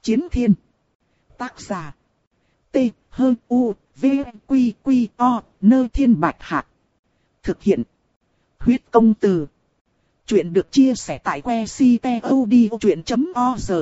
Chiến thiên. Tác giả. T-H-U-V-Q-Q-O, Thiên Bạch Hạc. Thực hiện. Huyết công từ. Chuyện được chia sẻ tại website.odchuyện.org.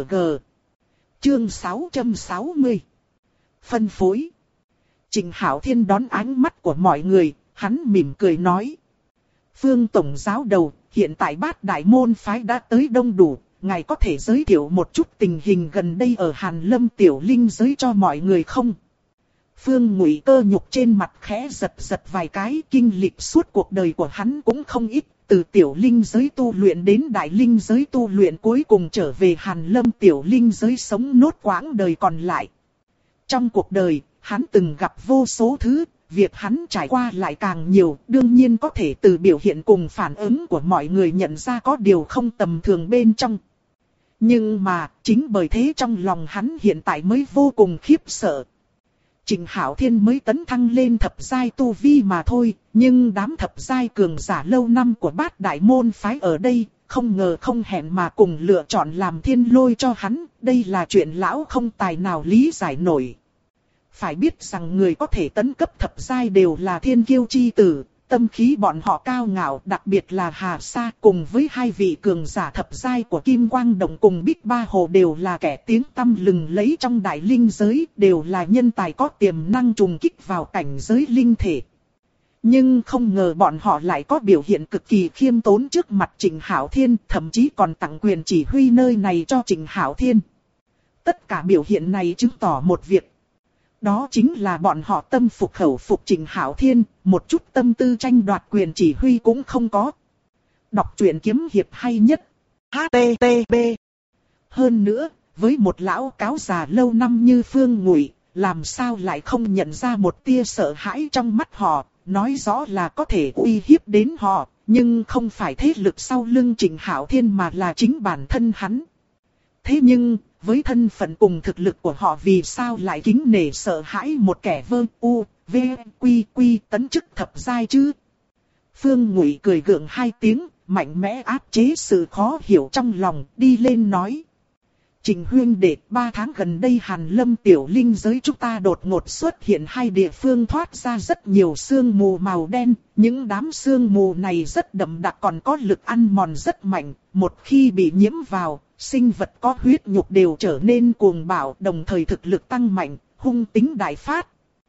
Chương 660. Phân phối. Trịnh Hạo Thiên đón ánh mắt của mọi người, hắn mỉm cười nói. Phương Tổng Giáo đầu, hiện tại Bát Đại Môn Phái đã tới đông đủ, ngài có thể giới thiệu một chút tình hình gần đây ở Hàn Lâm Tiểu Linh giới cho mọi người không? Phương Ngụy Cơ nhục trên mặt khẽ giật giật vài cái, kinh lịch suốt cuộc đời của hắn cũng không ít, từ Tiểu Linh giới tu luyện đến Đại Linh giới tu luyện, cuối cùng trở về Hàn Lâm Tiểu Linh giới sống nốt quãng đời còn lại. Trong cuộc đời, hắn từng gặp vô số thứ, việc hắn trải qua lại càng nhiều, đương nhiên có thể từ biểu hiện cùng phản ứng của mọi người nhận ra có điều không tầm thường bên trong. Nhưng mà, chính bởi thế trong lòng hắn hiện tại mới vô cùng khiếp sợ. Trịnh Hạo Thiên mới tấn thăng lên thập giai tu vi mà thôi, nhưng đám thập giai cường giả lâu năm của Bát Đại Môn Phái ở đây, không ngờ không hẹn mà cùng lựa chọn làm thiên lôi cho hắn, đây là chuyện lão không tài nào lý giải nổi. Phải biết rằng người có thể tấn cấp thập giai đều là thiên kiêu chi tử, tâm khí bọn họ cao ngạo, đặc biệt là Hà Sa cùng với hai vị cường giả thập giai của Kim Quang Động cùng Bích Ba Hồ đều là kẻ tiếng tăm lừng lẫy trong Đại Linh giới, đều là nhân tài có tiềm năng trùng kích vào cảnh giới linh thể. Nhưng không ngờ bọn họ lại có biểu hiện cực kỳ khiêm tốn trước mặt Trịnh Hạo Thiên, thậm chí còn tặng quyền chỉ huy nơi này cho Trịnh Hạo Thiên. Tất cả biểu hiện này chứng tỏ một việc. Đó chính là bọn họ tâm phục khẩu phục Trịnh Hạo Thiên, một chút tâm tư tranh đoạt quyền chỉ huy cũng không có. Đọc truyện kiếm hiệp hay nhất. HTTP. Hơn nữa, với một lão cáo già lâu năm như Phương Ngụy, làm sao lại không nhận ra một tia sợ hãi trong mắt họ, nói rõ là có thể uy hiếp đến họ, nhưng không phải thế lực sau lưng Trịnh Hạo Thiên mà là chính bản thân hắn. Thế nhưng, với thân phận cùng thực lực của họ vì sao lại kính nể sợ hãi một kẻ VQ tấn chức thập giai chứ? Phương Ngụy cười gượng hai tiếng, mạnh mẽ áp chế sự khó hiểu trong lòng, đi lên nói. Trịnh huynh đệ, 3 tháng gần đây Hàn Lâm Tiểu Linh giới chúng ta đột ngột xuất hiện hai địa phương thoát ra rất nhiều sương mù màu đen, những đám sương mù này rất đậm đặc còn có lực ăn mòn rất mạnh, một khi bị nhiễm vào, sinh vật có huyết nhục đều trở nên cuồng bạo, đồng thời thực lực tăng mạnh, hung tính đại phát.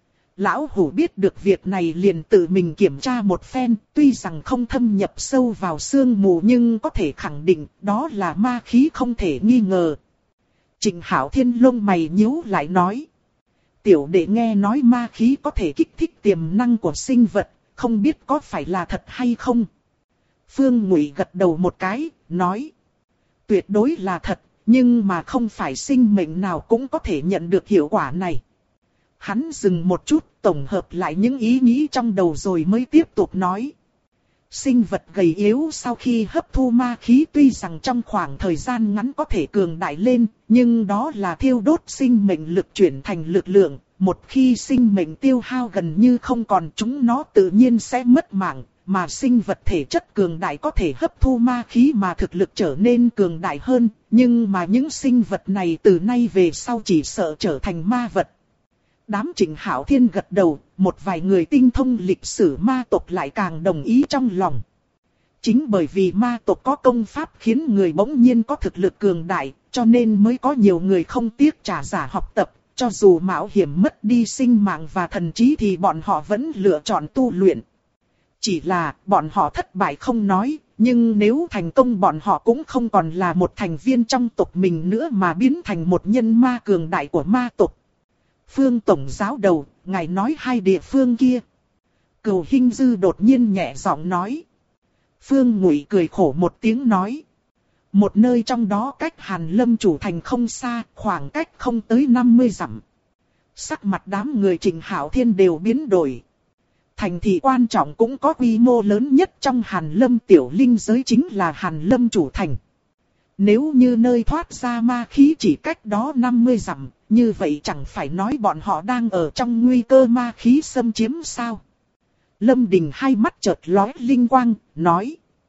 Lão Hủ biết được việc này liền tự mình kiểm tra một phen, tuy rằng không thâm nhập sâu vào sương mù nhưng có thể khẳng định đó là ma khí không thể nghi ngờ. Trịnh Hạo Thiên lông mày nhíu lại nói. Tiểu đệ nghe nói ma khí có thể kích thích tiềm năng của sinh vật, không biết có phải là thật hay không? Phương Ngụy gật đầu một cái, nói. Tuyệt đối là thật, nhưng mà không phải sinh mệnh nào cũng có thể nhận được hiệu quả này. Hắn dừng một chút, tổng hợp lại những ý nghĩ trong đầu rồi mới tiếp tục nói. Sinh vật gầy yếu sau khi hấp thu ma khí tuy rằng trong khoảng thời gian ngắn có thể cường đại lên, nhưng đó là thiêu đốt sinh mệnh lực chuyển thành lực lượng. Một khi sinh mệnh tiêu hao gần như không còn, chúng nó tự nhiên sẽ mất mạng. Mà sinh vật thể chất cường đại có thể hấp thu ma khí mà thực lực trở nên cường đại hơn, nhưng mà những sinh vật này từ nay về sau chỉ sợ trở thành ma vật. Đám Trịnh Hạo Thiên gật đầu, một vài người tinh thông lịch sử ma tộc lại càng đồng ý trong lòng. Chính bởi vì ma tộc có công pháp khiến người bỗng nhiên có thực lực cường đại, cho nên mới có nhiều người không tiếc trả giá học tập, cho dù mạo hiểm mất đi sinh mạng và thần trí thì bọn họ vẫn lựa chọn tu luyện. Chỉ là bọn họ thất bại không nói, nhưng nếu thành công bọn họ cũng không còn là một thành viên trong tộc mình nữa mà biến thành một nhân ma cường đại của ma tộc. Phương Tổng Giáo đầu, ngài nói hai địa phương kia. Cửu Hinh Dư đột nhiên nhẹ giọng nói. Phương Ngụy cười khổ một tiếng nói. Một nơi trong đó cách Hàn Lâm chủ thành không xa, khoảng cách không tới 50 dặm. Sắc mặt đám người Trịnh Hạo Thiên đều biến đổi. Thành thị quan trọng cũng có quy mô lớn nhất trong Hàn Lâm Tiểu Linh giới chính là Hàn Lâm chủ thành. Nếu như nơi thoát ra ma khí chỉ cách đó 50 dặm, như vậy chẳng phải nói bọn họ đang ở trong nguy cơ ma khí xâm chiếm sao? Lâm Đình hai mắt chợt lóe linh quang, nói.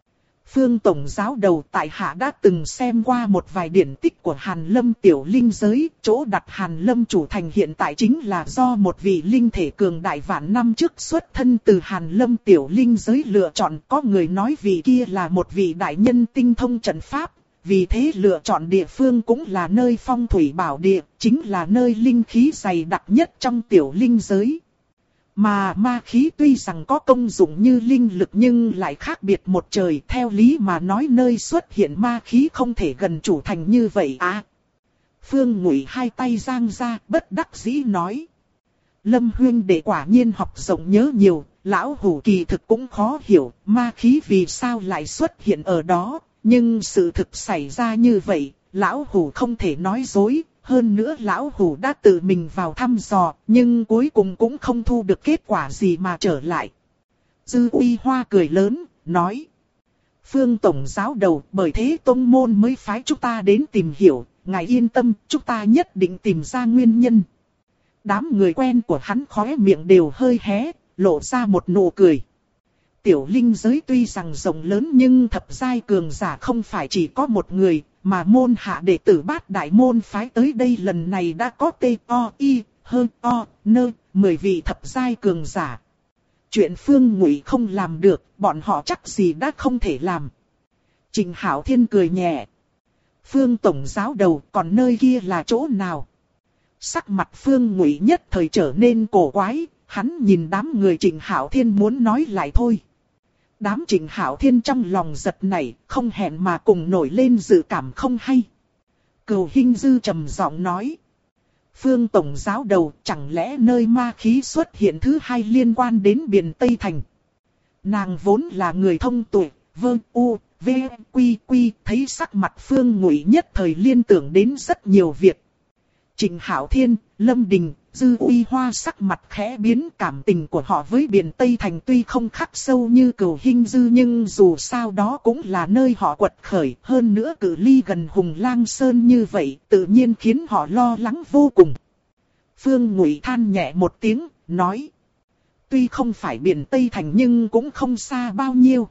Phương tổng giáo đầu, tại hạ đã từng xem qua một vài điển tích của Hàn Lâm tiểu linh giới, chỗ đặt Hàn Lâm chủ thành hiện tại chính là do một vị linh thể cường đại vạn năm trước xuất thân từ Hàn Lâm tiểu linh giới lựa chọn. Có người nói vị kia là một vị đại nhân tinh thông trận pháp, vì thế lựa chọn địa phương cũng là nơi phong thủy bảo địa, chính là nơi linh khí dày đặc nhất trong tiểu linh giới. Mà ma khí tuy rằng có công dụng như linh lực nhưng lại khác biệt một trời. Theo lý mà nói nơi xuất hiện ma khí không thể gần chủ thành như vậy à. Phương Ngụy hai tay giang ra, bất đắc dĩ nói. Lâm huynh đệ quả nhiên học rộng nhớ nhiều, lão hủ kỳ thực cũng khó hiểu ma khí vì sao lại xuất hiện ở đó. Nhưng sự thực xảy ra như vậy, lão hủ không thể nói dối. Hơn nữa lão hủ đã tự mình vào thăm dò, nhưng cuối cùng cũng không thu được kết quả gì mà trở lại. Dư Uy Hoa cười lớn, nói. Phương tổng giáo đầu, bởi thế tông môn mới phái chúng ta đến tìm hiểu, ngài yên tâm, chúng ta nhất định tìm ra nguyên nhân. Đám người quen của hắn khóe miệng đều hơi hé, lộ ra một nụ cười. Tiểu linh giới tuy rằng rộng lớn nhưng thập giai cường giả không phải chỉ có một người, mà môn hạ đệ tử Bát Đại môn phái tới đây lần này đã có T.O.I.H.O.N 10 vị thập giai cường giả. Chuyện Phương Ngụy không làm được, bọn họ chắc gì đã không thể làm. Trình Hạo Thiên cười nhẹ. Phương tổng giáo đầu, còn nơi kia là chỗ nào? Sắc mặt Phương Ngụy nhất thời trở nên cổ quái, hắn nhìn đám người Trình Hạo Thiên muốn nói lại thôi. Đám Trình Hạo Thiên trong lòng giật nảy, không hẹn mà cùng nổi lên dự cảm không hay. Cửu Hinh Dư trầm giọng nói. Phương tổng giáo đầu, chẳng lẽ nơi ma khí xuất hiện thứ hai liên quan đến Biển Tây Thành? Nàng vốn là người thông tuệ, thấy sắc mặt Phương Ngụy nhất thời liên tưởng đến rất nhiều việc. Trình Hạo Thiên, Lâm Đình, Dư Uy Hoa sắc mặt khẽ biến, cảm tình của họ với Biển Tây Thành tuy không khắc sâu như Cửu Hinh Dư nhưng dù sao đó cũng là nơi họ quật khởi. Hơn nữa cự ly gần Hùng Lang Sơn như vậy tự nhiên khiến họ lo lắng vô cùng. Phương Ngụy than nhẹ một tiếng, nói. Tuy không phải Biển Tây Thành nhưng cũng không xa bao nhiêu.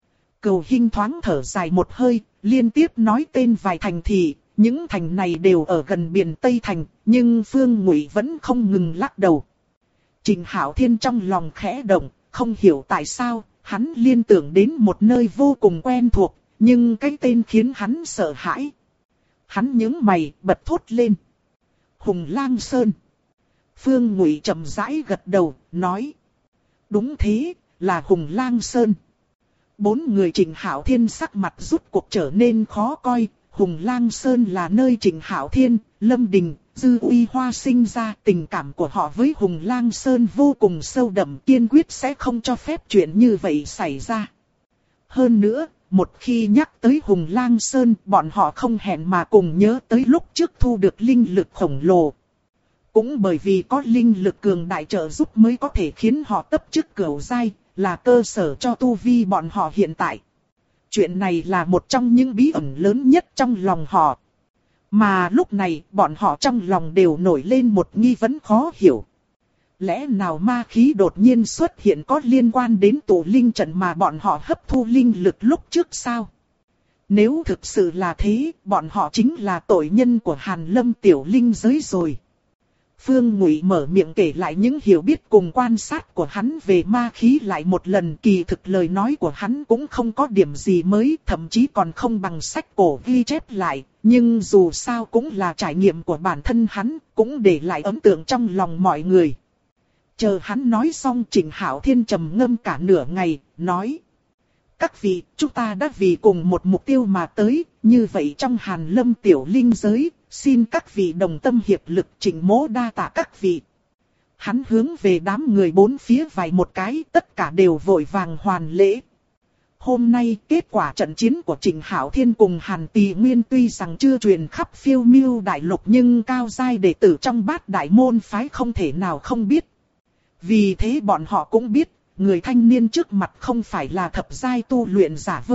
Cửu Hinh thoáng thở dài một hơi, liên tiếp nói tên vài thành thị. Những thành này đều ở gần Biển Tây Thành, nhưng Phương Ngụy vẫn không ngừng lắc đầu. Trình Hạo Thiên trong lòng khẽ động, không hiểu tại sao, hắn liên tưởng đến một nơi vô cùng quen thuộc, nhưng cái tên khiến hắn sợ hãi. Hắn nhướng mày, bật thốt lên. Hùng Lang Sơn. Phương Ngụy chậm rãi gật đầu, nói. Đúng thế, là Hùng Lang Sơn. Bốn người Trình Hạo Thiên sắc mặt rút cuộc trở nên khó coi. Hùng Lang Sơn là nơi Trình Hạo Thiên, Lâm Đình, Dư Uy Hoa sinh ra. Tình cảm của họ với Hùng Lang Sơn vô cùng sâu đậm, kiên quyết sẽ không cho phép chuyện như vậy xảy ra. Hơn nữa, một khi nhắc tới Hùng Lang Sơn, bọn họ không hẹn mà cùng nhớ tới lúc trước thu được linh lực khổng lồ. Cũng bởi vì có linh lực cường đại trợ giúp mới có thể khiến họ tấp chức cửu giai, là cơ sở cho tu vi bọn họ hiện tại. Chuyện này là một trong những bí ẩn lớn nhất trong lòng họ. Mà lúc này, bọn họ trong lòng đều nổi lên một nghi vấn khó hiểu. Lẽ nào ma khí đột nhiên xuất hiện có liên quan đến tụ linh trận mà bọn họ hấp thu linh lực lúc trước sao? Nếu thực sự là thế, bọn họ chính là tội nhân của Hàn Lâm tiểu linh giới rồi. Phương Ngụy mở miệng kể lại những hiểu biết cùng quan sát của hắn về ma khí lại một lần. Kỳ thực lời nói của hắn cũng không có điểm gì mới, thậm chí còn không bằng sách cổ ghi chép lại. Nhưng dù sao cũng là trải nghiệm của bản thân hắn, cũng để lại ấn tượng trong lòng mọi người. Chờ hắn nói xong, Trình Hạo Thiên trầm ngâm cả nửa ngày, nói. Các vị, chúng ta đã vì cùng một mục tiêu mà tới, như vậy trong Hàn Lâm tiểu linh giới, xin các vị đồng tâm hiệp lực, Trình mỗ đa tạ các vị. Hắn hướng về đám người bốn phía vài một cái, tất cả đều vội vàng hoàn lễ. Hôm nay, kết quả trận chiến của Trình Hạo Thiên cùng Hàn Tỳ Nguyên tuy rằng chưa truyền khắp phiêu miêu đại lục nhưng cao giai đệ tử trong Bát Đại môn phái không thể nào không biết. Vì thế bọn họ cũng biết, người thanh niên trước mặt không phải là thập giai tu luyện giả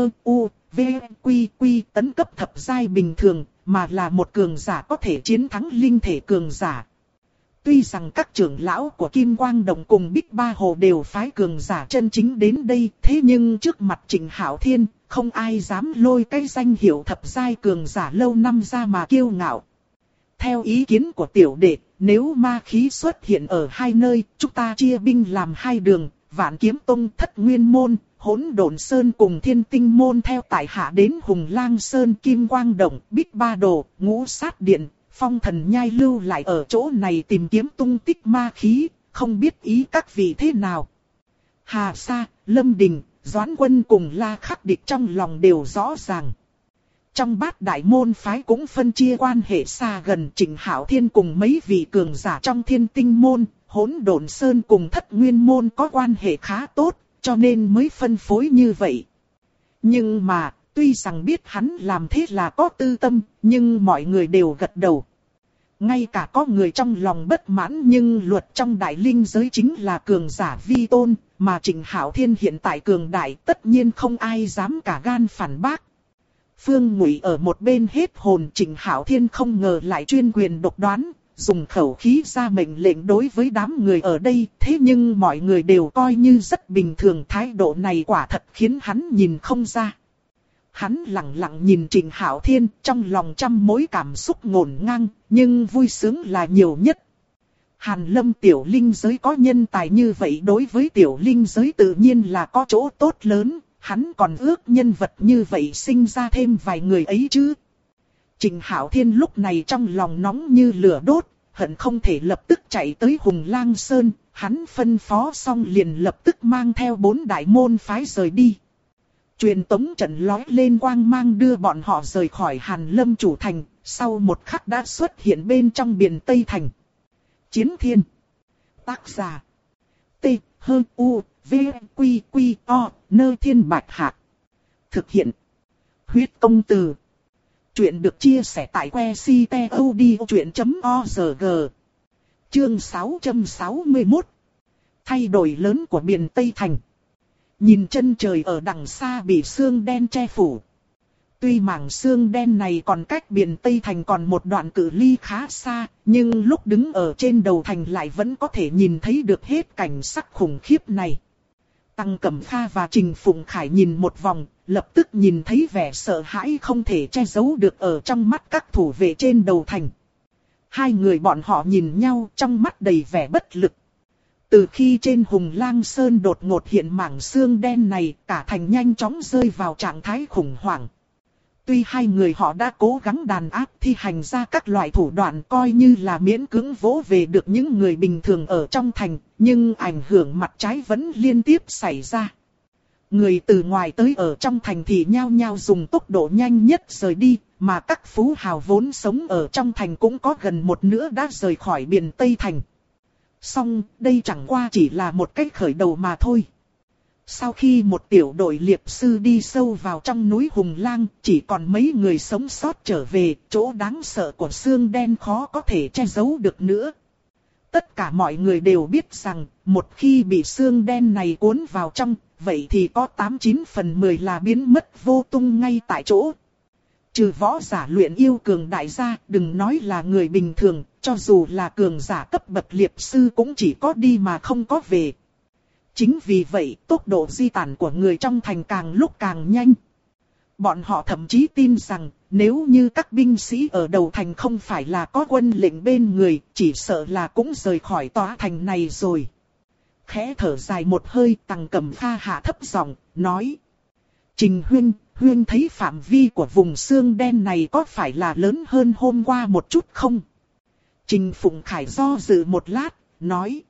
tấn cấp thập giai bình thường, mà là một cường giả có thể chiến thắng linh thể cường giả. Tuy rằng các trưởng lão của Kim Quang Đồng cùng Bích Ba Hồ đều phái cường giả chân chính đến đây, thế nhưng trước mặt Trịnh Hạo Thiên, không ai dám lôi cái danh hiệu thập giai cường giả lâu năm ra mà kiêu ngạo. Theo ý kiến của tiểu đệ, nếu ma khí xuất hiện ở hai nơi, chúng ta chia binh làm hai đường, Vạn Kiếm Tông Thất Nguyên Môn, Hỗn Độn Sơn cùng Thiên Tinh Môn theo tại hạ đến Hùng Lang Sơn, Kim Quang Động, Bích Ba Đồ, Ngũ Sát Điện, Phong Thần Nhai lưu lại ở chỗ này tìm kiếm tung tích ma khí, không biết ý các vị thế nào. Hà Sa, Lâm Đình, Doãn Quân cùng La Khắc Địch trong lòng đều rõ ràng. Trong Bát Đại môn phái cũng phân chia quan hệ xa gần, Trịnh Hạo Thiên cùng mấy vị cường giả trong Thiên Tinh môn, Hỗn Độn Sơn cùng Thất Nguyên môn có quan hệ khá tốt, cho nên mới phân phối như vậy. Nhưng mà, tuy rằng biết hắn làm thế là có tư tâm, nhưng mọi người đều gật đầu. Ngay cả có người trong lòng bất mãn, nhưng luật trong đại linh giới chính là cường giả vi tôn, mà Trịnh Hạo Thiên hiện tại cường đại, tất nhiên không ai dám cả gan phản bác. Phương Ngụy ở một bên hết hồn, Trịnh Hạo Thiên không ngờ lại chuyên quyền độc đoán, dùng khẩu khí ra mệnh lệnh đối với đám người ở đây, thế nhưng mọi người đều coi như rất bình thường, thái độ này quả thật khiến hắn nhìn không ra. Hắn lặng lặng nhìn Trịnh Hạo Thiên, trong lòng trăm mối cảm xúc ngổn ngang, nhưng vui sướng là nhiều nhất. Hàn Lâm tiểu linh giới có nhân tài như vậy, đối với tiểu linh giới tự nhiên là có chỗ tốt lớn, hắn còn ước nhân vật như vậy sinh ra thêm vài người ấy chứ. Trịnh Hạo Thiên lúc này trong lòng nóng như lửa đốt, hận không thể lập tức chạy tới Hùng Lang Sơn, hắn phân phó xong liền lập tức mang theo 4 đại môn phái rời đi. Truyền tống trận lói lên quang mang đưa bọn họ rời khỏi Hàn Lâm chủ thành, sau một khắc đã xuất hiện bên trong biển Tây Thành. Chiến Thiên. Tác giả. T. H. U. V. Q. Q. O. Nơ Thiên Bạch Hạc. Thực hiện. Huyết Công Từ. Chuyện được chia sẻ tại que ctod.org. Chương 661. Thay đổi lớn của biển Tây Thành. Nhìn chân trời ở đằng xa bị sương đen che phủ. Tuy mảng sương đen này còn cách biển Tây Thành còn một đoạn cự ly khá xa, nhưng lúc đứng ở trên đầu thành lại vẫn có thể nhìn thấy được hết cảnh sắc khủng khiếp này. Tăng Cẩm Kha và Trình Phụng Khải nhìn một vòng, lập tức nhìn thấy vẻ sợ hãi không thể che giấu được ở trong mắt các thủ vệ trên đầu thành. Hai người bọn họ nhìn nhau trong mắt đầy vẻ bất lực. Từ khi trên Hùng Lang Sơn đột ngột hiện mảng sương đen này, cả thành nhanh chóng rơi vào trạng thái khủng hoảng. Tuy hai người họ đã cố gắng đàn áp thi hành ra các loại thủ đoạn coi như là miễn cưỡng vỗ về được những người bình thường ở trong thành, nhưng ảnh hưởng mặt trái vẫn liên tiếp xảy ra. Người từ ngoài tới ở trong thành thì nhao nhao dùng tốc độ nhanh nhất rời đi, mà các phú hào vốn sống ở trong thành cũng có gần một nửa đã rời khỏi biển Tây Thành. Song, đây chẳng qua chỉ là một cách khởi đầu mà thôi. Sau khi một tiểu đội liệp sư đi sâu vào trong núi Hùng Lang, chỉ còn mấy người sống sót trở về, chỗ đáng sợ của sương đen khó có thể che giấu được nữa. Tất cả mọi người đều biết rằng, một khi bị sương đen này cuốn vào trong, vậy thì có 89 phần 10 là biến mất vô tung ngay tại chỗ. Trừ võ giả luyện yêu cường đại gia, đừng nói là người bình thường, cho dù là cường giả cấp bậc liệp sư cũng chỉ có đi mà không có về. Chính vì vậy, tốc độ di tản của người trong thành càng lúc càng nhanh. Bọn họ thậm chí tin rằng, nếu như các binh sĩ ở đầu thành không phải là có quân lệnh bên người, chỉ sợ là cũng rời khỏi tòa thành này rồi. Khẽ thở dài một hơi, Tăng Cẩm Kha hạ thấp giọng, nói. Trình Huynh thấy phạm vi của vùng xương đen này có phải là lớn hơn hôm qua một chút không? Trình Phụng Khải do dự một lát, nói.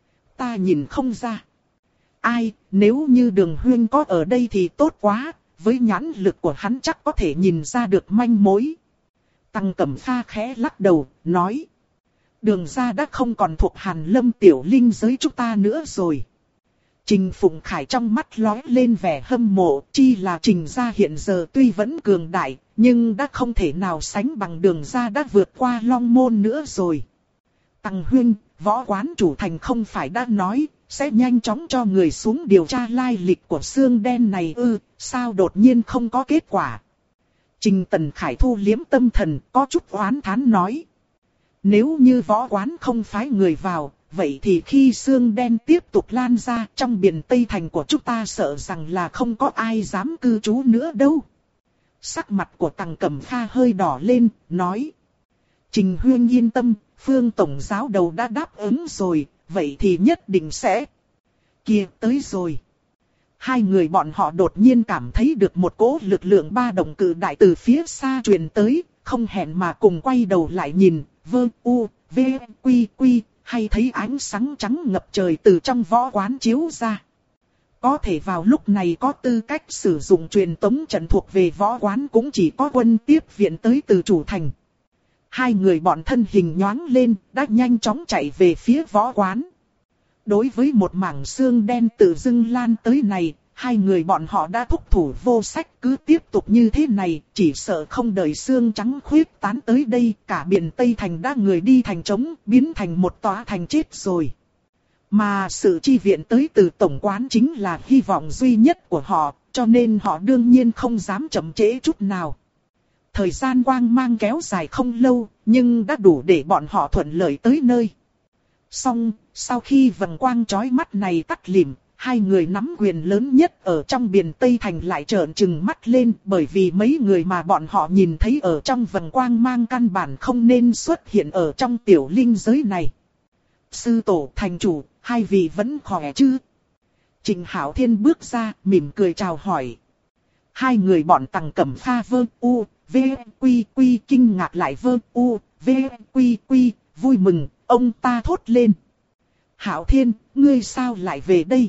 Ta nhìn không ra. Ai, nếu như Đường Huynh có ở đây thì tốt quá, với nhãn lực của hắn chắc có thể nhìn ra được manh mối. Tăng Cẩm Kha khẽ lắc đầu, nói. Đường gia đã không còn thuộc Hàn Lâm tiểu linh giới chúng ta nữa rồi. Trình Phụng Khải trong mắt lóe lên vẻ hâm mộ, chi là Trình gia hiện giờ tuy vẫn cường đại, nhưng đã không thể nào sánh bằng Đường gia đã vượt qua Long Môn nữa rồi. Tăng Huynh, võ quán chủ thành không phải đã nói, sẽ nhanh chóng cho người xuống điều tra lai lịch của xương đen này ư, sao đột nhiên không có kết quả. Trình Tần Khải thu liếm tâm thần, có chút oán thán nói. Nếu như võ quán không phái người vào, vậy thì khi xương đen tiếp tục lan ra trong biển Tây Thành của chúng ta sợ rằng là không có ai dám cư trú nữa đâu. Sắc mặt của Tằng Cẩm Kha hơi đỏ lên, nói. Trình Huyên yên tâm, Phương Tổng Giáo đầu đã đáp ứng rồi, vậy thì nhất định sẽ. Kìa tới rồi. Hai người bọn họ đột nhiên cảm thấy được một cỗ lực lượng ba động cự đại từ phía xa truyền tới, không hẹn mà cùng quay đầu lại nhìn, hay thấy ánh sáng trắng ngập trời từ trong võ quán chiếu ra. Có thể vào lúc này có tư cách sử dụng truyền tống trận thuộc về võ quán cũng chỉ có quân tiếp viện tới từ chủ thành. Hai người bọn thân hình nhoáng lên, đã nhanh chóng chạy về phía võ quán. Đối với một mảng xương đen tự dưng lan tới này, hai người bọn họ đã thúc thủ vô sách, cứ tiếp tục như thế này, chỉ sợ không đợi xương trắng khuyết tán tới đây, cả biển Tây Thành đã người đi thành trống, biến thành một tòa thành chết rồi. Mà sự chi viện tới từ tổng quán chính là hy vọng duy nhất của họ, cho nên họ đương nhiên không dám chậm trễ chút nào. Thời gian quang mang kéo dài không lâu, nhưng đã đủ để bọn họ thuận lợi tới nơi. Xong, sau khi vầng quang chói mắt này tắt lịm, hai người nắm quyền lớn nhất ở trong biển Tây Thành lại trợn trừng mắt lên, bởi vì mấy người mà bọn họ nhìn thấy ở trong vầng quang mang căn bản không nên xuất hiện ở trong tiểu linh giới này. Sư tổ thành chủ, hai vị vẫn khỏe chứ? Trình Hạo Thiên bước ra, mỉm cười chào hỏi. Hai người bọn Tằng Cẩm Kha kinh ngạc lại vui mừng, ông ta thốt lên. Hạo Thiên, ngươi sao lại về đây?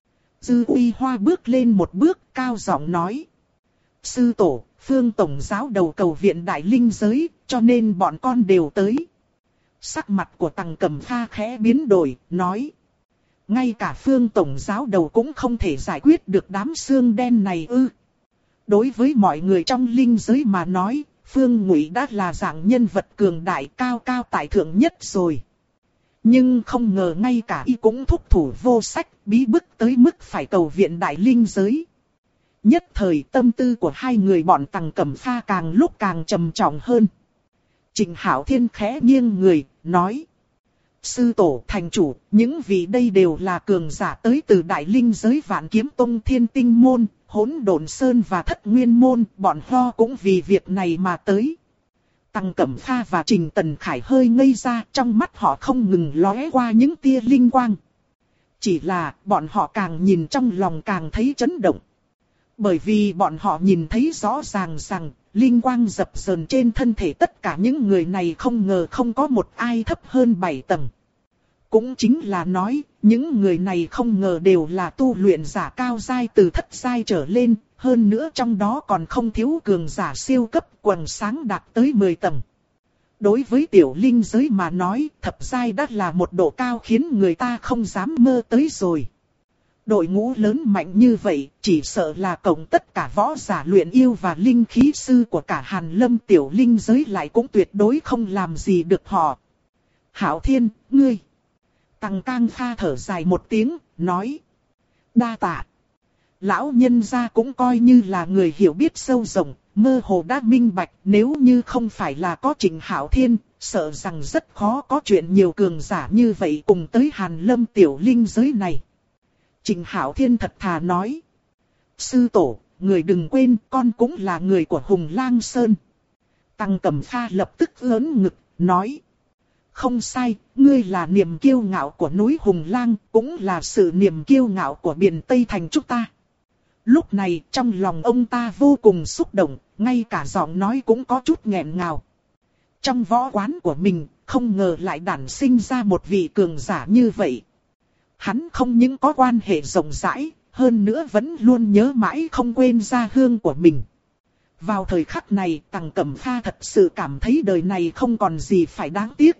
Dư Uy Hoa bước lên một bước, cao giọng nói. Sư tổ, Phương Tổng Giáo đầu cầu viện Đại Linh giới, cho nên bọn con đều tới. Sắc mặt của Tằng Cẩm Kha khẽ biến đổi, nói. Ngay cả Phương Tổng Giáo đầu cũng không thể giải quyết được đám xương đen này ư? Đối với mọi người trong linh giới mà nói, Phương Ngụy đã là dạng nhân vật cường đại cao cao tại thượng nhất rồi. Nhưng không ngờ ngay cả y cũng thúc thủ vô sách, bí bức tới mức phải cầu viện Đại Linh giới. Nhất thời tâm tư của hai người bọn Tằng Cẩm Kha càng lúc càng trầm trọng hơn. Trình Hạo Thiên khẽ nghiêng người, nói. Sư tổ thành chủ, những vị đây đều là cường giả tới từ Đại Linh giới Vạn Kiếm Tông Thiên Tinh Môn, Hỗn Độn Sơn và Thất Nguyên Môn, bọn ho cũng vì việc này mà tới. Tằng Cẩm Kha và Trình Tần Khải hơi ngây ra, trong mắt họ không ngừng lóe qua những tia linh quang. Chỉ là bọn họ càng nhìn trong lòng càng thấy chấn động. Bởi vì bọn họ nhìn thấy rõ ràng rằng, linh quang dập dờn trên thân thể tất cả những người này không ngờ không có một ai thấp hơn 7 tầng. Cũng chính là nói, những người này không ngờ đều là tu luyện giả cao giai từ thất giai trở lên, hơn nữa trong đó còn không thiếu cường giả siêu cấp quần sáng đạt tới 10 tầng. Đối với tiểu linh giới mà nói, thập giai đã là một độ cao khiến người ta không dám mơ tới rồi. Đội ngũ lớn mạnh như vậy, chỉ sợ là cộng tất cả võ giả luyện yêu và linh khí sư của cả Hàn Lâm tiểu linh giới lại cũng tuyệt đối không làm gì được họ. Hạo Thiên, ngươi. Tằng Cang Kha thở dài một tiếng, nói. Đa tạ. Lão nhân gia cũng coi như là người hiểu biết sâu rộng, mơ hồ đã minh bạch, nếu như không phải là có Trình Hạo Thiên, sợ rằng rất khó có chuyện nhiều cường giả như vậy cùng tới Hàn Lâm tiểu linh giới này. Trình Hạo Thiên thật thà nói. Sư tổ, người đừng quên, con cũng là người của Hùng Lang Sơn. Tằng Cẩm Kha lập tức ớn ngực, nói. Không sai, ngươi là niềm kiêu ngạo của núi Hùng Lang, cũng là sự niềm kiêu ngạo của biển Tây Thành chúng ta. Lúc này, trong lòng ông ta vô cùng xúc động, ngay cả giọng nói cũng có chút nghẹn ngào. Trong võ quán của mình, không ngờ lại đản sinh ra một vị cường giả như vậy. Hắn không những có quan hệ rộng rãi, hơn nữa vẫn luôn nhớ mãi không quên gia hương của mình. Vào thời khắc này, Tằng Cẩm Kha thật sự cảm thấy đời này không còn gì phải đáng tiếc.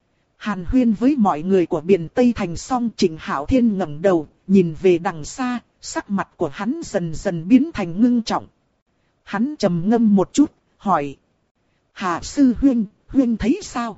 Hàn huyên với mọi người của biển Tây Thành xong, Trình Hạo Thiên ngẩng đầu, nhìn về đằng xa, sắc mặt của hắn dần dần biến thành ngưng trọng. Hắn trầm ngâm một chút, hỏi. Hà sư huynh thấy sao?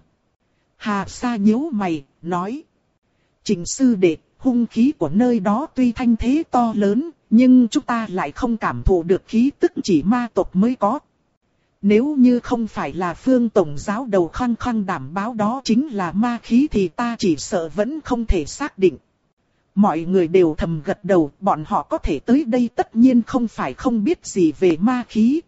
Hà Sa nhíu mày, nói. Trình sư đệ, hung khí của nơi đó tuy thanh thế to lớn, nhưng chúng ta lại không cảm thụ được khí tức chỉ ma tộc mới có. Nếu như không phải là Phương tổng giáo đầu khăng khăng đảm bảo đó chính là ma khí thì ta chỉ sợ vẫn không thể xác định. Mọi người đều thầm gật đầu, bọn họ có thể tới đây tất nhiên không phải không biết gì về ma khí.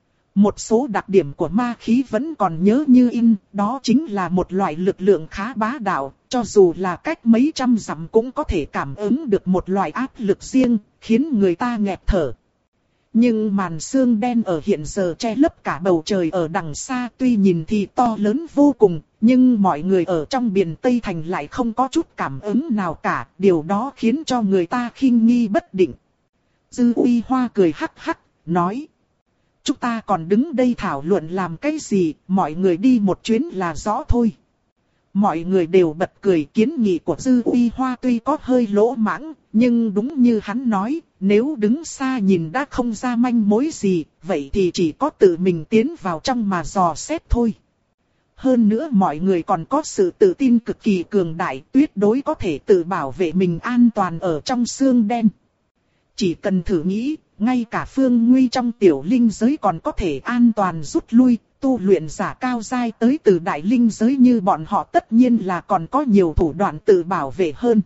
Một số đặc điểm của ma khí vẫn còn nhớ như in, đó chính là một loại lực lượng khá bá đạo, cho dù là cách mấy trăm dặm cũng có thể cảm ứng được một loại áp lực riêng, khiến người ta nghẹt thở. Nhưng màn sương đen ở hiện giờ che lấp cả bầu trời ở đằng xa tuy nhìn thì to lớn vô cùng, nhưng mọi người ở trong biển Tây Thành lại không có chút cảm ứng nào cả, điều đó khiến cho người ta khinh nghi bất định. Dư Uy Hoa cười hắc hắc, nói. Chúng ta còn đứng đây thảo luận làm cái gì, mọi người đi một chuyến là rõ thôi. Mọi người đều bật cười, kiến nghị của Dư Uy Hoa tuy có hơi lỗ mãng, nhưng đúng như hắn nói, nếu đứng xa nhìn đã không ra manh mối gì, vậy thì chỉ có tự mình tiến vào trong mà dò xét thôi. Hơn nữa mọi người còn có sự tự tin cực kỳ cường đại, tuyệt đối có thể tự bảo vệ mình an toàn ở trong xương đen. Chỉ cần thử nghĩ, ngay cả Phương Nguy trong tiểu linh giới còn có thể an toàn rút lui, tu luyện giả cao giai tới từ đại linh giới như bọn họ tất nhiên là còn có nhiều thủ đoạn tự bảo vệ hơn.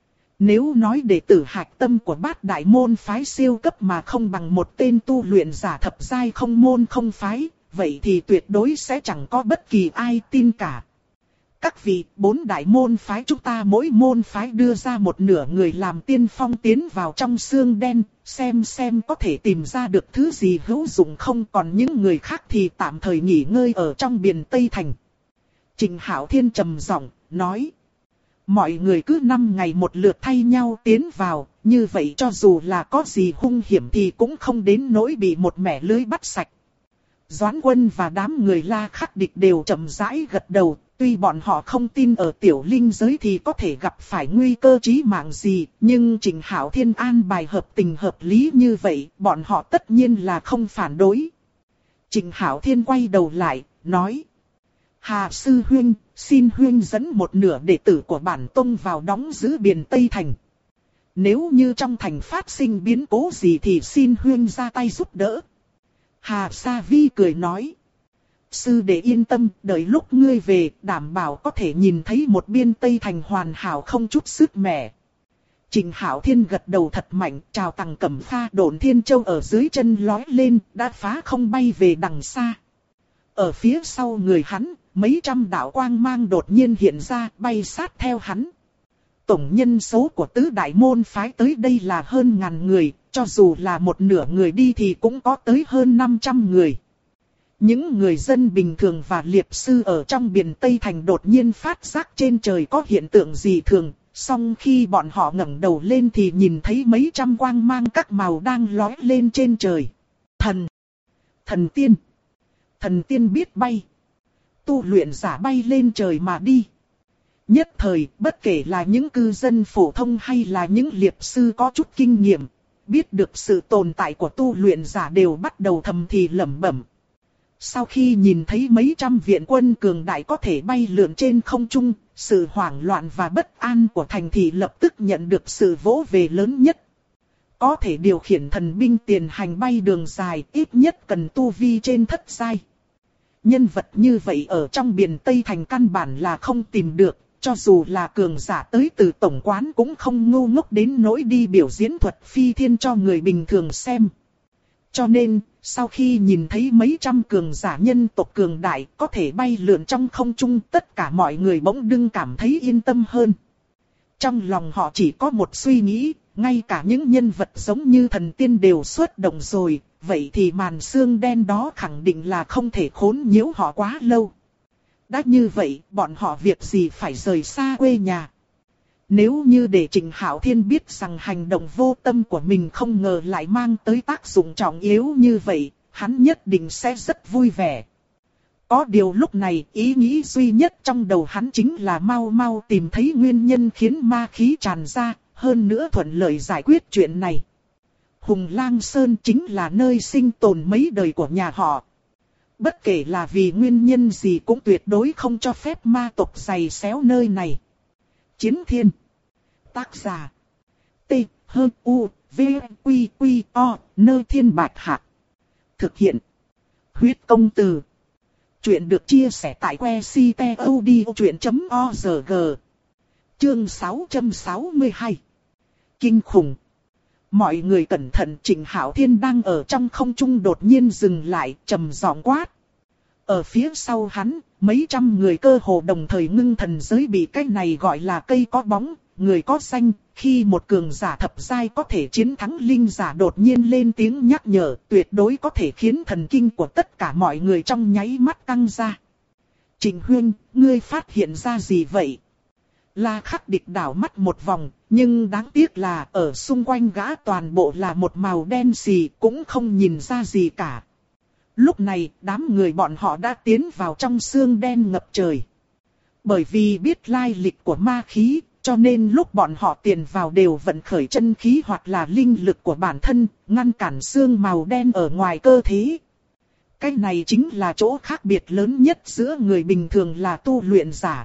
Nếu nói đệ tử hạch tâm của bát đại môn phái siêu cấp mà không bằng một tên tu luyện giả thập giai không môn không phái, vậy thì tuyệt đối sẽ chẳng có bất kỳ ai tin cả. Các vị, 4 đại môn phái chúng ta mỗi môn phái đưa ra một nửa người làm tiên phong tiến vào trong xương đen, xem có thể tìm ra được thứ gì hữu dụng không, còn những người khác thì tạm thời nghỉ ngơi ở trong biển Tây Thành. Trình Hạo Thiên trầm giọng nói. Mọi người cứ 5 ngày một lượt thay nhau tiến vào, như vậy cho dù là có gì hung hiểm thì cũng không đến nỗi bị một mẻ lưới bắt sạch. Doãn Quân và đám người La Khắc Địch đều chậm rãi gật đầu, tuy bọn họ không tin ở tiểu linh giới thì có thể gặp phải nguy cơ chí mạng gì, nhưng Trình Hạo Thiên an bài hợp tình hợp lý như vậy, bọn họ tất nhiên là không phản đối. Trình Hạo Thiên quay đầu lại, nói. Hà Sư Huynh, xin Huynh dẫn một nửa đệ tử của bản tông vào đóng giữ biển Tây Thành. Nếu như trong thành phát sinh biến cố gì thì xin Huynh ra tay giúp đỡ. Hà Sa Vi cười nói. Sư đệ yên tâm, đợi lúc ngươi về, đảm bảo có thể nhìn thấy một biên Tây Thành hoàn hảo không chút sức mẻ. Trình Hạo Thiên gật đầu thật mạnh, chào Tằng Cẩm Pha Độn Thiên Châu ở dưới chân lói lên, đã phá không bay về đằng xa. Ở phía sau người hắn, mấy trăm đạo quang mang đột nhiên hiện ra, bay sát theo hắn. Tổng nhân số của tứ đại môn phái tới đây là hơn 1000 người, cho dù là một nửa người đi thì cũng có tới hơn 500 người. Những người dân bình thường và liệp sư ở trong biển Tây Thành đột nhiên phát giác trên trời có hiện tượng gì thường, song khi bọn họ ngẩng đầu lên thì nhìn thấy mấy trăm quang mang các màu đang lói lên trên trời. Thần tiên biết bay. Tu luyện giả bay lên trời mà đi. Nhất thời, bất kể là những cư dân phổ thông hay là những liệp sư có chút kinh nghiệm, biết được sự tồn tại của tu luyện giả đều bắt đầu thầm thì lẩm bẩm. Sau khi nhìn thấy mấy trăm viện quân cường đại có thể bay lượn trên không trung, sự hoảng loạn và bất an của thành thị lập tức nhận được sự vỗ về lớn nhất. Có thể điều khiển thần binh tiền hành bay đường dài, ít nhất cần tu vi trên thất giai. Nhân vật như vậy ở trong biển Tây Thành căn bản là không tìm được, cho dù là cường giả tới từ tổng quán cũng không ngu ngốc đến nỗi đi biểu diễn thuật phi thiên cho người bình thường xem. Cho nên, sau khi nhìn thấy mấy trăm cường giả nhân tộc cường đại có thể bay lượn trong không trung, tất cả mọi người bỗng dưng cảm thấy yên tâm hơn. Trong lòng họ chỉ có một suy nghĩ, ngay cả những nhân vật giống như thần tiên đều xuất động rồi, vậy thì màn sương đen đó khẳng định là không thể khốn nhiễu họ quá lâu. Đã như vậy, bọn họ việc gì phải rời xa quê nhà. Nếu như để Trình Hạo Thiên biết rằng hành động vô tâm của mình không ngờ lại mang tới tác dụng trọng yếu như vậy, hắn nhất định sẽ rất vui vẻ. Có điều lúc này, ý nghĩ duy nhất trong đầu hắn chính là mau mau tìm thấy nguyên nhân khiến ma khí tràn ra, hơn nữa thuận lợi giải quyết chuyện này. Hùng Lang Sơn chính là nơi sinh tồn mấy đời của nhà họ. Bất kể là vì nguyên nhân gì cũng tuyệt đối không cho phép ma tộc giày xéo nơi này. Chiến Thiên. Tác giả. T. H. U. V. Q. Q. O. Nơi Thiên Bạch Hạc. Thực hiện. Huyết công từ. Chuyện được chia sẻ tại website.odchuyện.org. Chương 662. Kinh khủng. Mọi người cẩn thận, Trịnh Hạo Thiên đang ở trong không trung đột nhiên dừng lại, trầm giọng quát. Ở phía sau hắn, mấy trăm người cơ hồ đồng thời ngưng thần giới bị cái này gọi là cây có bóng, người có danh. Khi một cường giả thập giai có thể chiến thắng linh giả đột nhiên lên tiếng nhắc nhở, tuyệt đối có thể khiến thần kinh của tất cả mọi người trong nháy mắt căng ra. Trịnh Huynh, ngươi phát hiện ra gì vậy? La Khắc Địch đảo mắt một vòng, nhưng đáng tiếc là ở xung quanh gã toàn bộ là một màu đen xì, cũng không nhìn ra gì cả. Lúc này, đám người bọn họ đã tiến vào trong sương đen ngập trời. Bởi vì biết lai lịch của ma khí, cho nên lúc bọn họ tiền vào đều vận khởi chân khí hoặc là linh lực của bản thân, ngăn cản sương màu đen ở ngoài cơ thể. Cái này chính là chỗ khác biệt lớn nhất giữa người bình thường là tu luyện giả.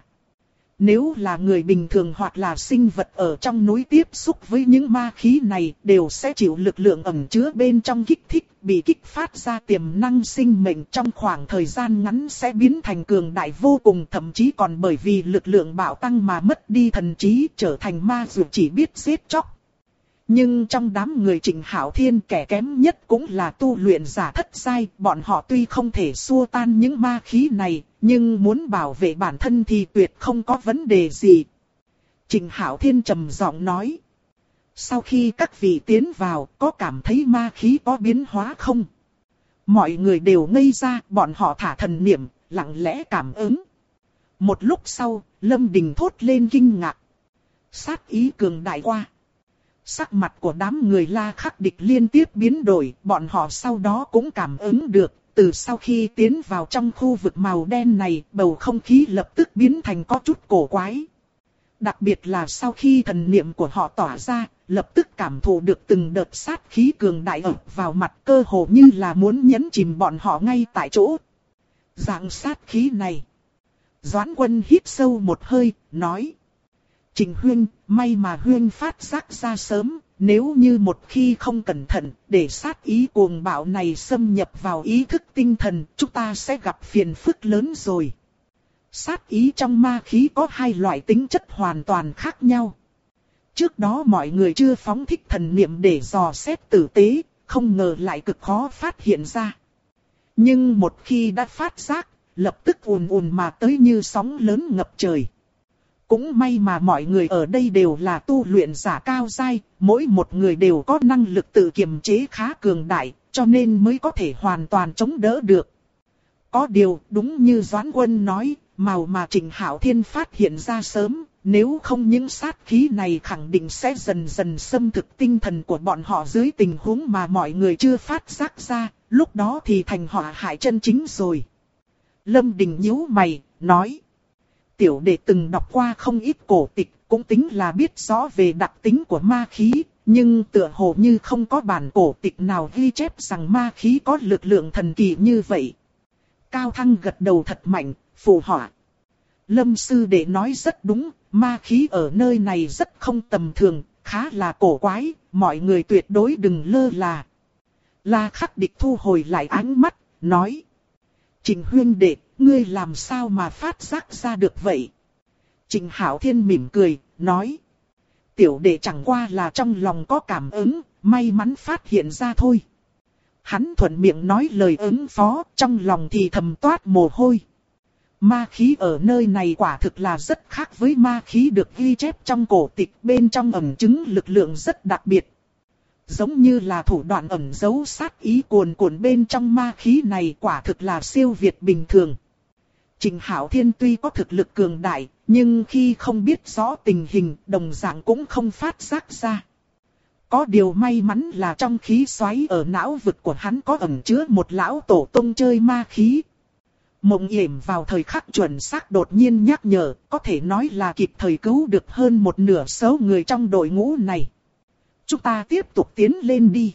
Nếu là người bình thường hoặc là sinh vật ở trong núi tiếp xúc với những ma khí này đều sẽ chịu lực lượng ẩn chứa bên trong kích thích, bị kích phát ra tiềm năng sinh mệnh trong khoảng thời gian ngắn sẽ biến thành cường đại vô cùng, thậm chí còn bởi vì lực lượng bạo tăng mà mất đi thần trí, trở thành ma dược chỉ biết giết chóc. Nhưng trong đám người Trịnh Hạo Thiên, kẻ kém nhất cũng là tu luyện giả thất giai, bọn họ tuy không thể xua tan những ma khí này, nhưng muốn bảo vệ bản thân thì tuyệt không có vấn đề gì. Trịnh Hạo Thiên trầm giọng nói. Sau khi các vị tiến vào, có cảm thấy ma khí có biến hóa không? Mọi người đều ngây ra, bọn họ thả thần niệm, lặng lẽ cảm ứng. Một lúc sau, Lâm Đình thốt lên kinh ngạc. Sát ý cường đại qua. Sắc mặt của đám người La Khắc Địch liên tiếp biến đổi, bọn họ sau đó cũng cảm ứng được, từ sau khi tiến vào trong khu vực màu đen này, bầu không khí lập tức biến thành có chút cổ quái. Đặc biệt là sau khi thần niệm của họ tỏa ra, lập tức cảm thụ được từng đợt sát khí cường đại ập vào mặt, cơ hồ như là muốn nhấn chìm bọn họ ngay tại chỗ. Dạng sát khí này. Doãn Quân hít sâu một hơi, nói. Trịnh Huynh, may mà Huynh phát giác ra sớm, nếu như một khi không cẩn thận, để sát ý cuồng bạo này xâm nhập vào ý thức tinh thần, chúng ta sẽ gặp phiền phức lớn rồi. Sát ý trong ma khí có hai loại tính chất hoàn toàn khác nhau. Trước đó mọi người chưa phóng thích thần niệm để dò xét tử tế, không ngờ lại cực khó phát hiện ra. Nhưng một khi đã phát giác, lập tức ùn ùn mà tới như sóng lớn ngập trời. Cũng may mà mọi người ở đây đều là tu luyện giả cao giai, mỗi một người đều có năng lực tự kiềm chế khá cường đại, cho nên mới có thể hoàn toàn chống đỡ được. Có điều, đúng như Doãn Quân nói, màu mà Trịnh Hạo Thiên phát hiện ra sớm, nếu không những sát khí này khẳng định sẽ dần dần xâm thực tinh thần của bọn họ dưới tình huống mà mọi người chưa phát giác ra, lúc đó thì thành họa hại chân chính rồi. Lâm Đình nhíu mày, nói. Tiểu đệ từng đọc qua không ít cổ tịch, cũng tính là biết rõ về đặc tính của ma khí, nhưng tựa hồ như không có bản cổ tịch nào ghi chép rằng ma khí có lực lượng thần kỳ như vậy. Cao Thăng gật đầu thật mạnh, phụ họa. Lâm sư đệ nói rất đúng, ma khí ở nơi này rất không tầm thường, khá là cổ quái, mọi người tuyệt đối đừng lơ là. La Khắc Địch thu hồi lại ánh mắt, nói. Trịnh Huynh đệ, ngươi làm sao mà phát giác ra được vậy? Trịnh Hạo Thiên mỉm cười, nói. Tiểu đệ chẳng qua là trong lòng có cảm ứng, may mắn phát hiện ra thôi. Hắn thuận miệng nói lời ứng phó, trong lòng thì thầm toát mồ hôi. Ma khí ở nơi này quả thực là rất khác với ma khí được ghi chép trong cổ tịch, bên trong ẩn chứa lực lượng rất đặc biệt. Giống như là thủ đoạn ẩn giấu sát ý cuồn cuộn bên trong ma khí này, quả thực là siêu việt bình thường. Trịnh Hạo Thiên tuy có thực lực cường đại, nhưng khi không biết rõ tình hình, đồng dạng cũng không phát giác ra. Có điều may mắn là trong khí xoáy ở não vực của hắn có ẩn chứa một lão tổ tông chơi ma khí. Mộng Yểm vào thời khắc chuẩn xác đột nhiên nhắc nhở, có thể nói là kịp thời cứu được hơn một nửa số người trong đội ngũ này. Chúng ta tiếp tục tiến lên đi.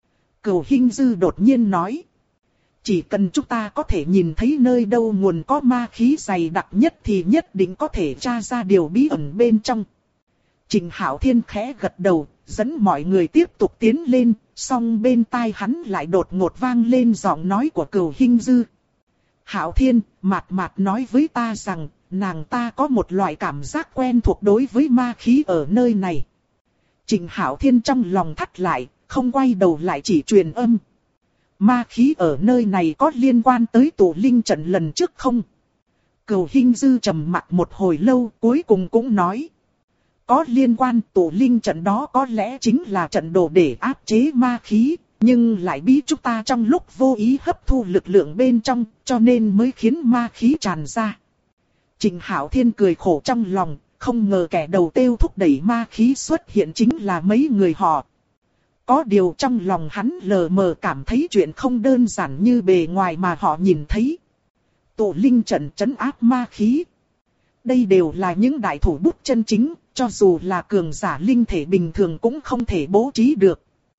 Cửu Hinh Dư đột nhiên nói. Chỉ cần chúng ta có thể nhìn thấy nơi đâu nguồn có ma khí dày đặc nhất thì nhất định có thể tra ra điều bí ẩn bên trong. Trịnh Hạo Thiên khẽ gật đầu, dẫn mọi người tiếp tục tiến lên, song bên tai hắn lại đột ngột vang lên giọng nói của Cửu Hinh Dư. Hạo Thiên, Mạt Mạt nói với ta rằng, nàng ta có một loại cảm giác quen thuộc đối với ma khí ở nơi này. Trịnh Hạo Thiên trong lòng thắt lại, không quay đầu lại chỉ truyền âm. Ma khí ở nơi này có liên quan tới tụ linh trận lần trước không? Cửu Hinh Dư trầm mặc một hồi lâu, cuối cùng cũng nói. Có liên quan, tụ linh trận đó có lẽ chính là trận đồ để áp chế ma khí, nhưng lại bí chúng ta trong lúc vô ý hấp thu lực lượng bên trong, cho nên mới khiến ma khí tràn ra. Trịnh Hạo Thiên cười khổ trong lòng, không ngờ kẻ đầu tiêu thúc đẩy ma khí xuất hiện chính là mấy người họ. Có điều trong lòng hắn lờ mờ cảm thấy chuyện không đơn giản như bề ngoài mà họ nhìn thấy. Tụ linh trận trấn áp ma khí. Đây đều là những đại thủ bút chân chính, cho dù là cường giả linh thể bình thường cũng không thể bố trí được.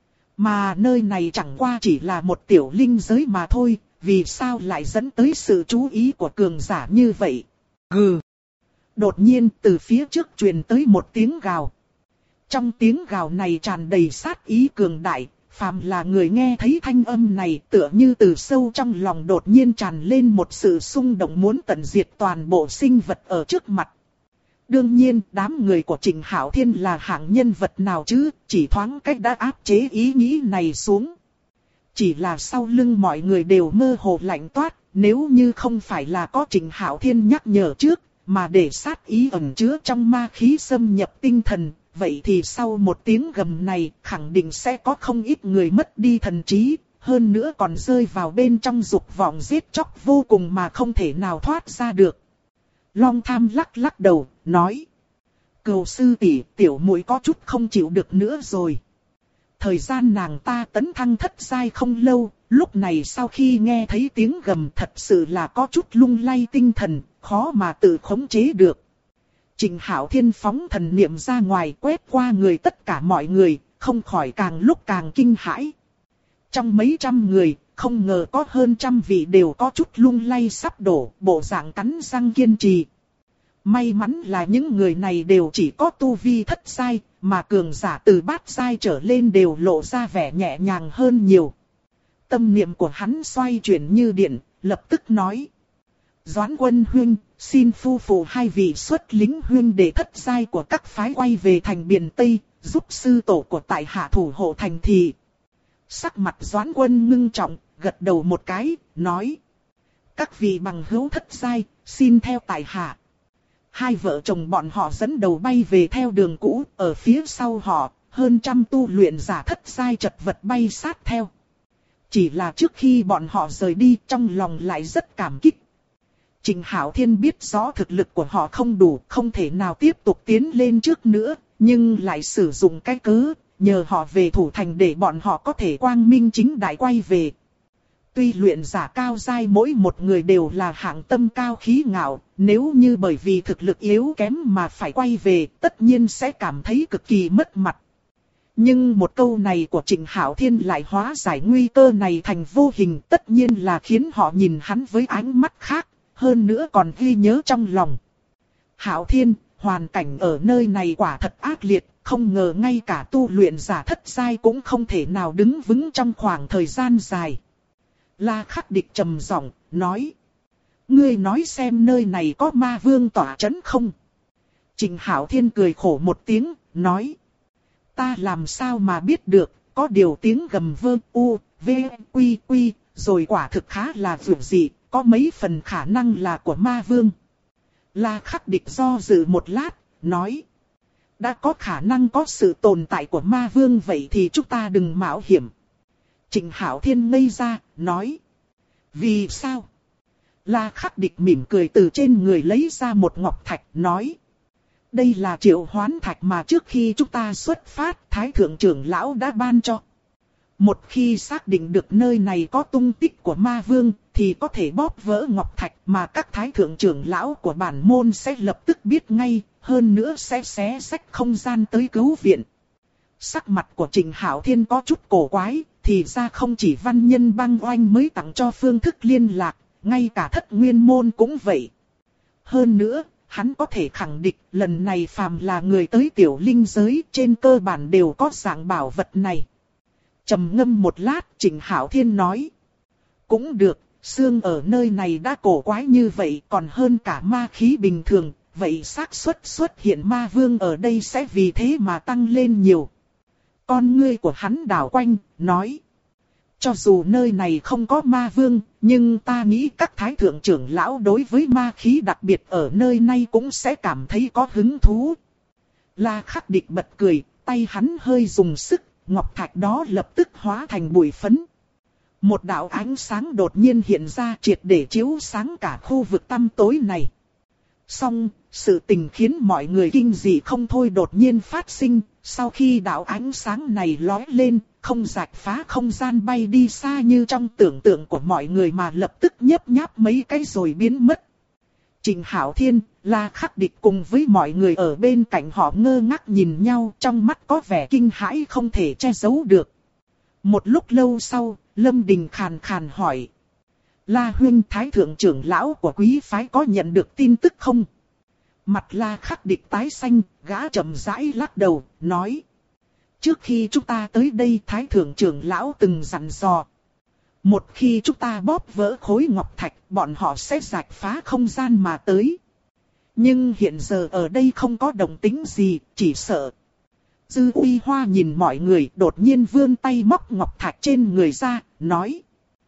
Mà nơi này chẳng qua chỉ là một tiểu linh giới mà thôi, vì sao lại dẫn tới sự chú ý của cường giả như vậy? Gừ! Đột nhiên từ phía trước truyền tới một tiếng gào. Trong tiếng gào này tràn đầy sát ý cường đại, phàm là người nghe thấy thanh âm này tựa như từ sâu trong lòng đột nhiên tràn lên một sự xung động muốn tận diệt toàn bộ sinh vật ở trước mặt. Đương nhiên, đám người của Trịnh Hạo Thiên là hạng nhân vật nào chứ, chỉ thoáng cách đã áp chế ý nghĩ này xuống. Chỉ là sau lưng mọi người đều mơ hồ lạnh toát, nếu như không phải là có Trịnh Hạo Thiên nhắc nhở trước, mà để sát ý ẩn chứa trong ma khí xâm nhập tinh thần, vậy thì sau một tiếng gầm này khẳng định sẽ có không ít người mất đi thần trí, hơn nữa còn rơi vào bên trong dục vọng giết chóc vô cùng mà không thể nào thoát ra được. Long Tham lắc lắc đầu, nói. Cửu sư tỷ, tiểu muội có chút không chịu được nữa rồi. Thời gian nàng ta tấn thăng thất giai không lâu, lúc này sau khi nghe thấy tiếng gầm thật sự là có chút lung lay tinh thần, khó mà tự khống chế được. Trịnh Hạo Thiên phóng thần niệm ra ngoài quét qua người tất cả mọi người, không khỏi càng lúc càng kinh hãi. Trong mấy trăm người, không ngờ có hơn trăm vị đều có chút lung lay sắp đổ, bộ dạng cắn răng kiên trì. May mắn là những người này đều chỉ có tu vi thất giai, mà cường giả từ bát giai trở lên đều lộ ra vẻ nhẹ nhàng hơn nhiều. Tâm niệm của hắn xoay chuyển như điện, lập tức nói. Doãn Quân huynh, xin phu phụ hai vị xuất lính huynh để thất giai của các phái quay về thành Biện Tây, giúp sư tổ của tại hạ thủ hộ thành thị. Sắc mặt Doãn Quân ngưng trọng, gật đầu một cái, nói. Các vị bằng hữu thất giai, xin theo tại hạ. Hai vợ chồng bọn họ dẫn đầu bay về theo đường cũ, ở phía sau họ, hơn trăm tu luyện giả thất giai chật vật bay sát theo. Chỉ là trước khi bọn họ rời đi, trong lòng lại rất cảm kích. Trịnh Hạo Thiên biết rõ thực lực của họ không đủ, không thể nào tiếp tục tiến lên trước nữa, nhưng lại sử dụng cái cớ, nhờ họ về thủ thành để bọn họ có thể quang minh chính đại quay về. Tuy luyện giả cao giai mỗi một người đều là hạng tâm cao khí ngạo, nếu như bởi vì thực lực yếu kém mà phải quay về, tất nhiên sẽ cảm thấy cực kỳ mất mặt. Nhưng một câu này của Trịnh Hạo Thiên lại hóa giải nguy cơ này thành vô hình, tất nhiên là khiến họ nhìn hắn với ánh mắt khác, hơn nữa còn ghi nhớ trong lòng. Hạo Thiên, hoàn cảnh ở nơi này quả thật ác liệt, không ngờ ngay cả tu luyện giả thất giai cũng không thể nào đứng vững trong khoảng thời gian dài. La Khắc Địch trầm giọng, nói. Ngươi nói xem nơi này có ma vương tỏa trấn không? Trịnh Hạo Thiên cười khổ một tiếng, nói. Ta làm sao mà biết được, có điều tiếng gầm vơ u, v, quy quy, rồi quả thực khá là vượt dị, có mấy phần khả năng là của ma vương. La Khắc Địch do dự một lát, nói. Đã có khả năng có sự tồn tại của ma vương vậy thì chúng ta đừng mạo hiểm. Trịnh Hạo Thiên ngây ra, nói. Vì sao? La Khắc Địch mỉm cười từ trên người lấy ra một ngọc thạch, nói. Đây là triệu hoán thạch mà trước khi chúng ta xuất phát, Thái Thượng trưởng lão đã ban cho. Một khi xác định được nơi này có tung tích của ma vương, thì có thể bóp vỡ ngọc thạch mà các Thái Thượng trưởng lão của bản môn sẽ lập tức biết ngay, hơn nữa sẽ xé rách không gian tới cứu viện. Sắc mặt của Trịnh Hạo Thiên có chút cổ quái, thì ra không chỉ Văn Nhân Băng Oanh mới tặng cho phương thức liên lạc, ngay cả Thất Nguyên môn cũng vậy. Hơn nữa, hắn có thể khẳng định lần này phàm là người tới tiểu linh giới trên cơ bản đều có dạng bảo vật này. Trầm ngâm một lát, Trịnh Hạo Thiên nói. Cũng được, xương ở nơi này đã cổ quái như vậy còn hơn cả ma khí bình thường, vậy xác suất xuất hiện ma vương ở đây sẽ vì thế mà tăng lên nhiều. Con ngươi của hắn đảo quanh, nói. Cho dù nơi này không có ma vương, nhưng ta nghĩ các thái thượng trưởng lão đối với ma khí đặc biệt ở nơi này cũng sẽ cảm thấy có hứng thú. La Khắc Địch bật cười, tay hắn hơi dùng sức, ngọc thạch đó lập tức hóa thành bụi phấn. Một đạo ánh sáng đột nhiên hiện ra triệt để chiếu sáng cả khu vực tăm tối này. Song, sự tình khiến mọi người kinh dị không thôi đột nhiên phát sinh, sau khi đạo ánh sáng này lóe lên, không rạch phá không gian bay đi xa như trong tưởng tượng của mọi người mà lập tức nhấp nháp mấy cái rồi biến mất. Trịnh Hạo Thiên, La Khắc Địch cùng với mọi người ở bên cạnh họ ngơ ngác nhìn nhau, trong mắt có vẻ kinh hãi không thể che giấu được. Một lúc lâu sau, Lâm Đình khàn khàn hỏi. La huynh, thái thượng trưởng lão của quý phái có nhận được tin tức không? Mặt La Khắc Địch tái xanh, gã chậm rãi lắc đầu, nói. Trước khi chúng ta tới đây, thái thượng trưởng lão từng dặn dò. Một khi chúng ta bóp vỡ khối ngọc thạch, bọn họ sẽ rạch phá không gian mà tới. Nhưng hiện giờ ở đây không có động tĩnh gì, chỉ sợ. Dư Uy Hoa nhìn mọi người, đột nhiên vươn tay móc ngọc thạch trên người ra, nói.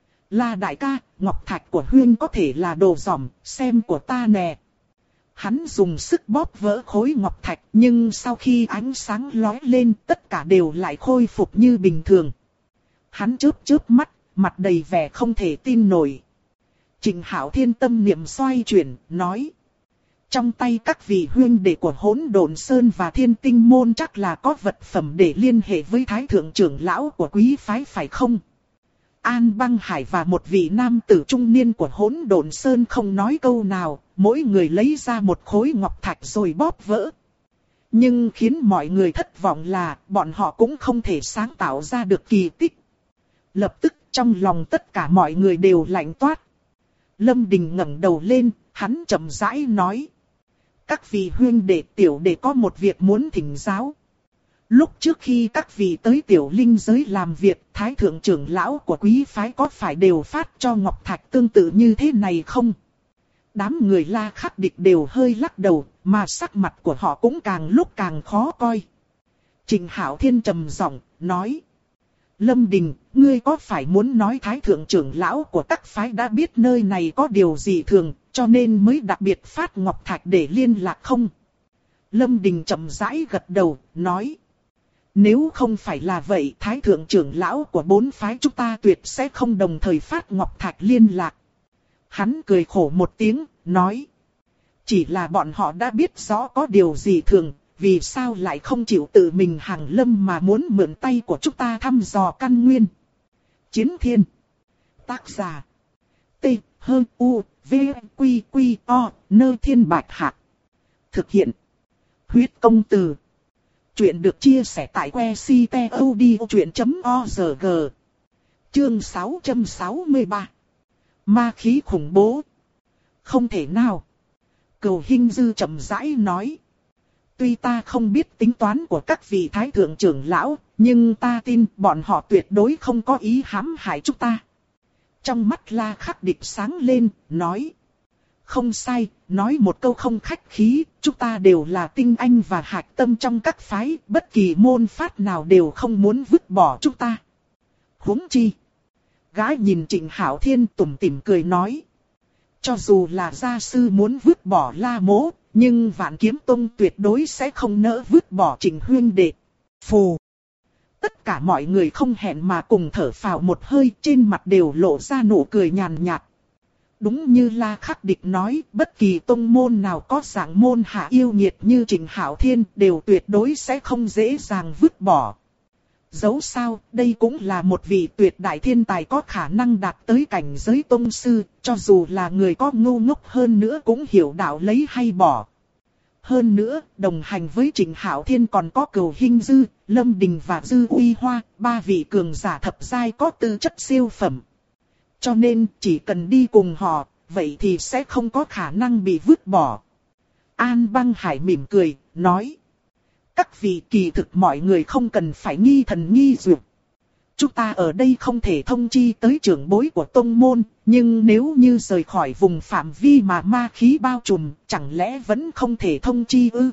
La đại ca, ngọc thạch của huynh có thể là đồ giỏm, xem của ta nè. Hắn dùng sức bóp vỡ khối ngọc thạch, nhưng sau khi ánh sáng lóe lên, tất cả đều lại khôi phục như bình thường. Hắn chớp chớp mắt, mặt đầy vẻ không thể tin nổi. Trịnh Hạo Thiên tâm niệm xoay chuyển, nói. Trong tay các vị huynh đệ của Hỗn Độn Sơn và Thiên Tinh Môn chắc là có vật phẩm để liên hệ với thái thượng trưởng lão của quý phái phải không? An Băng Hải và một vị nam tử trung niên của Hỗn Độn Sơn không nói câu nào, mỗi người lấy ra một khối ngọc thạch rồi bóp vỡ. Nhưng khiến mọi người thất vọng là bọn họ cũng không thể sáng tạo ra được kỳ tích. Lập tức trong lòng tất cả mọi người đều lạnh toát. Lâm Đình ngẩng đầu lên, hắn chậm rãi nói. Các vị huynh đệ, tiểu đệ có một việc muốn thỉnh giáo. Lúc trước khi các vị tới tiểu linh giới làm việc, thái thượng trưởng lão của quý phái có phải đều phát cho ngọc thạch tương tự như thế này không? Đám người La Khắc Địch đều hơi lắc đầu, mà sắc mặt của họ cũng càng lúc càng khó coi. Trịnh Hạo Thiên trầm giọng, nói. Lâm Đình, ngươi có phải muốn nói thái thượng trưởng lão của các phái đã biết nơi này có điều gì thường, cho nên mới đặc biệt phát ngọc thạch để liên lạc không? Lâm Đình chậm rãi gật đầu, nói. Nếu không phải là vậy, thái thượng trưởng lão của bốn phái chúng ta tuyệt sẽ không đồng thời phát ngọc thạch liên lạc. Hắn cười khổ một tiếng, nói. Chỉ là bọn họ đã biết rõ có điều gì thường, vì sao lại không chịu tự mình hàng lâm mà muốn mượn tay của chúng ta thăm dò căn nguyên. Chiến Thiên. Tác giả. T, H, U, V, Quy, Quy, O, Nơ Thiên Bạch Hạc. Thực hiện. Huyết Công Từ. Chuyện được chia sẻ tại que ctod.org. Chương 663. Ma khí khủng bố. Không thể nào. Cửu Hinh Dư chậm rãi nói. Tuy ta không biết tính toán của các vị thái thượng trưởng lão, nhưng ta tin bọn họ tuyệt đối không có ý hãm hại chúng ta. Trong mắt La Khắc Địch sáng lên, nói. Không sai, nói một câu không khách khí, chúng ta đều là tinh anh và hạch tâm trong các phái, bất kỳ môn phát nào đều không muốn vứt bỏ chúng ta. Huống chi. Gã nhìn Trịnh Hạo Thiên tủm tỉm cười nói. Cho dù là gia sư muốn vứt bỏ La Mỗ, nhưng Vạn Kiếm Tông tuyệt đối sẽ không nỡ vứt bỏ Trịnh huynh đệ. Phù. Tất cả mọi người không hẹn mà cùng thở phào một hơi, trên mặt đều lộ ra nụ cười nhàn nhạt. Đúng như La Khắc Địch nói, bất kỳ tông môn nào có dạng môn hạ yêu nghiệt như Trịnh Hạo Thiên đều tuyệt đối sẽ không dễ dàng vứt bỏ. Dẫu sao, đây cũng là một vị tuyệt đại thiên tài có khả năng đạt tới cảnh giới tông sư, cho dù là người có ngu ngốc hơn nữa cũng hiểu đạo lấy hay bỏ. Hơn nữa, đồng hành với Trịnh Hạo Thiên còn có Cửu Hinh Dư, Lâm Đình và Dư Uy Hoa, ba vị cường giả thập giai có tư chất siêu phẩm. Cho nên, chỉ cần đi cùng họ, vậy thì sẽ không có khả năng bị vứt bỏ. An Băng Hải mỉm cười, nói. Các vị kỳ thực mọi người không cần phải nghi thần nghi dược. Chúng ta ở đây không thể thông chi tới trưởng bối của tông môn, nhưng nếu như rời khỏi vùng phạm vi mà ma khí bao trùm, chẳng lẽ vẫn không thể thông chi ư?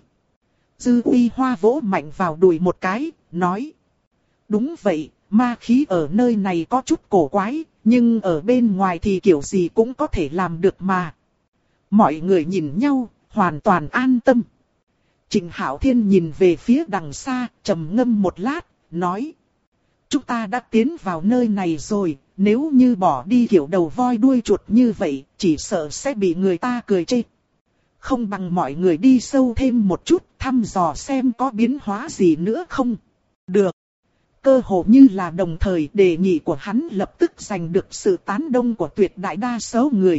Dư Uy Hoa vỗ mạnh vào đùi một cái, nói. Đúng vậy, ma khí ở nơi này có chút cổ quái, nhưng ở bên ngoài thì kiểu gì cũng có thể làm được mà. Mọi người nhìn nhau, hoàn toàn an tâm. Trịnh Hạo Thiên nhìn về phía đằng xa, trầm ngâm một lát, nói. Chúng ta đã tiến vào nơi này rồi, nếu như bỏ đi kiểu đầu voi đuôi chuột như vậy, chỉ sợ sẽ bị người ta cười chê. Không bằng mọi người đi sâu thêm một chút, thăm dò xem có biến hóa gì nữa không. Được. Cơ hồ như là đồng thời đề nghị của hắn lập tức giành được sự tán đồng của tuyệt đại đa số người.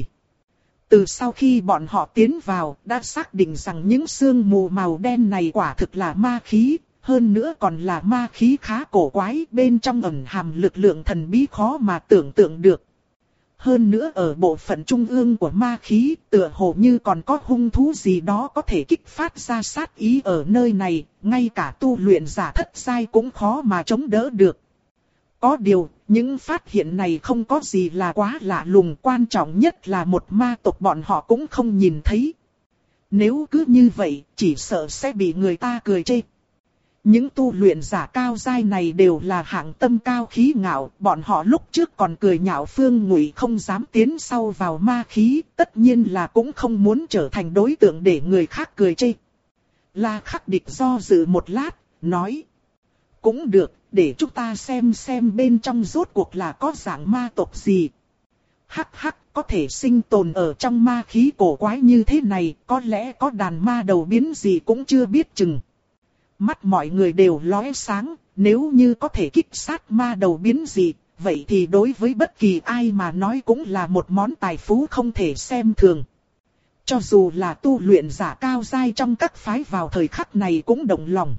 Từ sau khi bọn họ tiến vào, đã xác định rằng những sương mù màu đen này quả thực là ma khí, hơn nữa còn là ma khí khá cổ quái, bên trong ẩn hàm lực lượng thần bí khó mà tưởng tượng được. Hơn nữa ở bộ phận trung ương của ma khí, tựa hồ như còn có hung thú gì đó có thể kích phát ra sát ý ở nơi này, ngay cả tu luyện giả thất giai cũng khó mà chống đỡ được. Có điều, những phát hiện này không có gì là quá lạ lùng, quan trọng nhất là một ma tộc bọn họ cũng không nhìn thấy. Nếu cứ như vậy, chỉ sợ sẽ bị người ta cười chê. Những tu luyện giả cao giai này đều là hạng tâm cao khí ngạo, bọn họ lúc trước còn cười nhạo Phương Ngụy không dám tiến sâu vào ma khí, tất nhiên là cũng không muốn trở thành đối tượng để người khác cười chê. La Khắc Địch do dự một lát, nói. Cũng được, để chúng ta xem bên trong rốt cuộc là có dạng ma tộc gì. Hắc hắc, có thể sinh tồn ở trong ma khí cổ quái như thế này, có lẽ có đàn ma đầu biến gì cũng chưa biết chừng. Mắt mọi người đều lóe sáng, nếu như có thể kích sát ma đầu biến dị, vậy thì đối với bất kỳ ai mà nói cũng là một món tài phú không thể xem thường. Cho dù là tu luyện giả cao giai trong các phái vào thời khắc này cũng động lòng.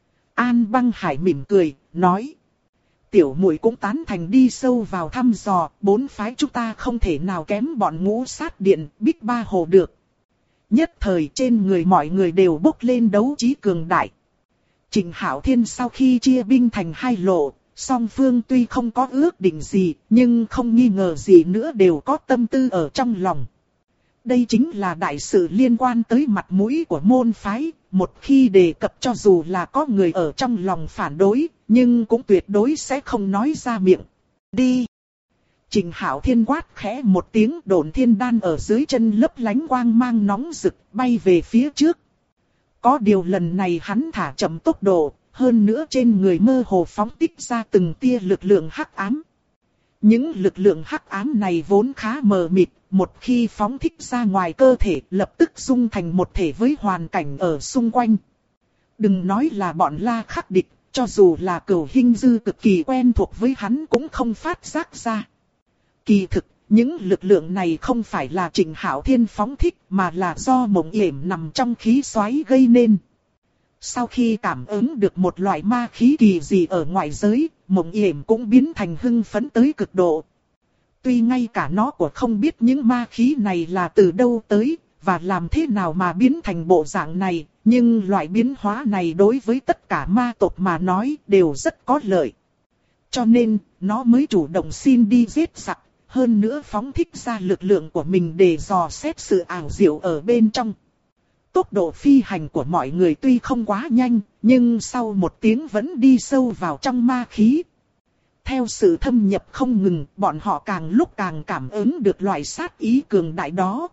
An Băng Hải mỉm cười, nói. Tiểu muội cũng tán thành đi sâu vào thăm dò, bốn phái chúng ta không thể nào kém bọn Ngũ Sát Điện, Bích Ba Hồ được. Nhất thời trên người mọi người đều bốc lên đấu trí cường đại. Trịnh Hạo Thiên sau khi chia binh thành hai lộ, song phương tuy không có ước định gì, nhưng không nghi ngờ gì nữa đều có tâm tư ở trong lòng. Đây chính là đại sự liên quan tới mặt mũi của môn phái, một khi đề cập cho dù là có người ở trong lòng phản đối, nhưng cũng tuyệt đối sẽ không nói ra miệng. Đi! Trịnh Hạo Thiên quát khẽ một tiếng, Độn Thiên Đan ở dưới chân lấp lánh quang mang nóng rực, bay về phía trước. Có điều lần này hắn thả chậm tốc độ, hơn nữa trên người mơ hồ phóng tích ra từng tia lực lượng hắc ám. Những lực lượng hắc ám này vốn khá mờ mịt, một khi phóng thích ra ngoài cơ thể lập tức dung thành một thể với hoàn cảnh ở xung quanh. Đừng nói là bọn La Khắc Địch, cho dù là Cửu Hinh Dư cực kỳ quen thuộc với hắn cũng không phát giác ra. Kỳ thực, những lực lượng này không phải là Trịnh Hạo Thiên phóng thích mà là do Mộng Yểm nằm trong khí xoáy gây nên. Sau khi cảm ứng được một loại ma khí kỳ dị ở ngoại giới, Mộng Yểm cũng biến thành hưng phấn tới cực độ. Tuy ngay cả nó cũng không biết những ma khí này là từ đâu tới, và làm thế nào mà biến thành bộ dạng này, nhưng loại biến hóa này đối với tất cả ma tộc mà nói đều rất có lợi. Cho nên, nó mới chủ động xin đi giết giặc, hơn nữa phóng thích ra lực lượng của mình để dò xét sự ảo diệu ở bên trong. Tốc độ phi hành của mọi người tuy không quá nhanh, nhưng sau một tiếng vẫn đi sâu vào trong ma khí. Theo sự thâm nhập không ngừng, bọn họ càng lúc càng cảm ứng được loại sát ý cường đại đó.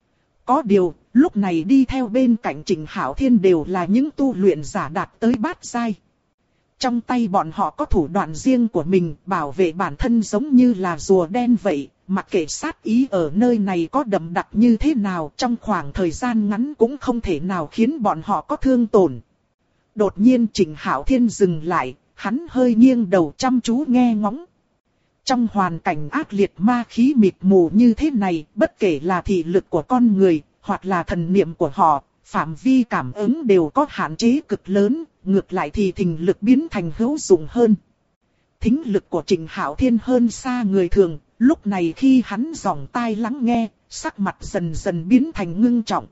Có điều, lúc này đi theo bên cạnh Trịnh Hạo Thiên đều là những tu luyện giả đạt tới bát giai. Trong tay bọn họ có thủ đoạn riêng của mình, bảo vệ bản thân giống như là rùa đen vậy, mặc kệ sát ý ở nơi này có đậm đặc như thế nào, trong khoảng thời gian ngắn cũng không thể nào khiến bọn họ có thương tổn. Đột nhiên Trịnh Hạo Thiên dừng lại, hắn hơi nghiêng đầu chăm chú nghe ngóng. Trong hoàn cảnh ác liệt ma khí mịt mù như thế này, bất kể là thị lực của con người, hoặc là thần niệm của họ, phạm vi cảm ứng đều có hạn chế cực lớn, ngược lại thì thính lực biến thành hữu dụng hơn. Thính lực của Trịnh Hạo Thiên hơn xa người thường, lúc này khi hắn dòng tai lắng nghe, sắc mặt dần dần biến thành ngưng trọng.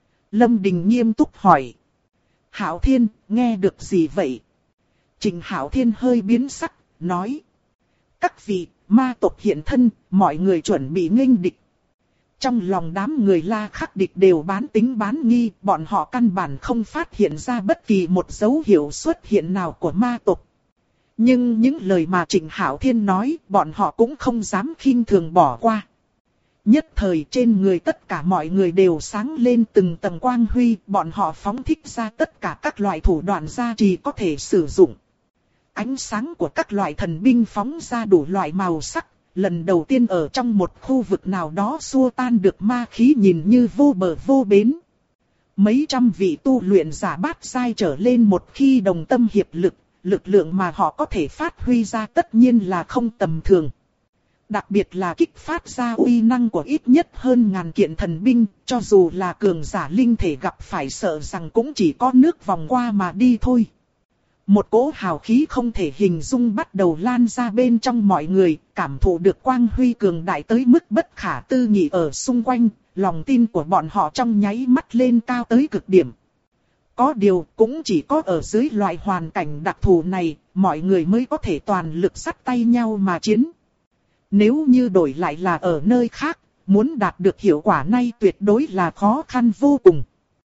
Lâm Đình nghiêm túc hỏi. Hạo Thiên, nghe được gì vậy? Trịnh Hạo Thiên hơi biến sắc, nói. Các vị, ma tộc hiện thân, mọi người chuẩn bị nghênh địch. Trong lòng đám người La Khắc Địch đều bán tính bán nghi, bọn họ căn bản không phát hiện ra bất kỳ một dấu hiệu xuất hiện nào của ma tộc. Nhưng những lời mà Trịnh Hạo Thiên nói, bọn họ cũng không dám khinh thường bỏ qua. Nhất thời trên người tất cả mọi người đều sáng lên từng tầng quang huy, bọn họ phóng thích ra tất cả các loại thủ đoạn gia trì có thể sử dụng. Ánh sáng của các loại thần binh phóng ra đủ loại màu sắc, lần đầu tiên ở trong một khu vực nào đó xua tan được ma khí nhìn như vô bờ vô bến. Mấy trăm vị tu luyện giả bát giai trở lên một khi đồng tâm hiệp lực, lực lượng mà họ có thể phát huy ra tất nhiên là không tầm thường. Đặc biệt là kích phát ra uy năng của ít nhất hơn ngàn kiện thần binh, cho dù là cường giả linh thể gặp phải sợ rằng cũng chỉ có nước vòng qua mà đi thôi. Một cỗ hào khí không thể hình dung bắt đầu lan ra bên trong mọi người, cảm thụ được quang huy cường đại tới mức bất khả tư nghị ở xung quanh, lòng tin của bọn họ trong nháy mắt lên cao tới cực điểm. Có điều cũng chỉ có ở dưới loại hoàn cảnh đặc thù này, mọi người mới có thể toàn lực dắt tay nhau mà chiến. Nếu như đổi lại là ở nơi khác, muốn đạt được hiệu quả này tuyệt đối là khó khăn vô cùng.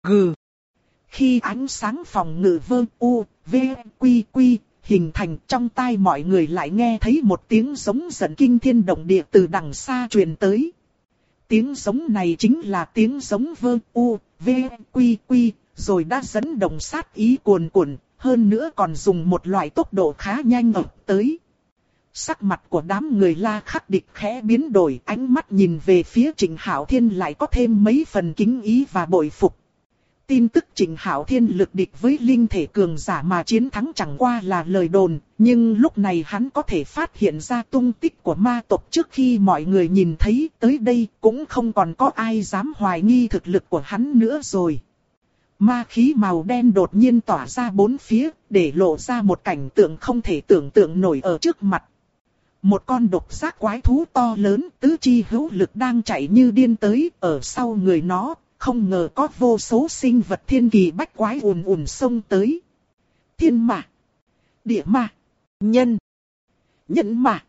Khi ánh sáng phòng ngự vơ u, v, quy quy, hình thành trong tai mọi người lại nghe thấy một tiếng giống giận kinh thiên động địa từ đằng xa truyền tới. Tiếng giống này chính là tiếng giống vơ u, v, quy quy, rồi đã dẫn động sát ý cuồn cuộn, hơn nữa còn dùng một loại tốc độ khá nhanh ập tới. Sắc mặt của đám người La Khắc Địch khẽ biến đổi, ánh mắt nhìn về phía Trịnh Hạo Thiên lại có thêm mấy phần kính ý và bội phục. Tin tức Trịnh Hạo Thiên lực địch với linh thể cường giả mà chiến thắng chẳng qua là lời đồn, nhưng lúc này hắn có thể phát hiện ra tung tích của ma tộc trước khi mọi người nhìn thấy, tới đây cũng không còn có ai dám hoài nghi thực lực của hắn nữa rồi. Ma khí màu đen đột nhiên tỏa ra bốn phía, để lộ ra một cảnh tượng không thể tưởng tượng nổi ở trước mặt. Một con độc giác quái thú to lớn, tứ chi hữu lực đang chạy như điên tới, ở sau người nó, không ngờ có vô số sinh vật thiên kỳ bách quái ùn ùn xông tới. Thiên ma, địa ma, nhân ma.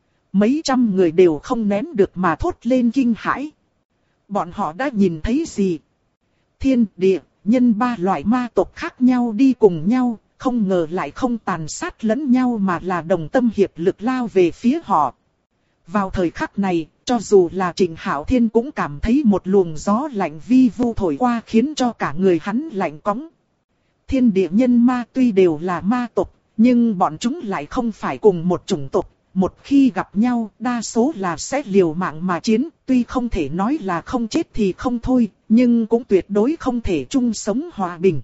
Mấy trăm người đều không nén được mà thốt lên kinh hãi. Bọn họ đã nhìn thấy gì? Thiên, địa, nhân ba loại ma tộc khác nhau đi cùng nhau, không ngờ lại không tàn sát lẫn nhau mà là đồng tâm hiệp lực lao về phía họ. Vào thời khắc này, cho dù là Trịnh Hạo Thiên cũng cảm thấy một luồng gió lạnh vi vu thổi qua khiến cho cả người hắn lạnh cóng. Thiên địa nhân ma tuy đều là ma tộc, nhưng bọn chúng lại không phải cùng một chủng tộc. Một khi gặp nhau, đa số là sẽ liều mạng mà chiến, tuy không thể nói là không chết thì không thôi, nhưng cũng tuyệt đối không thể chung sống hòa bình.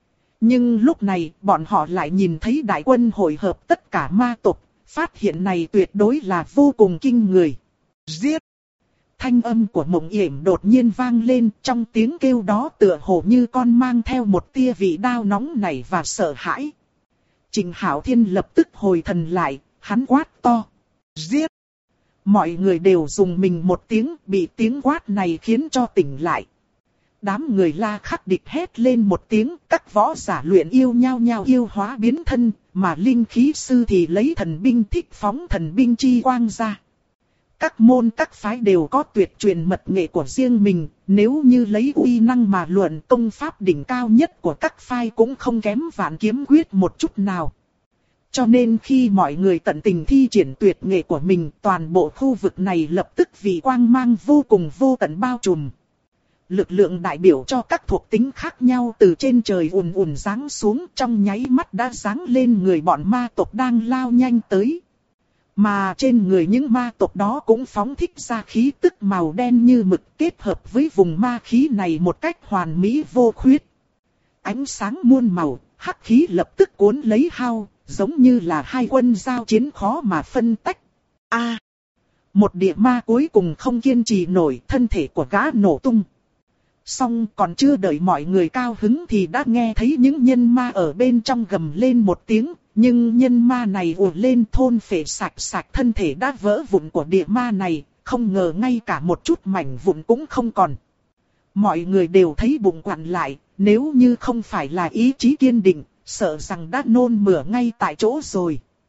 Nhưng lúc này, bọn họ lại nhìn thấy đại quân hội hợp tất cả ma tộc, phát hiện này tuyệt đối là vô cùng kinh người. Giết! Thanh âm của Mộng Yểm đột nhiên vang lên, trong tiếng kêu đó tựa hồ như con mang theo một tia vị đao nóng nảy và sợ hãi. Trịnh Hạo Thiên lập tức hồi thần lại, hắn quát to. Giết! Mọi người đều dùng mình một tiếng, bị tiếng quát này khiến cho tỉnh lại. Đám người La Khắc Địch hét lên một tiếng, các võ giả luyện yêu nhao nhao yêu hóa biến thân, mà linh khí sư thì lấy thần binh thích phóng thần binh chi quang ra. Các môn các phái đều có tuyệt truyền mật nghệ của riêng mình, nếu như lấy uy năng mà luận công pháp đỉnh cao nhất của các phái cũng không kém Vạn Kiếm Quyết một chút nào. Cho nên khi mọi người tận tình thi triển tuyệt nghệ của mình, toàn bộ khu vực này lập tức vì quang mang vô cùng vô tận bao trùm. Lực lượng đại biểu cho các thuộc tính khác nhau từ trên trời ùn ùn giáng xuống, trong nháy mắt đã giáng lên người bọn ma tộc đang lao nhanh tới. Mà trên người những ma tộc đó cũng phóng thích ra khí tức màu đen như mực kết hợp với vùng ma khí này một cách hoàn mỹ vô khuyết. Ánh sáng muôn màu, hắc khí lập tức cuốn lấy hao, giống như là hai quân giao chiến khó mà phân tách. Một địa ma cuối cùng không kiên trì nổi, thân thể của gã nổ tung. Xong còn chưa đợi mọi người cao hứng thì đã nghe thấy những nhân ma ở bên trong gầm lên một tiếng, nhưng nhân ma này ùa lên thôn phệ sạch sạch thân thể đã vỡ vụn của địa ma này, không ngờ ngay cả một chút mảnh vụn cũng không còn. Mọi người đều thấy bụng quặn lại, nếu như không phải là ý chí kiên định, sợ rằng đã nôn mửa ngay tại chỗ rồi.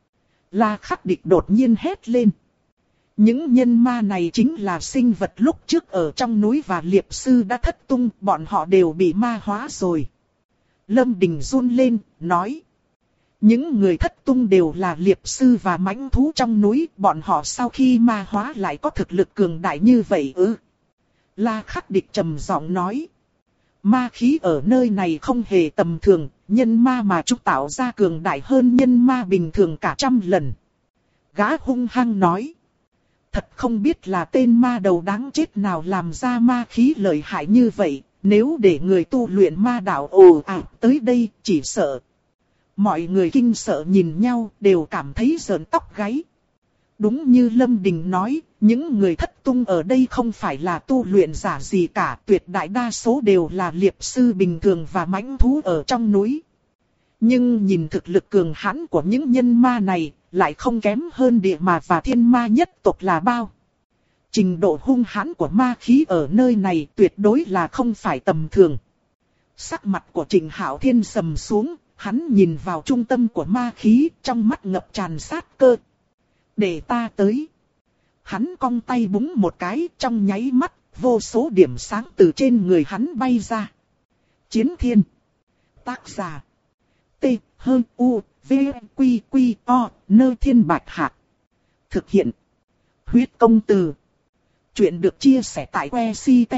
La Khắc Địch đột nhiên hét lên. Những nhân ma này chính là sinh vật lúc trước ở trong núi và Liệp Sư đã thất tung, bọn họ đều bị ma hóa rồi. Lâm Đình run lên, nói. Những người thất tung đều là Liệp Sư và mãnh thú trong núi, bọn họ sau khi ma hóa lại có thực lực cường đại như vậy ư? La Khắc Địch trầm giọng nói. Ma khí ở nơi này không hề tầm thường, nhân ma mà chúng tạo ra cường đại hơn nhân ma bình thường cả 100 lần. Gã hung hăng nói. Thật không biết là tên ma đầu đáng chết nào làm ra ma khí lợi hại như vậy, nếu để người tu luyện ma đạo ồ ạt tới đây chỉ sợ. Mọi người kinh sợ nhìn nhau đều cảm thấy rợn tóc gáy. Đúng như Lâm Đình nói, những người thất tung ở đây không phải là tu luyện giả gì cả, tuyệt đại đa số đều là Liệp Sư bình thường và mãnh thú ở trong núi. Nhưng nhìn thực lực cường hãn của những nhân ma này, lại không kém hơn địa ma và thiên ma nhất tộc là bao. Trình độ hung hãn của ma khí ở nơi này tuyệt đối là không phải tầm thường. Sắc mặt của Trịnh Hạo Thiên sầm xuống, hắn nhìn vào trung tâm của ma khí, trong mắt ngập tràn sát cơ. Để ta tới. Hắn cong tay búng một cái, trong nháy mắt, vô số điểm sáng từ trên người hắn bay ra. Chiến Thiên. Tác giả. T, H, U, V, Quy, Quy, O, Nơ Thiên Bạch Hạc. Thực hiện. Huyết công từ. Chuyện được chia sẻ tại que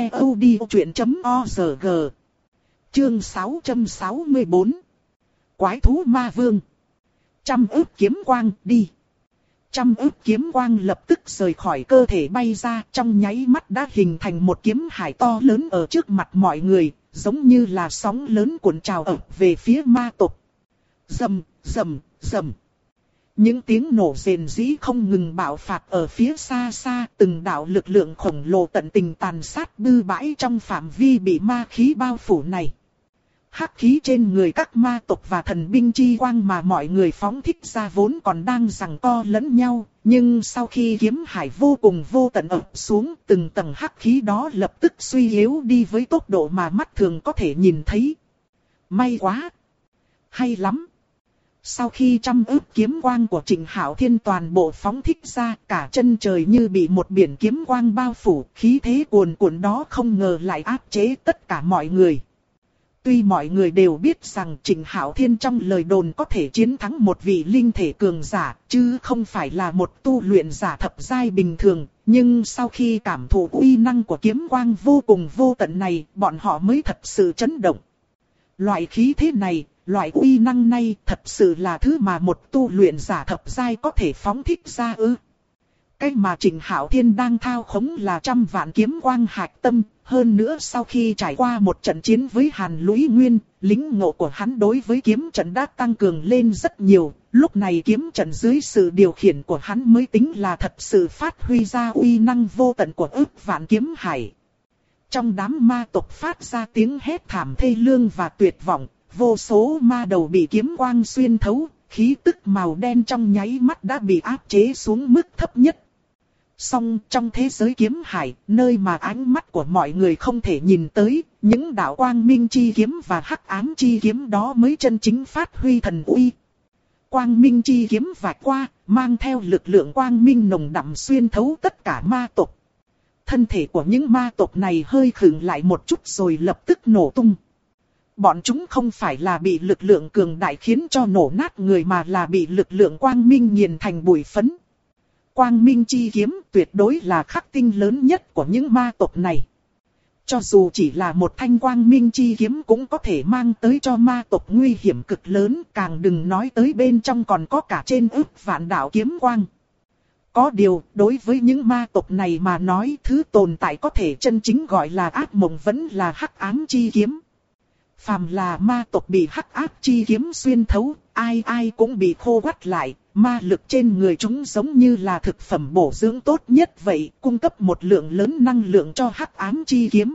ctod.org. Chương 664. Quái thú ma vương. 100 ức kiếm quang đi. 100 ức kiếm quang lập tức rời khỏi cơ thể bay ra, trong nháy mắt đã hình thành một kiếm hải to lớn ở trước mặt mọi người, giống như là sóng lớn cuộn trào ập về phía ma tộc. Rầm, rầm, rầm. Những tiếng nổ rền rĩ không ngừng bạo phát ở phía xa xa, từng đạo lực lượng khổng lồ tận tình tàn sát bừa bãi trong phạm vi bị ma khí bao phủ này. Hắc khí trên người các ma tộc và thần binh chi quang mà mọi người phóng thích ra vốn còn đang giằng co lẫn nhau, nhưng sau khi kiếm hải vô cùng vô tận ập xuống, từng tầng hắc khí đó lập tức suy yếu đi với tốc độ mà mắt thường có thể nhìn thấy. May quá! Hay lắm! Sau khi 100 ức kiếm quang của Trịnh Hạo Thiên toàn bộ phóng thích ra, cả chân trời như bị một biển kiếm quang bao phủ, khí thế cuồn cuộn đó không ngờ lại áp chế tất cả mọi người. Tuy mọi người đều biết rằng Trịnh Hạo Thiên trong lời đồn có thể chiến thắng một vị linh thể cường giả, chứ không phải là một tu luyện giả thập giai bình thường, nhưng sau khi cảm thụ uy năng của kiếm quang vô cùng vô tận này, bọn họ mới thật sự chấn động. Loại khí thế này, loại uy năng này thật sự là thứ mà một tu luyện giả thập giai có thể phóng thích ra ư? Cái mà Trịnh Hạo Thiên đang thao khống là 100 vạn kiếm quang hạch tâm, hơn nữa sau khi trải qua một trận chiến với Hàn Lũy Nguyên, lĩnh ngộ của hắn đối với kiếm trận đã tăng cường lên rất nhiều, lúc này kiếm trận dưới sự điều khiển của hắn mới tính là thật sự phát huy ra uy năng vô tận của ức vạn kiếm hải. Trong đám ma tộc phát ra tiếng hét thảm thê lương và tuyệt vọng, vô số ma đầu bị kiếm quang xuyên thấu, khí tức màu đen trong nháy mắt đã bị áp chế xuống mức thấp nhất. Song trong thế giới kiếm hải, nơi mà ánh mắt của mọi người không thể nhìn tới, những đạo quang minh chi kiếm và hắc ám chi kiếm đó mới chân chính phát huy thần uy. Quang minh chi kiếm vạch qua, mang theo lực lượng quang minh nồng đậm xuyên thấu tất cả ma tộc. Thân thể của những ma tộc này hơi khựng lại một chút rồi lập tức nổ tung. Bọn chúng không phải là bị lực lượng cường đại khiến cho nổ nát người mà là bị lực lượng quang minh nghiền thành bụi phấn. Quang minh chi kiếm tuyệt đối là khắc tinh lớn nhất của những ma tộc này. Cho dù chỉ là một thanh quang minh chi kiếm cũng có thể mang tới cho ma tộc nguy hiểm cực lớn, càng đừng nói tới bên trong còn có cả trên ức vạn đạo kiếm quang. Có điều, đối với những ma tộc này mà nói, thứ tồn tại có thể chân chính gọi là ác mộng vẫn là hắc ám chi kiếm. Phàm là ma tộc bị hắc ác chi kiếm xuyên thấu, ai ai cũng bị khô quắt lại, ma lực trên người chúng giống như là thực phẩm bổ dưỡng tốt nhất vậy, cung cấp một lượng lớn năng lượng cho hắc ám chi kiếm.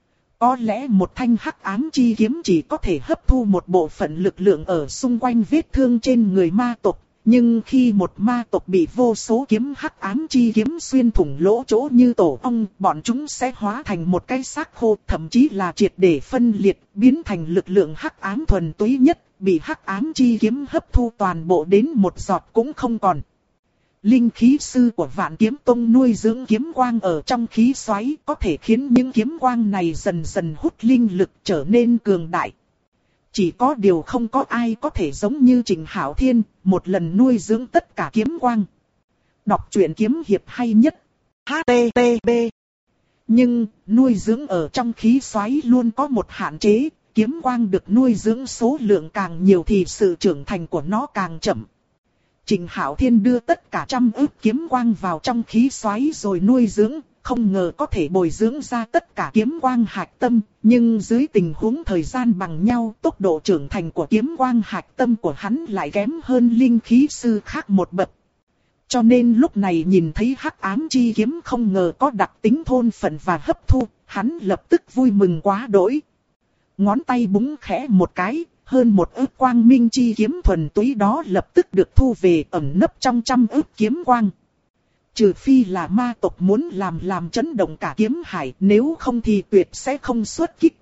Có lẽ một thanh hắc ám chi kiếm chỉ có thể hấp thu một bộ phận lực lượng ở xung quanh vết thương trên người ma tộc, Nhưng khi một ma tộc bị vô số kiếm hắc ám chi kiếm xuyên thủng lỗ chỗ như tổ ong, bọn chúng sẽ hóa thành một cái xác khô, thậm chí là triệt để phân liệt, biến thành lực lượng hắc ám thuần túy nhất, bị hắc ám chi kiếm hấp thu toàn bộ đến một giọt cũng không còn. Linh khí sư của Vạn Kiếm Tông nuôi dưỡng kiếm quang ở trong khí xoáy, có thể khiến những kiếm quang này dần dần hút linh lực trở nên cường đại. Chỉ có điều không có ai có thể giống như Trình Hạo Thiên, một lần nuôi dưỡng tất cả kiếm quang. Đọc truyện kiếm hiệp hay nhất. HTTP. Nhưng, nuôi dưỡng ở trong khí xoáy luôn có một hạn chế, kiếm quang được nuôi dưỡng số lượng càng nhiều thì sự trưởng thành của nó càng chậm. Trình Hạo Thiên đưa tất cả 100 ức kiếm quang vào trong khí xoáy rồi nuôi dưỡng, không ngờ có thể bồi dưỡng ra tất cả kiếm quang hạch tâm, nhưng dưới tình huống thời gian bằng nhau, tốc độ trưởng thành của kiếm quang hạch tâm của hắn lại kém hơn linh khí sư khác một bậc. Cho nên lúc này nhìn thấy hắc ám chi kiếm không ngờ có đặc tính thôn phận và hấp thu, hắn lập tức vui mừng quá đỗi. Ngón tay búng khẽ một cái, hơn 1 ức quang minh chi kiếm thuần túy đó lập tức được thu về ẩn nấp trong 100 ức kiếm quang. Trừ phi là ma tộc muốn làm chấn động cả kiếm hải, nếu không thì tuyệt sẽ không xuất kích.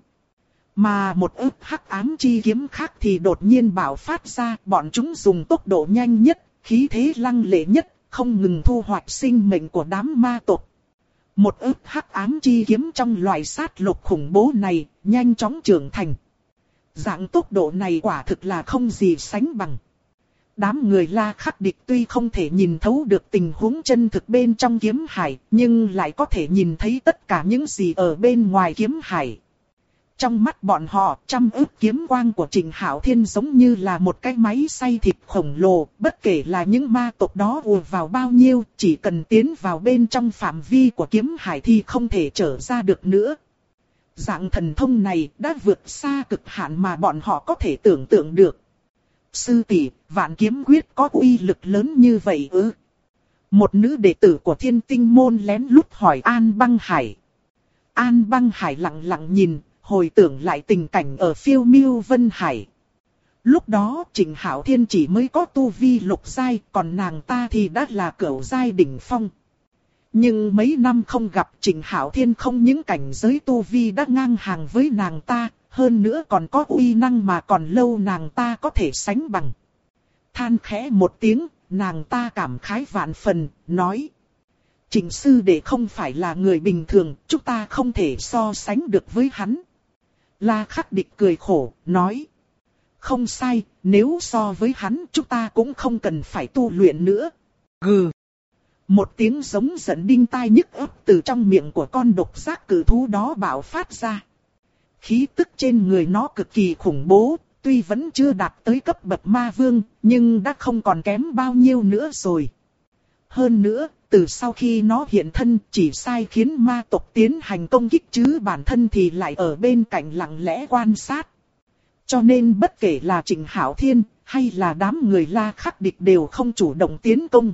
Mà 1 ức hắc ám chi kiếm khác thì đột nhiên bạo phát ra, bọn chúng dùng tốc độ nhanh nhất, khí thế lăng lệ nhất, không ngừng thu hoạch sinh mệnh của đám ma tộc. 1 ức hắc ám chi kiếm trong loại sát lục khủng bố này, nhanh chóng trưởng thành. Dạng tốc độ này quả thực là không gì sánh bằng. Đám người La Khắc Địch tuy không thể nhìn thấu được tình huống chân thực bên trong kiếm hải, nhưng lại có thể nhìn thấy tất cả những gì ở bên ngoài kiếm hải. Trong mắt bọn họ, 100 ức kiếm quang của Trình Hạo Thiên giống như là một cái máy xay thịt khổng lồ, bất kể là những ma tộc đó ùa vào bao nhiêu, chỉ cần tiến vào bên trong phạm vi của kiếm hải thì không thể trở ra được nữa. Dạng thần thông này đã vượt xa cực hạn mà bọn họ có thể tưởng tượng được. Sư tỷ, Vạn Kiếm Quyết có uy lực lớn như vậy ư? Một nữ đệ tử của Thiên Tinh Môn lén lút hỏi An Băng Hải. An Băng Hải lặng lặng nhìn, hồi tưởng lại tình cảnh ở Phiêu Miêu Vân Hải. Lúc đó Trình Hạo Thiên chỉ mới có tu vi lục giai, còn nàng ta thì đã là cửu giai đỉnh phong. Nhưng mấy năm không gặp, Trình Hạo Thiên không những cảnh giới tu vi đã ngang hàng với nàng ta, hơn nữa còn có uy năng mà còn lâu nàng ta có thể sánh bằng. Than khẽ một tiếng, nàng ta cảm khái vạn phần, nói: Trình sư đệ không phải là người bình thường, chúng ta không thể so sánh được với hắn. La Khắc Địch cười khổ, nói: Không sai, nếu so với hắn chúng ta cũng không cần phải tu luyện nữa. Gừ. Một tiếng giống giận đinh tai nhức óc từ trong miệng của con độc giác cử thú đó bạo phát ra. Khí tức trên người nó cực kỳ khủng bố, tuy vẫn chưa đạt tới cấp bậc ma vương, nhưng đã không còn kém bao nhiêu nữa rồi. Hơn nữa, từ sau khi nó hiện thân chỉ sai khiến ma tộc tiến hành công kích chứ bản thân thì lại ở bên cạnh lặng lẽ quan sát. Cho nên bất kể là Trình Hạo Thiên hay là đám người La Khắc Địch đều không chủ động tiến công.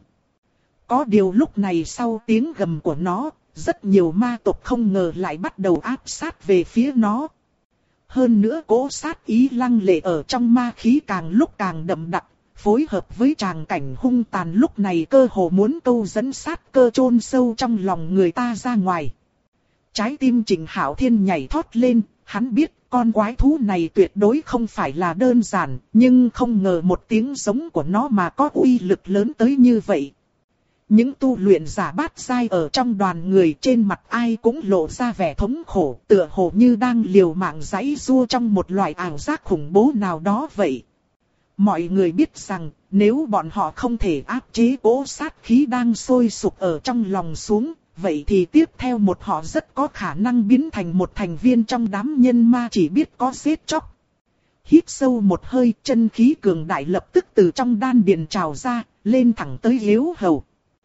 Có điều lúc này sau tiếng gầm của nó, rất nhiều ma tộc không ngờ lại bắt đầu áp sát về phía nó. Hơn nữa cỗ sát ý lăng lệ ở trong ma khí càng lúc càng đậm đặc, phối hợp với tràng cảnh hung tàn lúc này cơ hồ muốn câu dẫn sát cơ chôn sâu trong lòng người ta ra ngoài. Trái tim Trình Hạo Thiên nhảy thót lên, hắn biết con quái thú này tuyệt đối không phải là đơn giản, nhưng không ngờ một tiếng giống của nó mà có uy lực lớn tới như vậy. Những tu luyện giả bát giai ở trong đoàn người trên mặt ai cũng lộ ra vẻ thống khổ, tựa hồ như đang liều mạng giãy giụa trong một loại ảo giác khủng bố nào đó vậy. Mọi người biết rằng, nếu bọn họ không thể áp chế cỗ sát khí đang sôi sục ở trong lòng xuống, vậy thì tiếp theo một họ rất có khả năng biến thành một thành viên trong đám nhân ma chỉ biết có giết chóc. Hít sâu một hơi, chân khí cường đại lập tức từ trong đan điền trào ra, lên thẳng tới yếu hầu.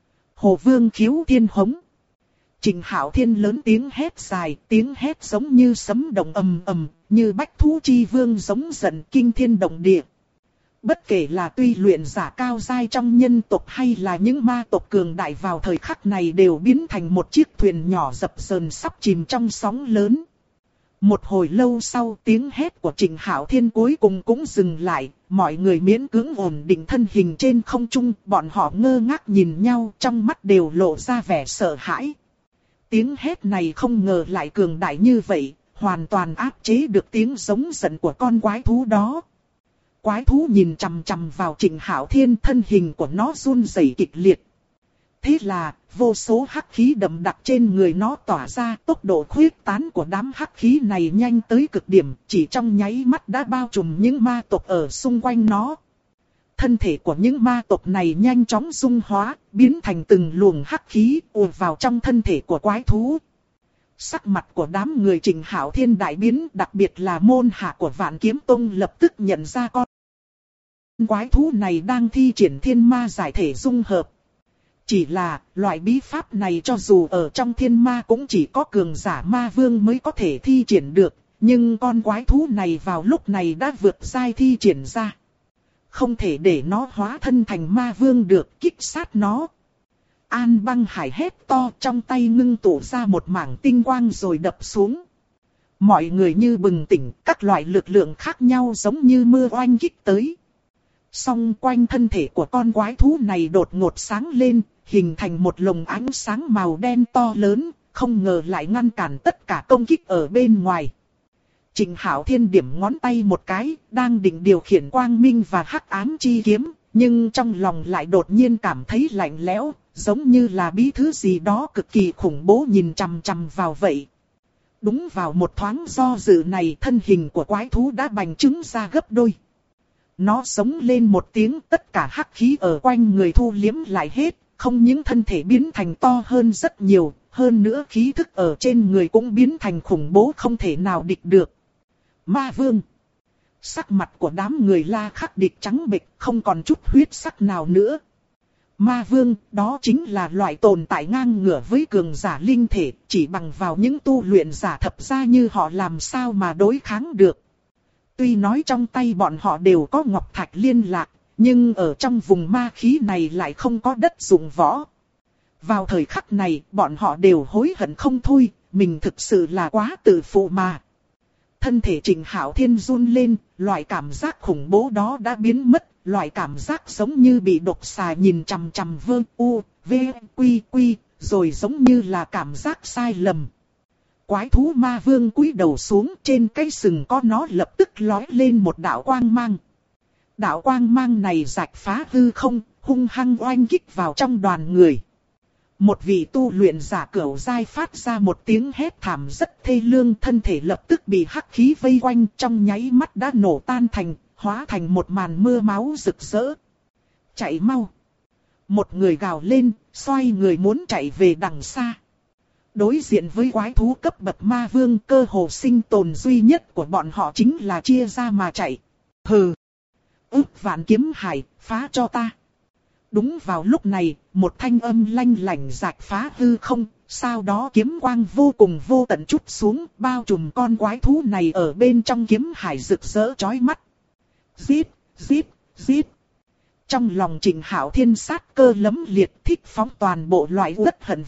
Hồ Vương khiếu thiên hống. Trình Hạo Thiên lớn tiếng hét dài, tiếng hét giống như sấm động ầm ầm, như bách thú chi vương giống giận kinh thiên động địa. Bất kể là tuy luyện giả cao giai trong nhân tộc hay là những ma tộc cường đại vào thời khắc này đều biến thành một chiếc thuyền nhỏ dập dờn sắp chìm trong sóng lớn. Một hồi lâu sau tiếng hét của Trịnh Hạo Thiên cuối cùng cũng dừng lại, mọi người miễn cưỡng ổn định thân hình trên không trung, bọn họ ngơ ngác nhìn nhau, trong mắt đều lộ ra vẻ sợ hãi. Tiếng hét này không ngờ lại cường đại như vậy, hoàn toàn áp chế được tiếng giống giận của con quái thú đó. Quái thú nhìn chằm chằm vào Trịnh Hạo Thiên, thân hình của nó run rẩy kịch liệt. Thế là, vô số hắc khí đậm đặc trên người nó tỏa ra, tốc độ khuyết tán của đám hắc khí này nhanh tới cực điểm, chỉ trong nháy mắt đã bao trùm những ma tộc ở xung quanh nó. Thân thể của những ma tộc này nhanh chóng dung hóa, biến thành từng luồng hắc khí ùa vào trong thân thể của quái thú. Sắc mặt của đám người Trịnh Hạo Thiên đại biến, đặc biệt là môn hạ của Vạn Kiếm Tông lập tức nhận ra con quái thú này đang thi triển thiên ma giải thể dung hợp. Chỉ là, loại bí pháp này cho dù ở trong thiên ma cũng chỉ có cường giả ma vương mới có thể thi triển được, nhưng con quái thú này vào lúc này đã vượt giai thi triển ra. Không thể để nó hóa thân thành ma vương được, kích sát nó. An Băng Hải hét to, trong tay ngưng tụ ra một mảng tinh quang rồi đập xuống. Mọi người như bừng tỉnh, các loại lực lượng khác nhau giống như mưa oanh kích tới. Song quanh thân thể của con quái thú này đột ngột sáng lên, hình thành một lồng ánh sáng màu đen to lớn, không ngờ lại ngăn cản tất cả công kích ở bên ngoài. Trịnh Hạo Thiên điểm ngón tay một cái, đang định điều khiển quang minh và hắc ám chi kiếm, nhưng trong lòng lại đột nhiên cảm thấy lạnh lẽo, giống như là bí thứ gì đó cực kỳ khủng bố nhìn chằm chằm vào vậy. Đúng vào một thoáng do dự này, thân hình của quái thú đã bành trướng ra gấp đôi. Nó sống lên một tiếng, tất cả hắc khí ở quanh người thu liếm lại hết, không những thân thể biến thành to hơn rất nhiều, hơn nữa khí thức ở trên người cũng biến thành khủng bố không thể nào địch được. Ma Vương. Sắc mặt của đám người La Khắc Địch trắng bệch, không còn chút huyết sắc nào nữa. Ma Vương, đó chính là loại tồn tại ngang ngửa với cường giả linh thể, chỉ bằng vào những tu luyện giả thập gia như họ làm sao mà đối kháng được. Tuy nói trong tay bọn họ đều có ngọc thạch liên lạc, nhưng ở trong vùng ma khí này lại không có đất dụng võ. Vào thời khắc này, bọn họ đều hối hận không thôi, mình thực sự là quá tự phụ mà. Thân thể Trịnh Hạo Thiên run lên, loại cảm giác khủng bố đó đã biến mất, loại cảm giác giống như bị độc xà nhìn chằm chằm rồi giống như là cảm giác sai lầm. Quái thú ma vương cúi đầu xuống, trên cái sừng có nó lập tức lói lên một đạo quang mang. Đạo quang mang này rạch phá hư không, hung hăng oanh kích vào trong đoàn người. Một vị tu luyện giả cửu giai phát ra một tiếng hét thảm rất thê lương, thân thể lập tức bị hắc khí vây quanh, trong nháy mắt đã nổ tan thành, hóa thành một màn mưa máu rực rỡ. Chạy mau! Một người gào lên, xoay người muốn chạy về đằng xa. Đối diện với quái thú cấp bậc ma vương, cơ hồ sinh tồn duy nhất của bọn họ chính là chia ra mà chạy. Hừ! Vạn Kiếm Hải, phá cho ta! Đúng vào lúc này, một thanh âm lanh lảnh rạch phá hư không, sau đó kiếm quang vô cùng vô tận trút xuống, bao trùm con quái thú này ở bên trong kiếm hải rực rỡ chói mắt. Giết, giết, giết! Trong lòng Trịnh Hạo Thiên sát cơ lấm liệt, thích phóng toàn bộ loại uất hận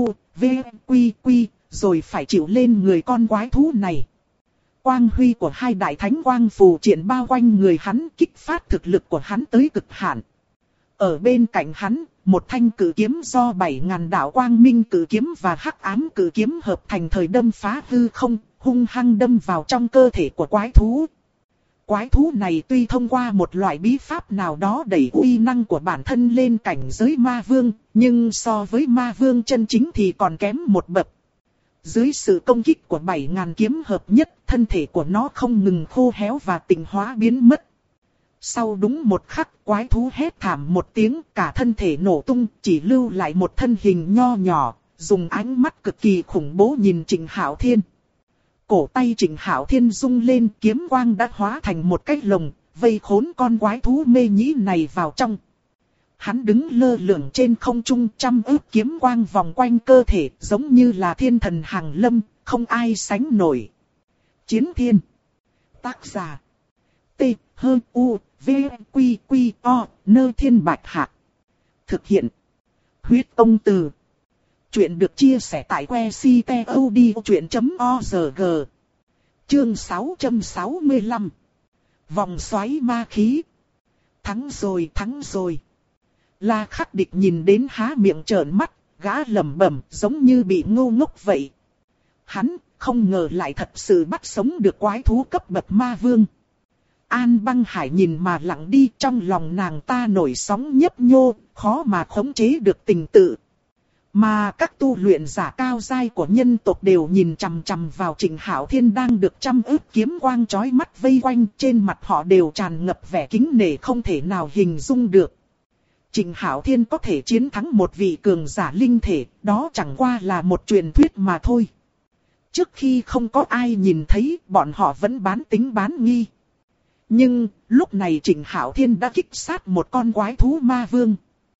rồi phải chịu lên người con quái thú này. Quang huy của hai đại thánh quang phù triển bao quanh người hắn, kích phát thực lực của hắn tới cực hạn. Ở bên cạnh hắn, một thanh cử kiếm do 7.000 đạo quang minh cử kiếm và hắc ám cử kiếm hợp thành thời đâm phá hư không, hung hăng đâm vào trong cơ thể của quái thú. Quái thú này tuy thông qua một loại bí pháp nào đó đẩy uy năng của bản thân lên cảnh giới ma vương, nhưng so với ma vương chân chính thì còn kém một bậc. Dưới sự công kích của 7.000 kiếm hợp nhất, thân thể của nó không ngừng khô héo và tịnh hóa biến mất. Sau đúng một khắc, quái thú hét thảm một tiếng, cả thân thể nổ tung, chỉ lưu lại một thân hình nho nhỏ, dùng ánh mắt cực kỳ khủng bố nhìn Trịnh Hạo Thiên. Cổ tay Trịnh Hạo Thiên rung lên, kiếm quang đã hóa thành một cái lồng, vây khốn con quái thú mê nhĩ này vào trong. Hắn đứng lơ lửng trên không trung, trăm ức kiếm quang vòng quanh cơ thể, giống như là thiên thần hàng lâm, không ai sánh nổi. Chiến Thiên. Tác giả. Nơi Thiên Bạch Hạc. Thực hiện. Huyết Công Từ. Chuyện được chia sẻ tại que ctod.org. Chương 665. Vòng xoáy ma khí. Thắng rồi. La Khắc Địch nhìn đến há miệng trợn mắt, gã lẩm bẩm giống như bị ngu ngốc vậy. Hắn không ngờ lại thật sự bắt sống được quái thú cấp bậc ma vương. An Băng Hải nhìn mà lặng đi, trong lòng nàng ta nổi sóng nhấp nhô, khó mà khống chế được tình tự. Mà các tu luyện giả cao giai của nhân tộc đều nhìn chằm chằm vào Trịnh Hạo Thiên đang được trăm ức kiếm quang chói mắt vây quanh, trên mặt họ đều tràn ngập vẻ kính nể không thể nào hình dung được. Trịnh Hạo Thiên có thể chiến thắng một vị cường giả linh thể, đó chẳng qua là một truyền thuyết mà thôi. Trước khi không có ai nhìn thấy, bọn họ vẫn bán tính bán nghi. Nhưng, lúc này Trịnh Hạo Thiên đã kích sát một con quái thú ma vương.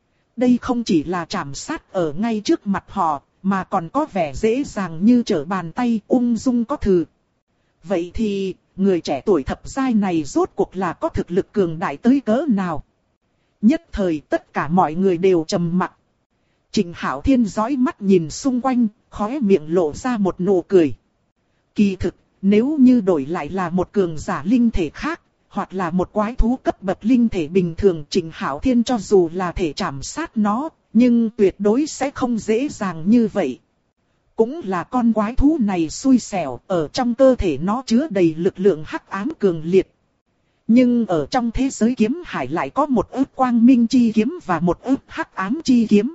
Đây không chỉ là trảm sát ở ngay trước mặt họ, mà còn có vẻ dễ dàng như trở bàn tay, ung dung có thừa. Vậy thì, người trẻ tuổi thập giai này rốt cuộc là có thực lực cường đại tới cỡ nào? Nhất thời tất cả mọi người đều trầm mặc. Trịnh Hạo Thiên dõi mắt nhìn xung quanh, khóe miệng lộ ra một nụ cười. Kỳ thực, nếu như đổi lại là một cường giả linh thể khác, hoặc là một quái thú cấp bậc linh thể bình thường, Trịnh Hạo Thiên cho dù là thể trảm sát nó, nhưng tuyệt đối sẽ không dễ dàng như vậy. Cũng là con quái thú này xui xẻo, ở trong cơ thể nó chứa đầy lực lượng hắc ám cường liệt. Nhưng ở trong thế giới kiếm hải lại có một ức quang minh chi kiếm và một ức hắc ám chi kiếm.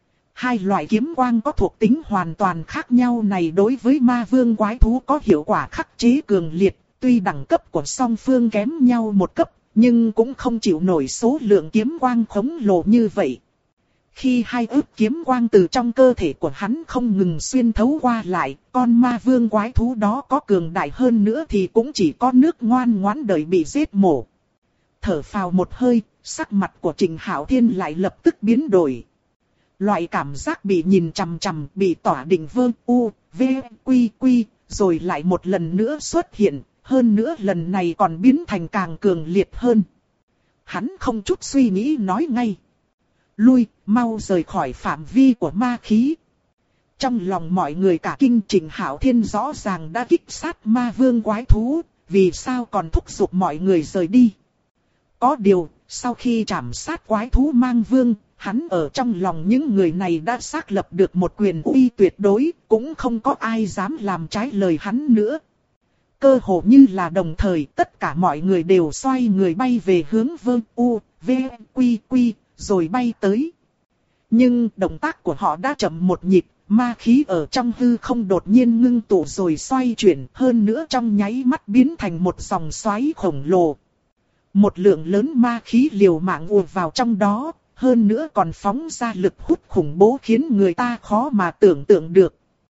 Hai loại kiếm quang có thuộc tính hoàn toàn khác nhau này đối với ma vương quái thú có hiệu quả khắc chế cường liệt. Tuy đẳng cấp của song phương kém nhau một cấp, nhưng cũng không chịu nổi số lượng kiếm quang khổng lồ như vậy. Khi hai ức kiếm quang từ trong cơ thể của hắn không ngừng xuyên thấu qua lại, con ma vương quái thú đó có cường đại hơn nữa thì cũng chỉ có nước ngoan ngoãn đợi bị giết mổ. Thở phào một hơi, sắc mặt của Trịnh Hạo Thiên lại lập tức biến đổi. Loại cảm giác bị nhìn chằm chằm, bị tỏa định vơ u, v, quy quy, rồi lại một lần nữa xuất hiện. Hơn nữa lần này còn biến thành càng cường liệt hơn. Hắn không chút suy nghĩ nói ngay. Lui, mau rời khỏi phạm vi của ma khí. Trong lòng mọi người cả kinh, Trịnh Hạo Thiên rõ ràng đã kích sát ma vương quái thú, vì sao còn thúc giục mọi người rời đi. Có điều, sau khi trảm sát quái thú mang vương, hắn ở trong lòng những người này đã xác lập được một quyền uy tuyệt đối, cũng không có ai dám làm trái lời hắn nữa. Cơ hồ như là đồng thời tất cả mọi người đều xoay người bay về hướng vơ u, v, quy quy, rồi bay tới. Nhưng động tác của họ đã chậm một nhịp, ma khí ở trong hư không đột nhiên ngưng tụ rồi xoay chuyển, hơn nữa trong nháy mắt biến thành một dòng xoáy khổng lồ. Một lượng lớn ma khí liều mạng ùa vào trong đó, hơn nữa còn phóng ra lực hút khủng bố khiến người ta khó mà tưởng tượng được.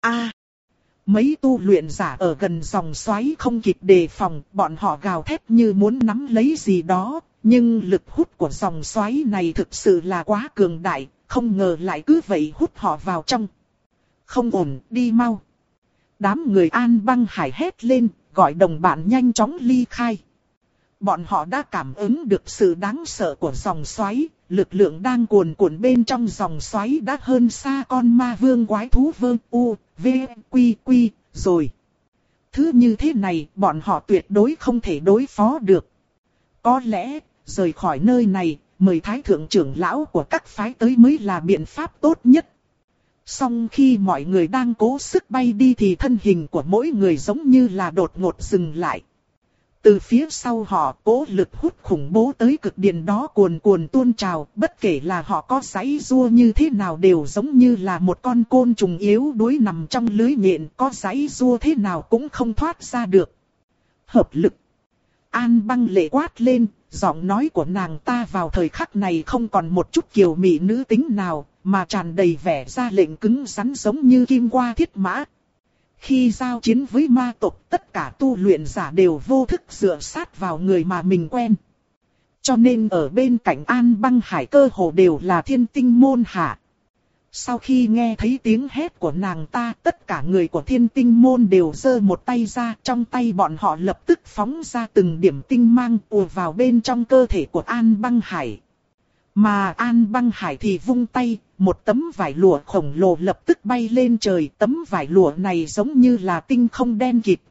Mấy tu luyện giả ở gần dòng xoáy không kịp đề phòng, bọn họ gào thét như muốn nắm lấy gì đó, nhưng lực hút của dòng xoáy này thực sự là quá cường đại, không ngờ lại cứ vậy hút họ vào trong. Không ổn, đi mau. Đám người An Băng Hải hét lên, gọi đồng bạn nhanh chóng ly khai. Bọn họ đã cảm ứng được sự đáng sợ của dòng xoáy, lực lượng đang cuồn cuộn bên trong dòng xoáy đã hơn xa con ma vương quái thú vơ u, v, quy quy, rồi. Thứ như thế này, bọn họ tuyệt đối không thể đối phó được. Có lẽ, rời khỏi nơi này, mời Thái Thượng trưởng lão của các phái tới mới là biện pháp tốt nhất. Song khi mọi người đang cố sức bay đi thì thân hình của mỗi người giống như là đột ngột dừng lại. Từ phía sau họ, cố lực hút khủng bố tới cực điểm đó cuồn cuộn tuôn trào, bất kể là họ có giãy giụa như thế nào đều giống như là một con côn trùng yếu đuối nằm trong lưới nhện, có giãy giụa thế nào cũng không thoát ra được. Hợp lực. An Băng lệ quát lên, giọng nói của nàng ta vào thời khắc này không còn một chút kiều mị nữ tính nào, mà tràn đầy vẻ ra lệnh cứng rắn giống như kim qua thiết mã. Khi giao chiến với ma tộc, tất cả tu luyện giả đều vô thức dựa sát vào người mà mình quen. Cho nên ở bên cạnh An Băng Hải cơ hồ đều là thiên tinh môn hạ. Sau khi nghe thấy tiếng hét của nàng ta, tất cả người của thiên tinh môn đều giơ một tay ra, trong tay bọn họ lập tức phóng ra từng điểm tinh mang ùa vào bên trong cơ thể của An Băng Hải. Mà An Băng Hải thì vung tay, một tấm vải lụa khổng lồ lập tức bay lên trời. Tấm vải lụa này giống như là tinh không đen kịt,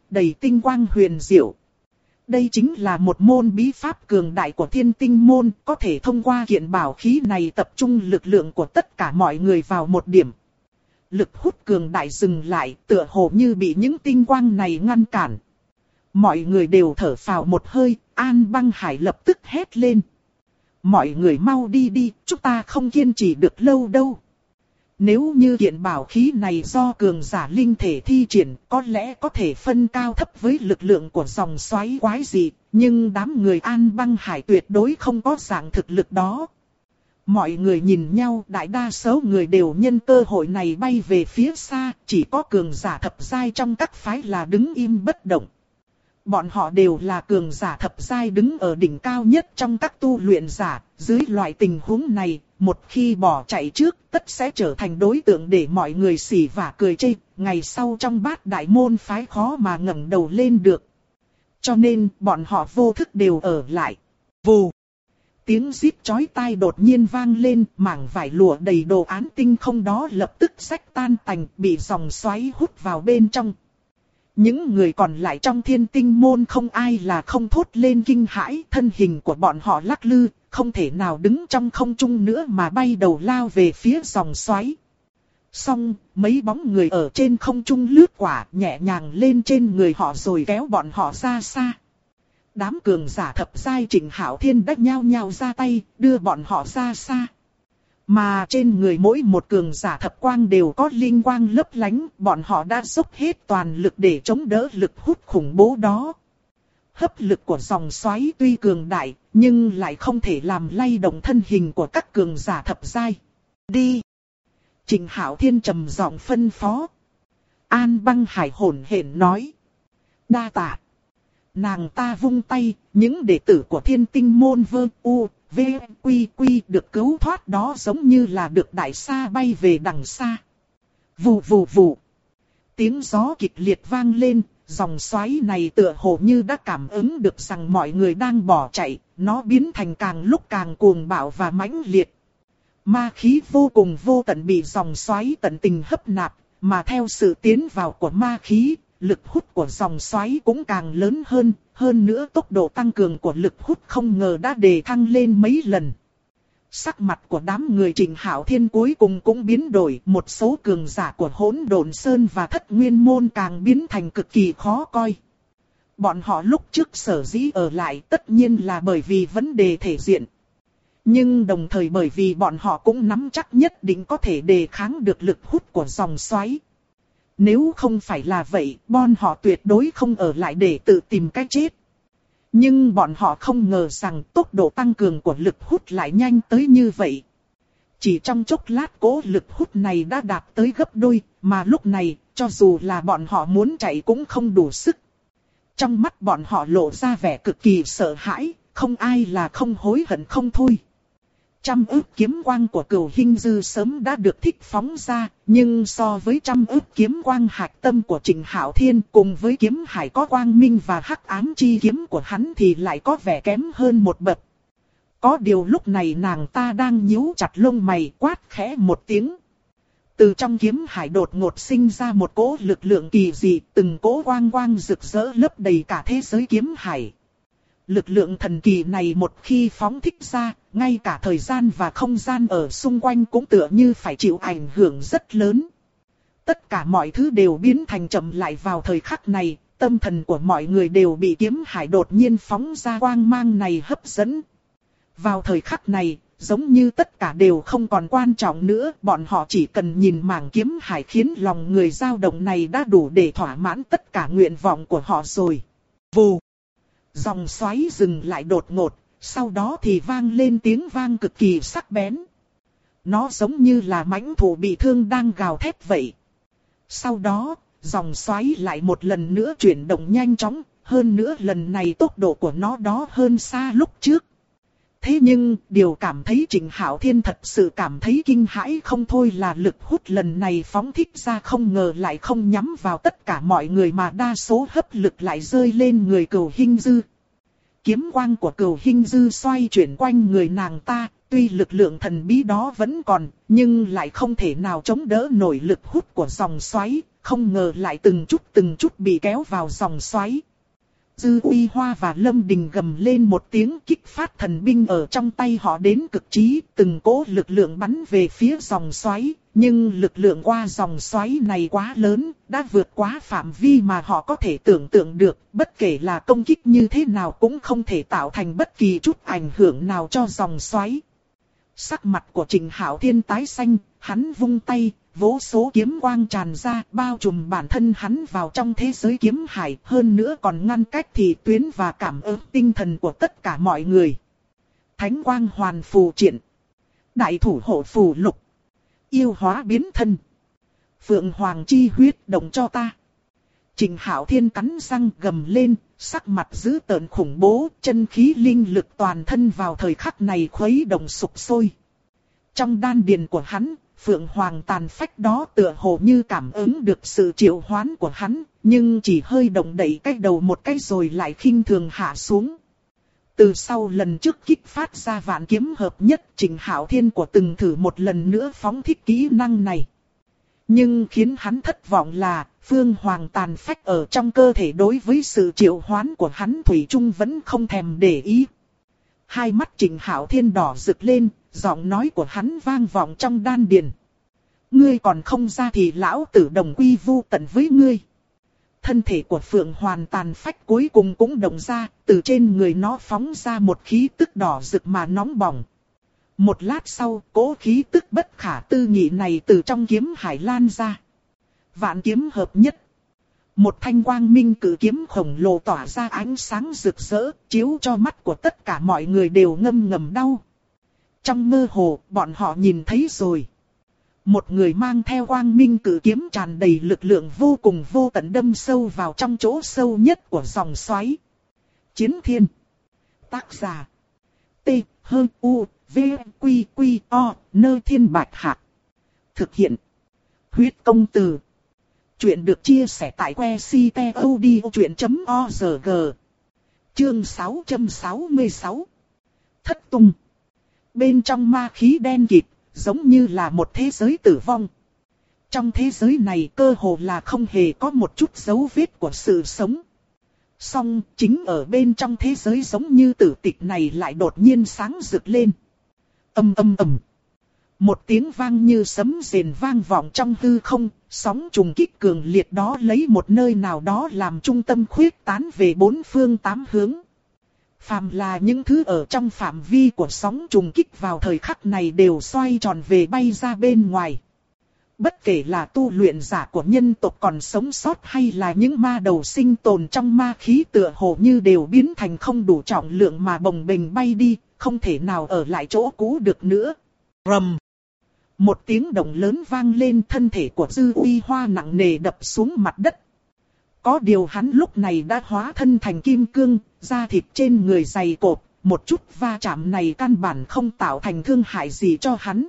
đầy tinh quang huyền diệu. Đây chính là một môn bí pháp cường đại của Thiên Tinh môn, có thể thông qua kiện bảo khí này tập trung lực lượng của tất cả mọi người vào một điểm. Lực hút cường đại dừng lại, tựa hồ như bị những tinh quang này ngăn cản. Mọi người đều thở phào một hơi, An Băng Hải lập tức hét lên. Mọi người mau đi đi, chúng ta không kiên trì được lâu đâu. Nếu như kiện bảo khí này do cường giả linh thể thi triển, có lẽ có thể phân cao thấp với lực lượng của dòng xoáy quái dị, nhưng đám người An Băng Hải tuyệt đối không có dạng thực lực đó. Mọi người nhìn nhau, đại đa số người đều nhân cơ hội này bay về phía xa, chỉ có cường giả thập giai trong các phái là đứng im bất động. Bọn họ đều là cường giả thập giai đứng ở đỉnh cao nhất trong các tu luyện giả, dưới loại tình huống này, một khi bỏ chạy trước, tất sẽ trở thành đối tượng để mọi người xỉ vả cười chê, ngày sau trong bát đại môn phái khó mà ngẩng đầu lên được. Cho nên, bọn họ vô thức đều ở lại. Vù! Tiếng rít chói tai đột nhiên vang lên, mảng vải lụa đầy đồ án tinh không đó lập tức xách tan tành, bị dòng xoáy hút vào bên trong. Những người còn lại trong Thiên Tinh môn không ai là không thốt lên kinh hãi, thân hình của bọn họ lắc lư, không thể nào đứng trong không trung nữa mà bay đầu lao về phía dòng xoáy. Xong, mấy bóng người ở trên không trung lướt qua nhẹ nhàng lên trên người họ rồi kéo bọn họ ra xa. Đám cường giả thập giai Trịnh Hạo Thiên đã nhao nhao ra tay, đưa bọn họ ra xa. Mà trên người mỗi một cường giả thập quang đều có linh quang lấp lánh, bọn họ đã dốc hết toàn lực để chống đỡ lực hút khủng bố đó. Hấp lực của dòng xoáy tuy cường đại, nhưng lại không thể làm lay động thân hình của các cường giả thập giai. Đi! Trịnh Hạo Thiên trầm giọng phân phó. An Băng Hải hổn hển nói. Đa tạ. Nàng ta vung tay, những đệ tử của Thiên Tinh môn Vơ U, V, Quy Quy được cứu thoát đó giống như là được đại sa bay về đằng xa. Vù vù vù. Tiếng gió kịch liệt vang lên, dòng xoáy này tựa hồ như đã cảm ứng được rằng mọi người đang bỏ chạy, nó biến thành càng lúc càng cuồng bạo và mãnh liệt. Ma khí vô cùng vô tận bị dòng xoáy tận tình hấp nạp, mà theo sự tiến vào của ma khí, lực hút của dòng xoáy cũng càng lớn hơn nữa tốc độ tăng cường của lực hút không ngờ đã đề thăng lên mấy lần. Sắc mặt của đám người Trịnh Hạo Thiên cuối cùng cũng biến đổi, một số cường giả của Hỗn Độn Sơn và Thất Nguyên môn càng biến thành cực kỳ khó coi. Bọn họ lúc trước sở dĩ ở lại tất nhiên là bởi vì vấn đề thể diện. Nhưng đồng thời bởi vì bọn họ cũng nắm chắc nhất định có thể đề kháng được lực hút của dòng xoáy. Nếu không phải là vậy, bọn họ tuyệt đối không ở lại để tự tìm cách chết. Nhưng bọn họ không ngờ rằng tốc độ tăng cường của lực hút lại nhanh tới như vậy. Chỉ trong chốc lát cỗ lực hút này đã đạt tới gấp đôi, mà lúc này, cho dù là bọn họ muốn chạy cũng không đủ sức. Trong mắt bọn họ lộ ra vẻ cực kỳ sợ hãi, không ai là không hối hận không thôi. Trăm ức kiếm quang của Cửu Hinh Dư sớm đã được thích phóng ra, nhưng so với trăm ức kiếm quang hạch tâm của Trịnh Hạo Thiên cùng với kiếm hải có quang minh và hắc ám chi kiếm của hắn thì lại có vẻ kém hơn một bậc. Có điều lúc này nàng ta đang nhíu chặt lông mày quát khẽ một tiếng. Từ trong kiếm hải đột ngột sinh ra một cỗ lực lượng kỳ dị, từng cỗ quang quang rực rỡ lấp đầy cả thế giới kiếm hải. Lực lượng thần kỳ này một khi phóng thích ra, ngay cả thời gian và không gian ở xung quanh cũng tựa như phải chịu ảnh hưởng rất lớn. Tất cả mọi thứ đều biến thành chậm lại vào thời khắc này, tâm thần của mọi người đều bị kiếm hải đột nhiên phóng ra quang mang này hấp dẫn. Vào thời khắc này, giống như tất cả đều không còn quan trọng nữa, bọn họ chỉ cần nhìn mảng kiếm hải khiến lòng người dao động này đã đủ để thỏa mãn tất cả nguyện vọng của họ rồi. Vù! Dòng xoáy dừng lại đột ngột, sau đó thì vang lên tiếng vang cực kỳ sắc bén. Nó giống như là mãnh thú bị thương đang gào thét vậy. Sau đó, dòng xoáy lại một lần nữa chuyển động nhanh chóng, hơn nữa lần này tốc độ của nó đó hơn xa lúc trước. Thế nhưng, điều cảm thấy Trịnh Hạo Thiên thật sự cảm thấy kinh hãi không thôi là lực hút lần này phóng thích ra không ngờ lại không nhắm vào tất cả mọi người mà đa số hấp lực lại rơi lên người Cửu Hinh Dư. Kiếm quang của Cửu Hinh Dư xoay chuyển quanh người nàng ta, tuy lực lượng thần bí đó vẫn còn, nhưng lại không thể nào chống đỡ nổi lực hút của dòng xoáy, không ngờ lại từng chút bị kéo vào dòng xoáy. Dư Uy Hoa và Lâm Đình gầm lên một tiếng, kích phát thần binh ở trong tay họ đến cực trí, từng cỗ lực lượng bắn về phía dòng xoáy, nhưng lực lượng qua dòng xoáy này quá lớn, đã vượt quá phạm vi mà họ có thể tưởng tượng được, bất kể là công kích như thế nào cũng không thể tạo thành bất kỳ chút ảnh hưởng nào cho dòng xoáy. Sắc mặt của Trịnh Hạo Thiên tái xanh, hắn vung tay, vô số kiếm quang tràn ra, bao trùm bản thân hắn vào trong thế giới kiếm hải, hơn nữa còn ngăn cách thị tuyến và cảm ứng tinh thần của tất cả mọi người. Thánh quang hoàn phù triện, đại thủ hộ phù lục, yêu hóa biến thân, phượng hoàng chi huyết động cho ta. Trịnh Hạo Thiên cắn răng gầm lên, sắc mặt dữ tợn khủng bố, chân khí linh lực toàn thân vào thời khắc này khuấy động sục sôi. Trong đan điền của hắn, phượng hoàng tàn phách đó tựa hồ như cảm ứng được sự triệu hoán của hắn, nhưng chỉ hơi động đậy cái đầu một cái rồi lại khinh thường hạ xuống. Từ sau lần trước kích phát ra vạn kiếm hợp nhất, Trịnh Hạo Thiên của từng thử một lần nữa phóng thích kỹ năng này. Nhưng khiến hắn thất vọng là, phương hoàng tàn phách ở trong cơ thể đối với sự triệu hoán của hắn thủy chung vẫn không thèm để ý. Hai mắt Trịnh Hạo Thiên đỏ rực lên, giọng nói của hắn vang vọng trong đan điền. Ngươi còn không ra thì lão tử đồng quy vu tận với ngươi. Thân thể của phượng hoàng tàn phách cuối cùng cũng động ra, từ trên người nó phóng ra một khí tức đỏ rực mà nóng bỏng. Một lát sau, cỗ khí tức bất khả tư nghị này từ trong kiếm hải lan ra. Vạn kiếm hợp nhất. Một thanh quang minh cử kiếm khổng lồ tỏa ra ánh sáng rực rỡ, chiếu cho mắt của tất cả mọi người đều ngâm ngầm đau. Trong mơ hồ, bọn họ nhìn thấy rồi. Một người mang theo quang minh cử kiếm tràn đầy lực lượng vô cùng vô tận đâm sâu vào trong chỗ sâu nhất của dòng xoáy. Chiến Thiên. Tác giả. T. H. U. V. Q. Q. O. Nơi Thiên Bạch Hạc. Thực hiện. Huyết công từ. Chuyện được chia sẻ tại que ctod.org. Chương 666. Thất tung. Bên trong ma khí đen kịt, giống như là một thế giới tử vong. Trong thế giới này cơ hồ là không hề có một chút dấu vết của sự sống. Song chính ở bên trong thế giới giống như tử tịch này lại đột nhiên sáng rực lên. Ầm ầm ầm. Một tiếng vang như sấm rền vang vọng trong hư không, sóng trùng kích cường liệt đó lấy một nơi nào đó làm trung tâm khuyết tán về bốn phương tám hướng. Phàm là những thứ ở trong phạm vi của sóng trùng kích vào thời khắc này đều xoay tròn về bay ra bên ngoài. Bất kể là tu luyện giả của nhân tộc còn sống sót hay là những ma đầu sinh tồn trong ma khí tựa hồ như đều biến thành không đủ trọng lượng mà bồng bềnh bay đi, không thể nào ở lại chỗ cũ được nữa. Rầm. Một tiếng động lớn vang lên, thân thể của Dư Uy Hoa nặng nề đập xuống mặt đất. Có điều hắn lúc này đã hóa thân thành kim cương, da thịt trên người dày cộp, một chút va chạm này căn bản không tạo thành thương hại gì cho hắn.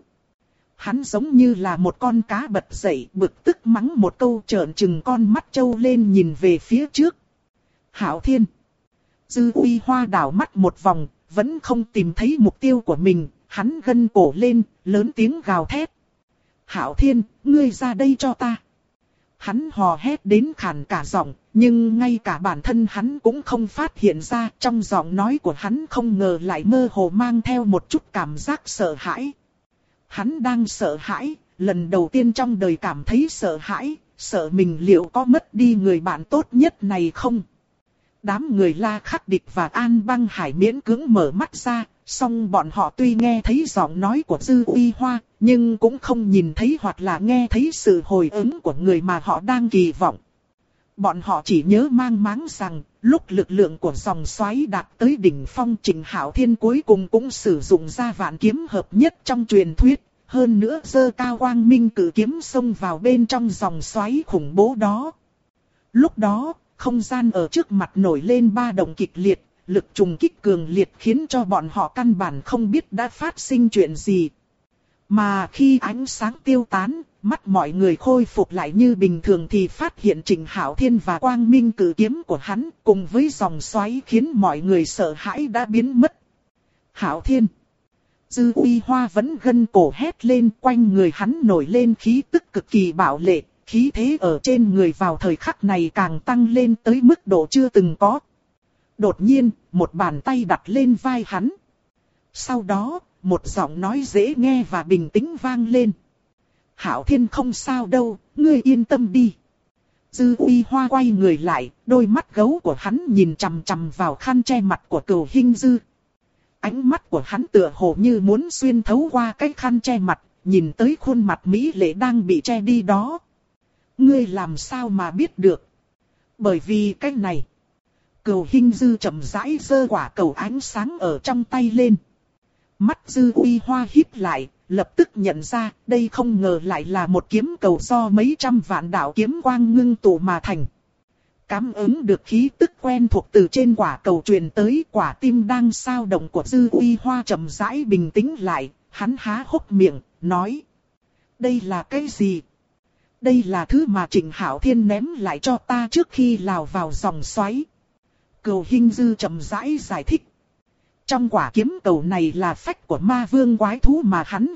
Hắn giống như là một con cá bật dậy, bực tức mắng một câu, trợn trừng con mắt trâu lên nhìn về phía trước. Hạo Thiên. Dư Uy Hoa đảo mắt một vòng, vẫn không tìm thấy mục tiêu của mình, hắn gân cổ lên, lớn tiếng gào thét. Hạo Thiên, ngươi ra đây cho ta. Hắn hò hét đến khàn cả giọng, nhưng ngay cả bản thân hắn cũng không phát hiện ra, trong giọng nói của hắn không ngờ lại mơ hồ mang theo một chút cảm giác sợ hãi. Hắn đang sợ hãi, lần đầu tiên trong đời cảm thấy sợ hãi, sợ mình liệu có mất đi người bạn tốt nhất này không? Đám người La Khắc Địch và An Băng Hải miễn cưỡng mở mắt ra, song bọn họ tuy nghe thấy giọng nói của Dư Uy Hoa, nhưng cũng không nhìn thấy hoặc là nghe thấy sự hồi ứng của người mà họ đang kỳ vọng. Bọn họ chỉ nhớ mang máng rằng, lúc lực lượng của dòng xoáy đạt tới đỉnh phong, Trịnh Hạo Thiên cuối cùng cũng sử dụng ra vạn kiếm hợp nhất trong truyền thuyết, hơn nữa giơ cao quang minh cử kiếm xông vào bên trong dòng xoáy khủng bố đó. Lúc đó, không gian ở trước mặt nổi lên ba động kịch liệt, lực trùng kích cường liệt khiến cho bọn họ căn bản không biết đã phát sinh chuyện gì. Mà khi ánh sáng tiêu tán, mắt mọi người khôi phục lại như bình thường thì phát hiện Trịnh Hạo Thiên và quang minh cử kiếm của hắn cùng với dòng xoáy khiến mọi người sợ hãi đã biến mất. Hạo Thiên. Dư Uy Hoa vẫn gân cổ hét lên, quanh người hắn nổi lên khí tức cực kỳ bạo lệ, khí thế ở trên người vào thời khắc này càng tăng lên tới mức độ chưa từng có. Đột nhiên, một bàn tay đặt lên vai hắn. Sau đó, một giọng nói dễ nghe và bình tĩnh vang lên. Hạo Thiên không sao đâu, ngươi yên tâm đi. Dư Uy Hoa quay người lại, đôi mắt gấu của hắn nhìn chằm chằm vào khăn che mặt của Cửu Hinh Dư. Ánh mắt của hắn tựa hồ như muốn xuyên thấu qua cái khăn che mặt, nhìn tới khuôn mặt mỹ lệ đang bị che đi đó. Ngươi làm sao mà biết được? Bởi vì cái này. Cửu Hinh Dư chậm rãi giơ quả cầu ánh sáng ở trong tay lên. Mắt Dư Uy Hoa híp lại, lập tức nhận ra đây không ngờ lại là một kiếm cầu do mấy trăm vạn đạo kiếm quang ngưng tụ mà thành. Cảm ứng được khí tức quen thuộc từ trên quả cầu truyền tới, quả tim đang sao động của Dư Uy Hoa chậm rãi bình tĩnh lại, hắn há hốc miệng, nói. Đây là cái gì? Đây là thứ mà Trịnh Hạo Thiên ném lại cho ta trước khi lào vào dòng xoáy. Cửu Hinh Dư chậm rãi giải thích. Trong quả kiếm cầu này là phách của ma vương quái thú mà hắn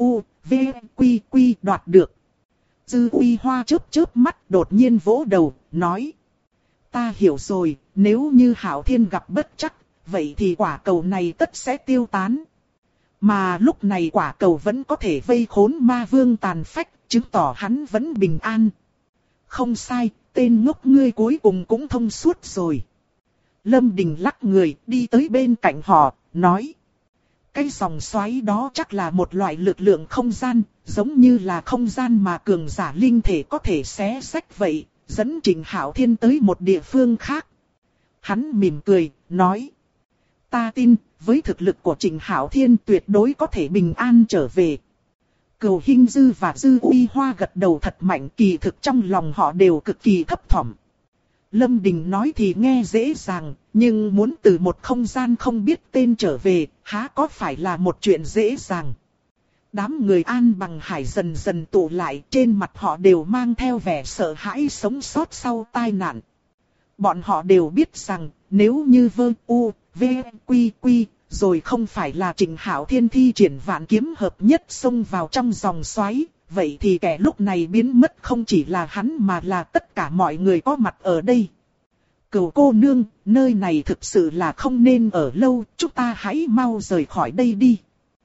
đoạt được. Dư Uy Hoa chớp chớp mắt đột nhiên vỗ đầu, nói. Ta hiểu rồi, nếu như Hạo Thiên gặp bất trắc, vậy thì quả cầu này tất sẽ tiêu tán. Mà lúc này quả cầu vẫn có thể vây khốn ma vương tàn phách, chứng tỏ hắn vẫn bình an. Không sai, tên ngốc ngươi cuối cùng cũng thông suốt rồi. Lâm Đình lắc người đi tới bên cạnh họ, nói. Cái dòng xoáy đó chắc là một loại lực lượng không gian, giống như là không gian mà cường giả linh thể có thể xé xách vậy, dẫn Trịnh Hạo Thiên tới một địa phương khác. Hắn mỉm cười, nói. Ta tin, với thực lực của Trịnh Hạo Thiên tuyệt đối có thể bình an trở về. Cửu Hinh Dư và Dư Uy Hoa gật đầu thật mạnh, kỳ thực trong lòng họ đều cực kỳ thấp thỏm. Lâm Đình nói thì nghe dễ dàng, nhưng muốn từ một không gian không biết tên trở về, há có phải là một chuyện dễ dàng. Đám người An Bằng Hải dần dần tụ lại, trên mặt họ đều mang theo vẻ sợ hãi sống sót sau tai nạn. Bọn họ đều biết rằng, nếu như rồi không phải là Trịnh Hạo Thiên thi triển vạn kiếm hợp nhất xông vào trong dòng xoáy, vậy thì kẻ lúc này biến mất không chỉ là hắn mà là tất cả mọi người có mặt ở đây. Cửu cô nương, nơi này thực sự là không nên ở lâu, chúng ta hãy mau rời khỏi đây đi.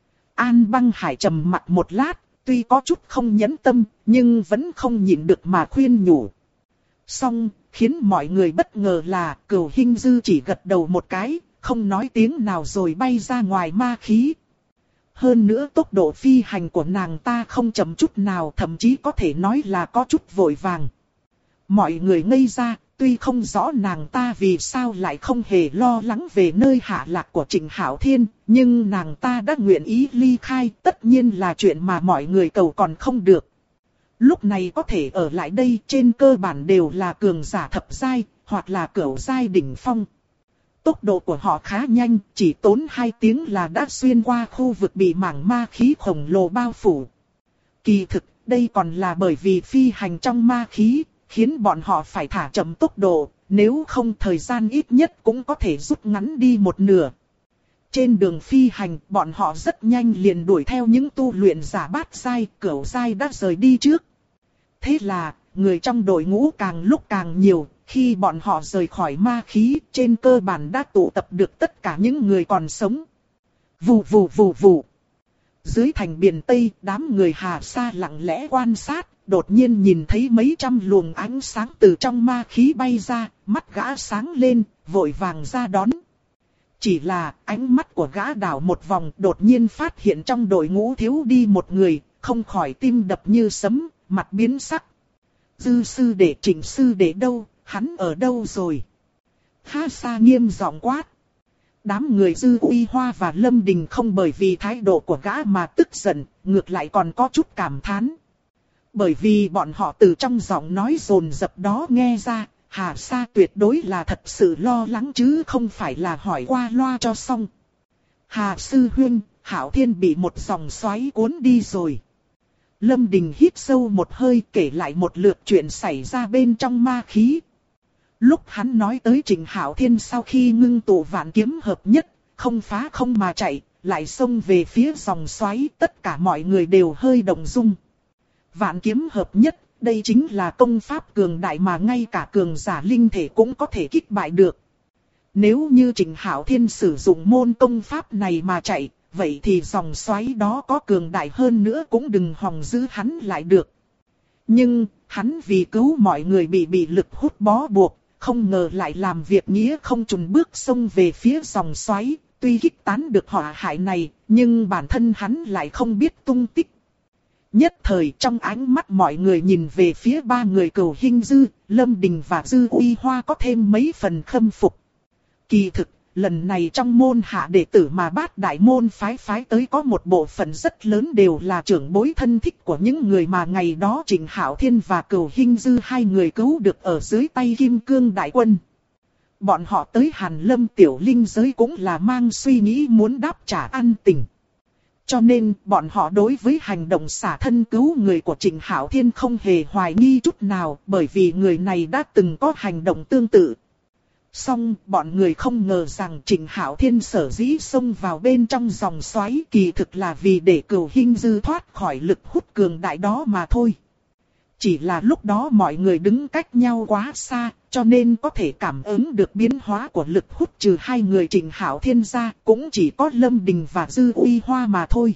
An Băng Hải trầm mặt một lát, tuy có chút không nhẫn tâm, nhưng vẫn không nhịn được mà khuyên nhủ. Song, khiến mọi người bất ngờ là Cửu Hinh Dư chỉ gật đầu một cái, không nói tiếng nào rồi bay ra ngoài ma khí. Hơn nữa tốc độ phi hành của nàng ta không chậm chút nào, thậm chí có thể nói là có chút vội vàng. Mọi người ngây ra, tuy không rõ nàng ta vì sao lại không hề lo lắng về nơi hạ lạc của Trịnh Hạo Thiên, nhưng nàng ta đã nguyện ý ly khai, tất nhiên là chuyện mà mọi người cầu còn không được. Lúc này có thể ở lại đây trên cơ bản đều là cường giả thập giai, hoặc là cửu giai đỉnh phong. Tốc độ của họ khá nhanh, chỉ tốn 2 tiếng là đã xuyên qua khu vực bị mảng ma khí khổng lồ bao phủ. Kỳ thực, đây còn là bởi vì phi hành trong ma khí, khiến bọn họ phải thả chậm tốc độ, nếu không thời gian ít nhất cũng có thể rút ngắn đi một nửa. Trên đường phi hành, bọn họ rất nhanh liền đuổi theo những tu luyện giả bát giai, cửu giai đã rời đi trước. Thế là, người trong đội ngũ càng lúc càng nhiều, khi bọn họ rời khỏi ma khí, trên cơ bản đã tụ tập được tất cả những người còn sống. Vù vù vù vù. Dưới thành biển Tây, đám người Hà Sa lặng lẽ quan sát, đột nhiên nhìn thấy mấy trăm luồng ánh sáng từ trong ma khí bay ra, mắt gã sáng lên, vội vàng ra đón. Chỉ là ánh mắt của gã đảo một vòng, đột nhiên phát hiện trong đội ngũ thiếu đi một người, không khỏi tim đập như sấm, mặt biến sắc. Dư sư đệ, Trịnh sư đệ đâu, hắn ở đâu rồi? Hà Sa nghiêm giọng quát. Đám người Dư Uy Hoa và Lâm Đình không bởi vì thái độ của gã mà tức giận, ngược lại còn có chút cảm thán. Bởi vì bọn họ từ trong giọng nói dồn dập đó nghe ra, Hà Sa tuyệt đối là thật sự lo lắng chứ không phải là hỏi qua loa cho xong. Hà sư huynh, Hạo Thiên bị một dòng xoáy cuốn đi rồi. Lâm Đình hít sâu một hơi kể lại một lượt chuyện xảy ra bên trong ma khí. Lúc hắn nói tới Trịnh Hạo Thiên sau khi ngưng tụ vạn kiếm hợp nhất, không phá không mà chạy, lại xông về phía dòng xoáy, tất cả mọi người đều hơi động dung. Vạn kiếm hợp nhất, Đây chính là công pháp cường đại mà ngay cả cường giả linh thể cũng có thể kích bại được. Nếu như Trịnh Hạo Thiên sử dụng môn công pháp này mà chạy, vậy thì dòng xoáy đó có cường đại hơn nữa cũng đừng hòng giữ hắn lại được. Nhưng, hắn vì cứu mọi người bị lực hút bó buộc, không ngờ lại làm việc nghĩa không chùn bước xông về phía dòng xoáy, tuy kích tán được họa hại này, nhưng bản thân hắn lại không biết tung tích. Nhất thời trong ánh mắt mọi người nhìn về phía ba người Cửu Hinh Dư, Lâm Đình và Dư Uy Hoa có thêm mấy phần khâm phục. Kỳ thực, lần này trong môn hạ đệ tử mà Bát Đại môn phái tới có một bộ phận rất lớn đều là trưởng bối thân thích của những người mà ngày đó Trịnh Hạo Thiên và Cửu Hinh Dư hai người cứu được ở dưới tay Kim Cương Đại Quân. Bọn họ tới Hàn Lâm Tiểu Linh giới cũng là mang suy nghĩ muốn đáp trả ân tình. Cho nên bọn họ đối với hành động xả thân cứu người của Trịnh Hạo Thiên không hề hoài nghi chút nào, bởi vì người này đã từng có hành động tương tự. Song bọn người không ngờ rằng Trịnh Hạo Thiên sở dĩ xông vào bên trong dòng xoáy kỳ thực là vì để Cửu Hinh Dư thoát khỏi lực hút cường đại đó mà thôi. Chỉ là lúc đó mọi người đứng cách nhau quá xa, cho nên có thể cảm ứng được biến hóa của lực hút trừ hai người Trịnh Hạo Thiên ra, cũng chỉ có Lâm Đình và Dư Uy Hoa mà thôi.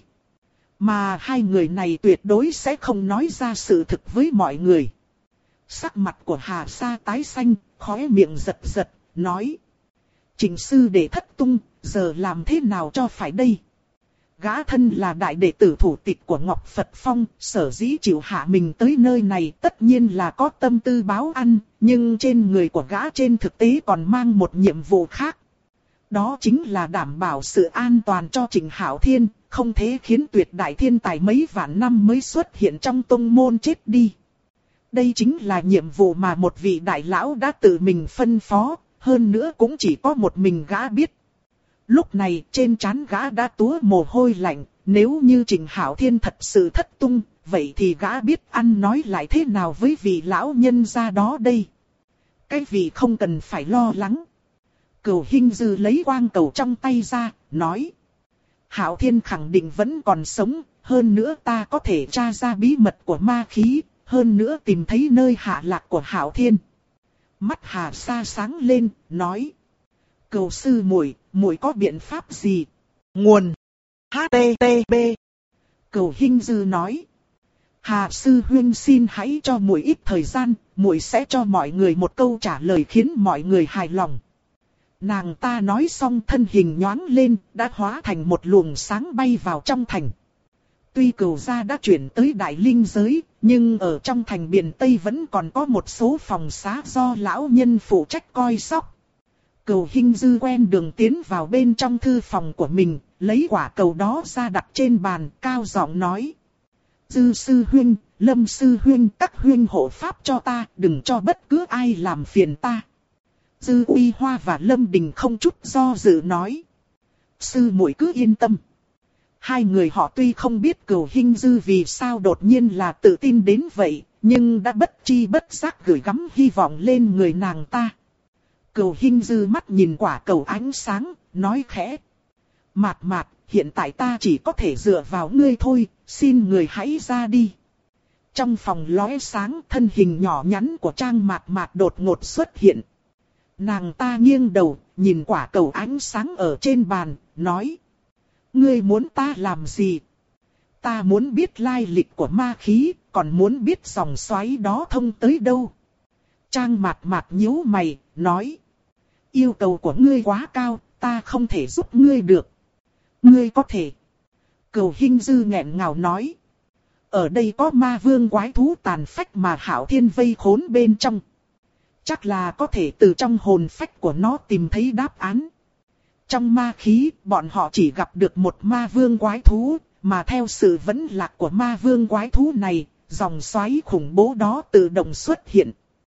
Mà hai người này tuyệt đối sẽ không nói ra sự thực với mọi người. Sắc mặt của Hà Sa tái xanh, khóe miệng giật giật, nói: Trịnh sư đệ thất tung, giờ làm thế nào cho phải đây? Gã thân là đại đệ tử thủ tịch của Ngọc Phật Phong, sở dĩ chịu hạ mình tới nơi này tất nhiên là có tâm tư báo ăn, nhưng trên người của gã trên thực tế còn mang một nhiệm vụ khác. Đó chính là đảm bảo sự an toàn cho Trịnh Hạo Thiên, không thể khiến tuyệt đại thiên tài mấy vạn năm mới xuất hiện trong tông môn chết đi. Đây chính là nhiệm vụ mà một vị đại lão đã tự mình phân phó, hơn nữa cũng chỉ có một mình gã biết. Lúc này trên trán gã đã túa mồ hôi lạnh, nếu như Trịnh Hạo Thiên thật sự thất tung, vậy thì gã biết ăn nói lại thế nào với vị lão nhân gia đó đây. Cái vị không cần phải lo lắng. Cửu Hinh Dư lấy quang cầu trong tay ra, nói: Hạo Thiên khẳng định vẫn còn sống, hơn nữa ta có thể tra ra bí mật của ma khí, hơn nữa tìm thấy nơi hạ lạc của Hạo Thiên. Mắt Hà Sa sáng lên, nói: Cửu sư muội, muội có biện pháp gì? Nguồn HTTP. Cửu Hinh Dư nói: Hà sư huynh xin hãy cho muội ít thời gian, muội sẽ cho mọi người một câu trả lời khiến mọi người hài lòng. Nàng ta nói xong thân hình nhoáng lên, đã hóa thành một luồng sáng bay vào trong thành. Tuy Cửu gia đã chuyển tới Đại Linh giới, nhưng ở trong thành Biện Tây vẫn còn có một số phòng xá do lão nhân phụ trách coi sóc. Cửu Hinh Dư quen đường tiến vào bên trong thư phòng của mình, lấy quả cầu đó ra đặt trên bàn, cao giọng nói: Dư sư huynh, Lâm sư huynh, các huynh hộ pháp cho ta, đừng cho bất cứ ai làm phiền ta. Dư Uy Hoa và Lâm Đình không chút do dự nói: Sư muội cứ yên tâm. Hai người họ tuy không biết Cửu Hinh Dư vì sao đột nhiên là tự tin đến vậy, nhưng đã bất chi bất giác gửi gắm hy vọng lên người nàng ta. Cửu Hinh Dư mắt nhìn quả cầu ánh sáng, nói khẽ: Mạt mạt, hiện tại ta chỉ có thể dựa vào ngươi thôi, xin người hãy ra đi. Trong phòng lóe sáng, thân hình nhỏ nhắn của Trang Mạt Mạt đột ngột xuất hiện. Nàng ta nghiêng đầu, nhìn quả cầu ánh sáng ở trên bàn, nói: Ngươi muốn ta làm gì? Ta muốn biết lai lịch của ma khí, còn muốn biết dòng xoáy đó thông tới đâu. Trang Mạt Mạt nhíu mày, nói: Yêu cầu của ngươi quá cao, ta không thể giúp ngươi được. Ngươi có thể. Cửu Hinh Dư nghẹn ngào nói: Ở đây có ma vương quái thú tàn phách mà Hạo Thiên vây khốn bên trong. Chắc là có thể từ trong hồn phách của nó tìm thấy đáp án. Trong ma khí, bọn họ chỉ gặp được một ma vương quái thú, mà theo sự vẫn lạc của ma vương quái thú này, dòng xoáy khủng bố đó tự động xuất hiện.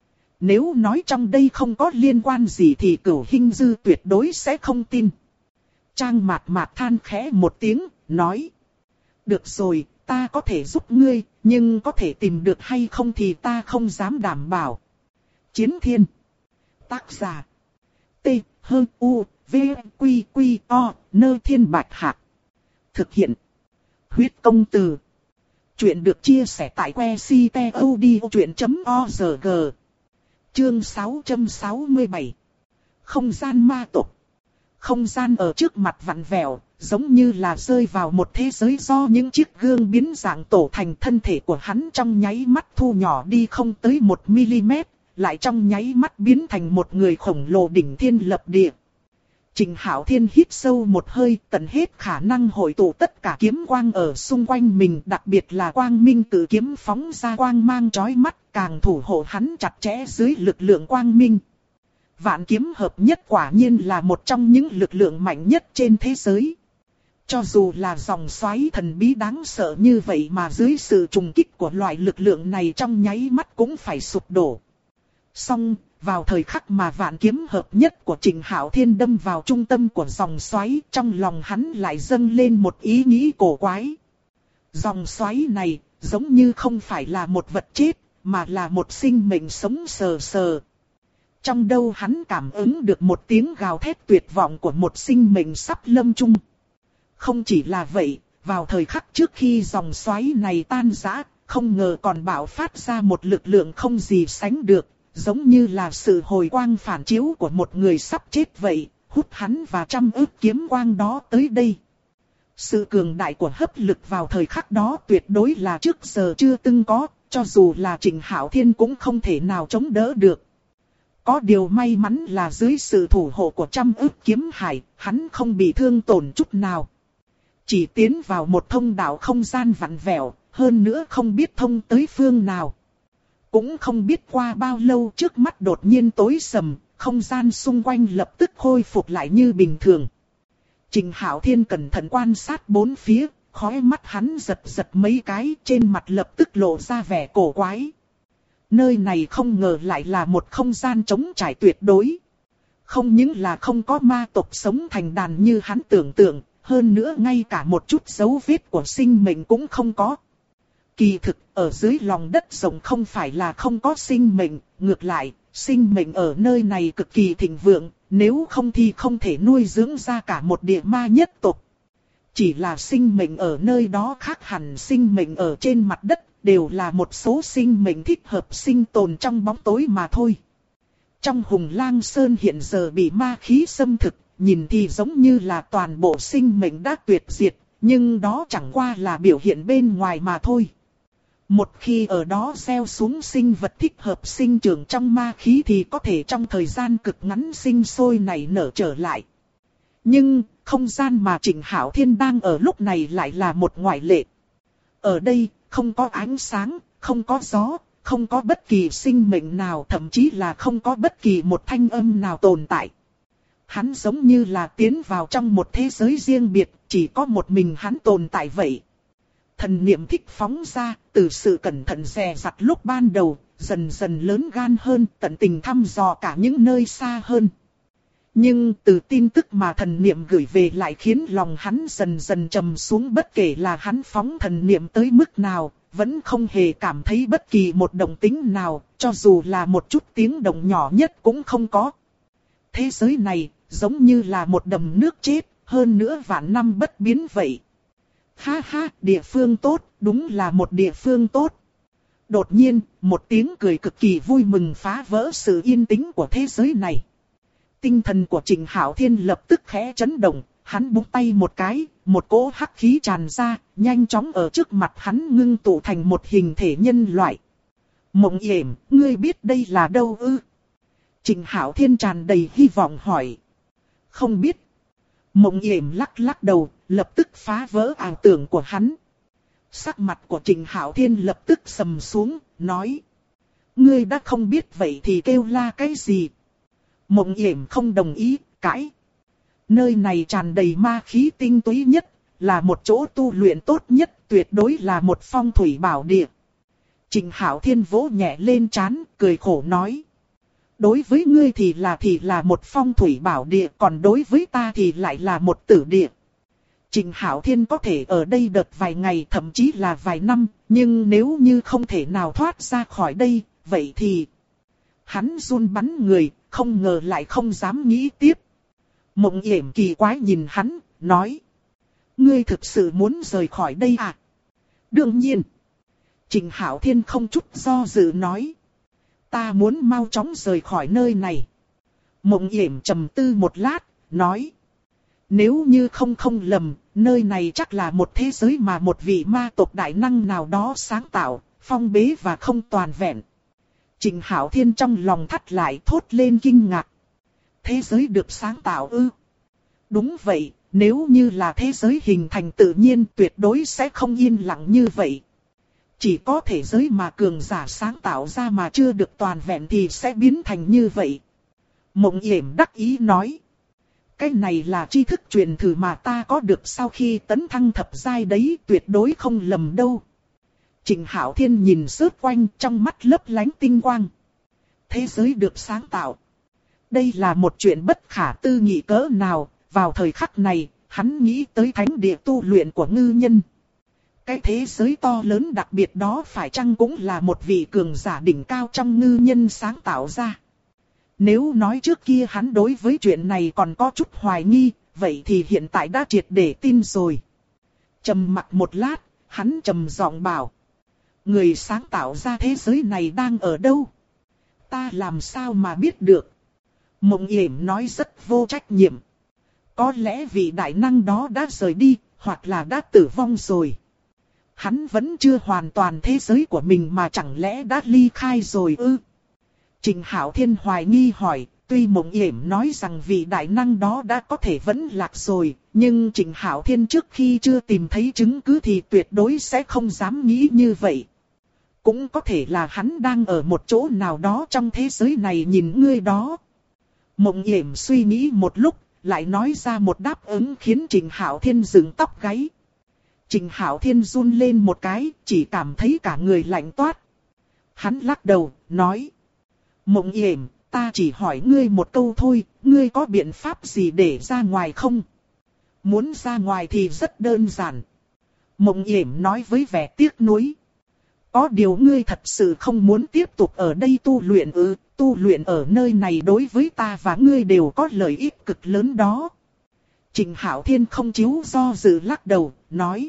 Nếu nói trong đây không có liên quan gì thì Cửu Hinh Dư tuyệt đối sẽ không tin. Trang Mạt Mạt than khẽ một tiếng, nói: Được rồi, ta có thể giúp ngươi, nhưng có thể tìm được hay không thì ta không dám đảm bảo. Chiến Thiên. Tác giả: T. H. U. V. Quy. Quy. O. Nơ Thiên Bạch Hạc. Thực hiện: Huyết Công Từ. Chuyện được chia sẻ tại website.odchuyện.org. Chương 667. Không gian ma tộc. Không gian ở trước mặt vặn vẹo, giống như là rơi vào một thế giới do những chiếc gương biến dạng tổ thành. Thân thể của hắn trong nháy mắt thu nhỏ đi không tới 1mm, lại trong nháy mắt biến thành một người khổng lồ đỉnh thiên lập địa. Trình Hạo Thiên hít sâu một hơi, tận hết khả năng hội tụ tất cả kiếm quang ở xung quanh mình, đặc biệt là quang minh cử kiếm phóng ra quang mang chói mắt, càng thủ hộ hắn chặt chẽ dưới lực lượng quang minh. Vạn kiếm hợp nhất quả nhiên là một trong những lực lượng mạnh nhất trên thế giới. Cho dù là dòng xoáy thần bí đáng sợ như vậy mà dưới sự trùng kích của loại lực lượng này trong nháy mắt cũng phải sụp đổ. Song, vào thời khắc mà vạn kiếm hợp nhất của Trình Hạo Thiên đâm vào trung tâm của dòng xoáy, trong lòng hắn lại dâng lên một ý nghĩ cổ quái. Dòng xoáy này, giống như không phải là một vật chết, mà là một sinh mệnh sống sờ sờ. Trong đâu hắn cảm ứng được một tiếng gào thét tuyệt vọng của một sinh mệnh sắp lâm chung. Không chỉ là vậy, vào thời khắc trước khi dòng xoáy này tan rã, không ngờ còn bạo phát ra một lực lượng không gì sánh được, giống như là sự hồi quang phản chiếu của một người sắp chết vậy, hút hắn và trăm ức kiếm quang đó tới đây. Sự cường đại của hấp lực vào thời khắc đó tuyệt đối là trước giờ chưa từng có, cho dù là Trình Hạo Thiên cũng không thể nào chống đỡ được. Có điều may mắn là dưới sự thủ hộ của trăm ức kiếm hải, hắn không bị thương tổn chút nào. Chỉ tiến vào một thông đạo không gian vặn vẹo, hơn nữa không biết thông tới phương nào. Cũng không biết qua bao lâu trước mắt đột nhiên tối sầm, không gian xung quanh lập tức khôi phục lại như bình thường. Trình Hạo Thiên cẩn thận quan sát bốn phía, khóe mắt hắn giật giật mấy cái, trên mặt lập tức lộ ra vẻ cổ quái. Nơi này không ngờ lại là một không gian trống trải tuyệt đối. Không những là không có ma tộc sống thành đàn như hắn tưởng tượng, hơn nữa ngay cả một chút dấu vết của sinh mệnh cũng không có. Kỳ thực, ở dưới lòng đất rộng không phải là không có sinh mệnh, ngược lại, sinh mệnh ở nơi này cực kỳ thịnh vượng, nếu không thì không thể nuôi dưỡng ra cả một địa ma nhất tộc. Chỉ là sinh mệnh ở nơi đó khác hẳn sinh mệnh ở trên mặt đất, đều là một số sinh mệnh thích hợp sinh tồn trong bóng tối mà thôi. Trong Hùng Lang Sơn hiện giờ bị ma khí xâm thực, nhìn thì giống như là toàn bộ sinh mệnh đã tuyệt diệt, nhưng đó chẳng qua là biểu hiện bên ngoài mà thôi. Một khi ở đó gieo xuống sinh vật thích hợp sinh trưởng trong ma khí thì có thể trong thời gian cực ngắn sinh sôi nảy nở trở lại. Nhưng, không gian mà Trình Hạo Thiên đang ở lúc này lại là một ngoại lệ. Ở đây, không có ánh sáng, không có gió, không có bất kỳ sinh mệnh nào, thậm chí là không có bất kỳ một thanh âm nào tồn tại. Hắn giống như là tiến vào trong một thế giới riêng biệt, chỉ có một mình hắn tồn tại vậy. Thần niệm thích phóng ra, từ sự cẩn thận dè dặt lúc ban đầu, dần dần lớn gan hơn, tận tình thăm dò cả những nơi xa hơn. Nhưng từ tin tức mà thần niệm gửi về lại khiến lòng hắn dần dần trầm xuống, bất kể là hắn phóng thần niệm tới mức nào, vẫn không hề cảm thấy bất kỳ một động tĩnh nào, cho dù là một chút tiếng động nhỏ nhất cũng không có. Thế giới này, giống như là một đầm nước chết, hơn nữa vạn năm bất biến vậy. Ha ha, địa phương tốt, đúng là một địa phương tốt. Đột nhiên, một tiếng cười cực kỳ vui mừng phá vỡ sự yên tĩnh của thế giới này. Tinh thần của Trình Hạo Thiên lập tức khẽ chấn động, hắn búng tay một cái, một cỗ hắc khí tràn ra, nhanh chóng ở trước mặt hắn ngưng tụ thành một hình thể nhân loại. Mộng Yểm, ngươi biết đây là đâu ư? Trình Hạo Thiên tràn đầy hy vọng hỏi. Không biết. Mộng Yểm lắc lắc đầu, lập tức phá vỡ ảo tưởng của hắn. Sắc mặt của Trình Hạo Thiên lập tức sầm xuống, nói. Ngươi đã không biết vậy thì kêu la cái gì? Mộng Yểm không đồng ý, cãi. Nơi này tràn đầy ma khí tinh túy nhất, là một chỗ tu luyện tốt nhất, tuyệt đối là một phong thủy bảo địa. Trình Hạo Thiên vỗ nhẹ lên trán, cười khổ nói. Đối với ngươi thì là một phong thủy bảo địa, còn đối với ta thì lại là một tử địa. Trình Hạo Thiên có thể ở đây đợt vài ngày, thậm chí là vài năm, nhưng nếu như không thể nào thoát ra khỏi đây, vậy thì... Hắn run bắn người, không ngờ lại không dám nghĩ tiếp. Mộng Yểm kỳ quái nhìn hắn, nói. Ngươi thực sự muốn rời khỏi đây à? Đương nhiên. Trịnh Hạo Thiên không chút do dự nói. Ta muốn mau chóng rời khỏi nơi này. Mộng Yểm trầm tư một lát, nói. Nếu như không lầm, nơi này chắc là một thế giới mà một vị ma tộc đại năng nào đó sáng tạo, phong bế và không toàn vẹn. Trịnh Hạo Thiên trong lòng thắt lại thốt lên kinh ngạc. Thế giới được sáng tạo ư? Đúng vậy, nếu như là thế giới hình thành tự nhiên tuyệt đối sẽ không yên lặng như vậy. Chỉ có thế giới mà cường giả sáng tạo ra mà chưa được toàn vẹn thì sẽ biến thành như vậy. Mộng Yểm đắc ý nói. Cái này là tri thức truyền thụ mà ta có được sau khi tấn thăng thập giai đấy, tuyệt đối không lầm đâu. Trịnh Hạo Thiên nhìn xớt quanh, trong mắt lấp lánh tinh quang. Thế giới được sáng tạo. Đây là một chuyện bất khả tư nghị cỡ nào, vào thời khắc này, hắn nghĩ tới thánh địa tu luyện của ngư nhân. Cái thế giới to lớn đặc biệt đó phải chăng cũng là một vị cường giả đỉnh cao trong ngư nhân sáng tạo ra. Nếu nói trước kia hắn đối với chuyện này còn có chút hoài nghi, vậy thì hiện tại đã triệt để tin rồi. Trầm mặc một lát, hắn trầm giọng bảo. Người sáng tạo ra thế giới này đang ở đâu? Ta làm sao mà biết được? Mộng Yểm nói rất vô trách nhiệm. Có lẽ vị đại năng đó đã rời đi, hoặc là đã tử vong rồi. Hắn vẫn chưa hoàn toàn thế giới của mình mà chẳng lẽ đã ly khai rồi ư? Trịnh Hạo Thiên hoài nghi hỏi, tuy Mộng Yểm nói rằng vị đại năng đó đã có thể vẫn lạc rồi, nhưng Trịnh Hạo Thiên trước khi chưa tìm thấy chứng cứ thì tuyệt đối sẽ không dám nghĩ như vậy. Cũng có thể là hắn đang ở một chỗ nào đó trong thế giới này nhìn ngươi đó. Mộng Yểm suy nghĩ một lúc, lại nói ra một đáp ứng khiến Trịnh Hạo Thiên dựng tóc gáy. Trịnh Hạo Thiên run lên một cái, chỉ cảm thấy cả người lạnh toát. Hắn lắc đầu, nói. Mộng Yểm, ta chỉ hỏi ngươi một câu thôi, ngươi có biện pháp gì để ra ngoài không? Muốn ra ngoài thì rất đơn giản. Mộng Yểm nói với vẻ tiếc nuối. Có điều ngươi thật sự không muốn tiếp tục ở đây tu luyện ư? Tu luyện ở nơi này đối với ta và ngươi đều có lợi ích cực lớn đó. Trịnh Hạo Thiên không chiếu do dự lắc đầu, nói.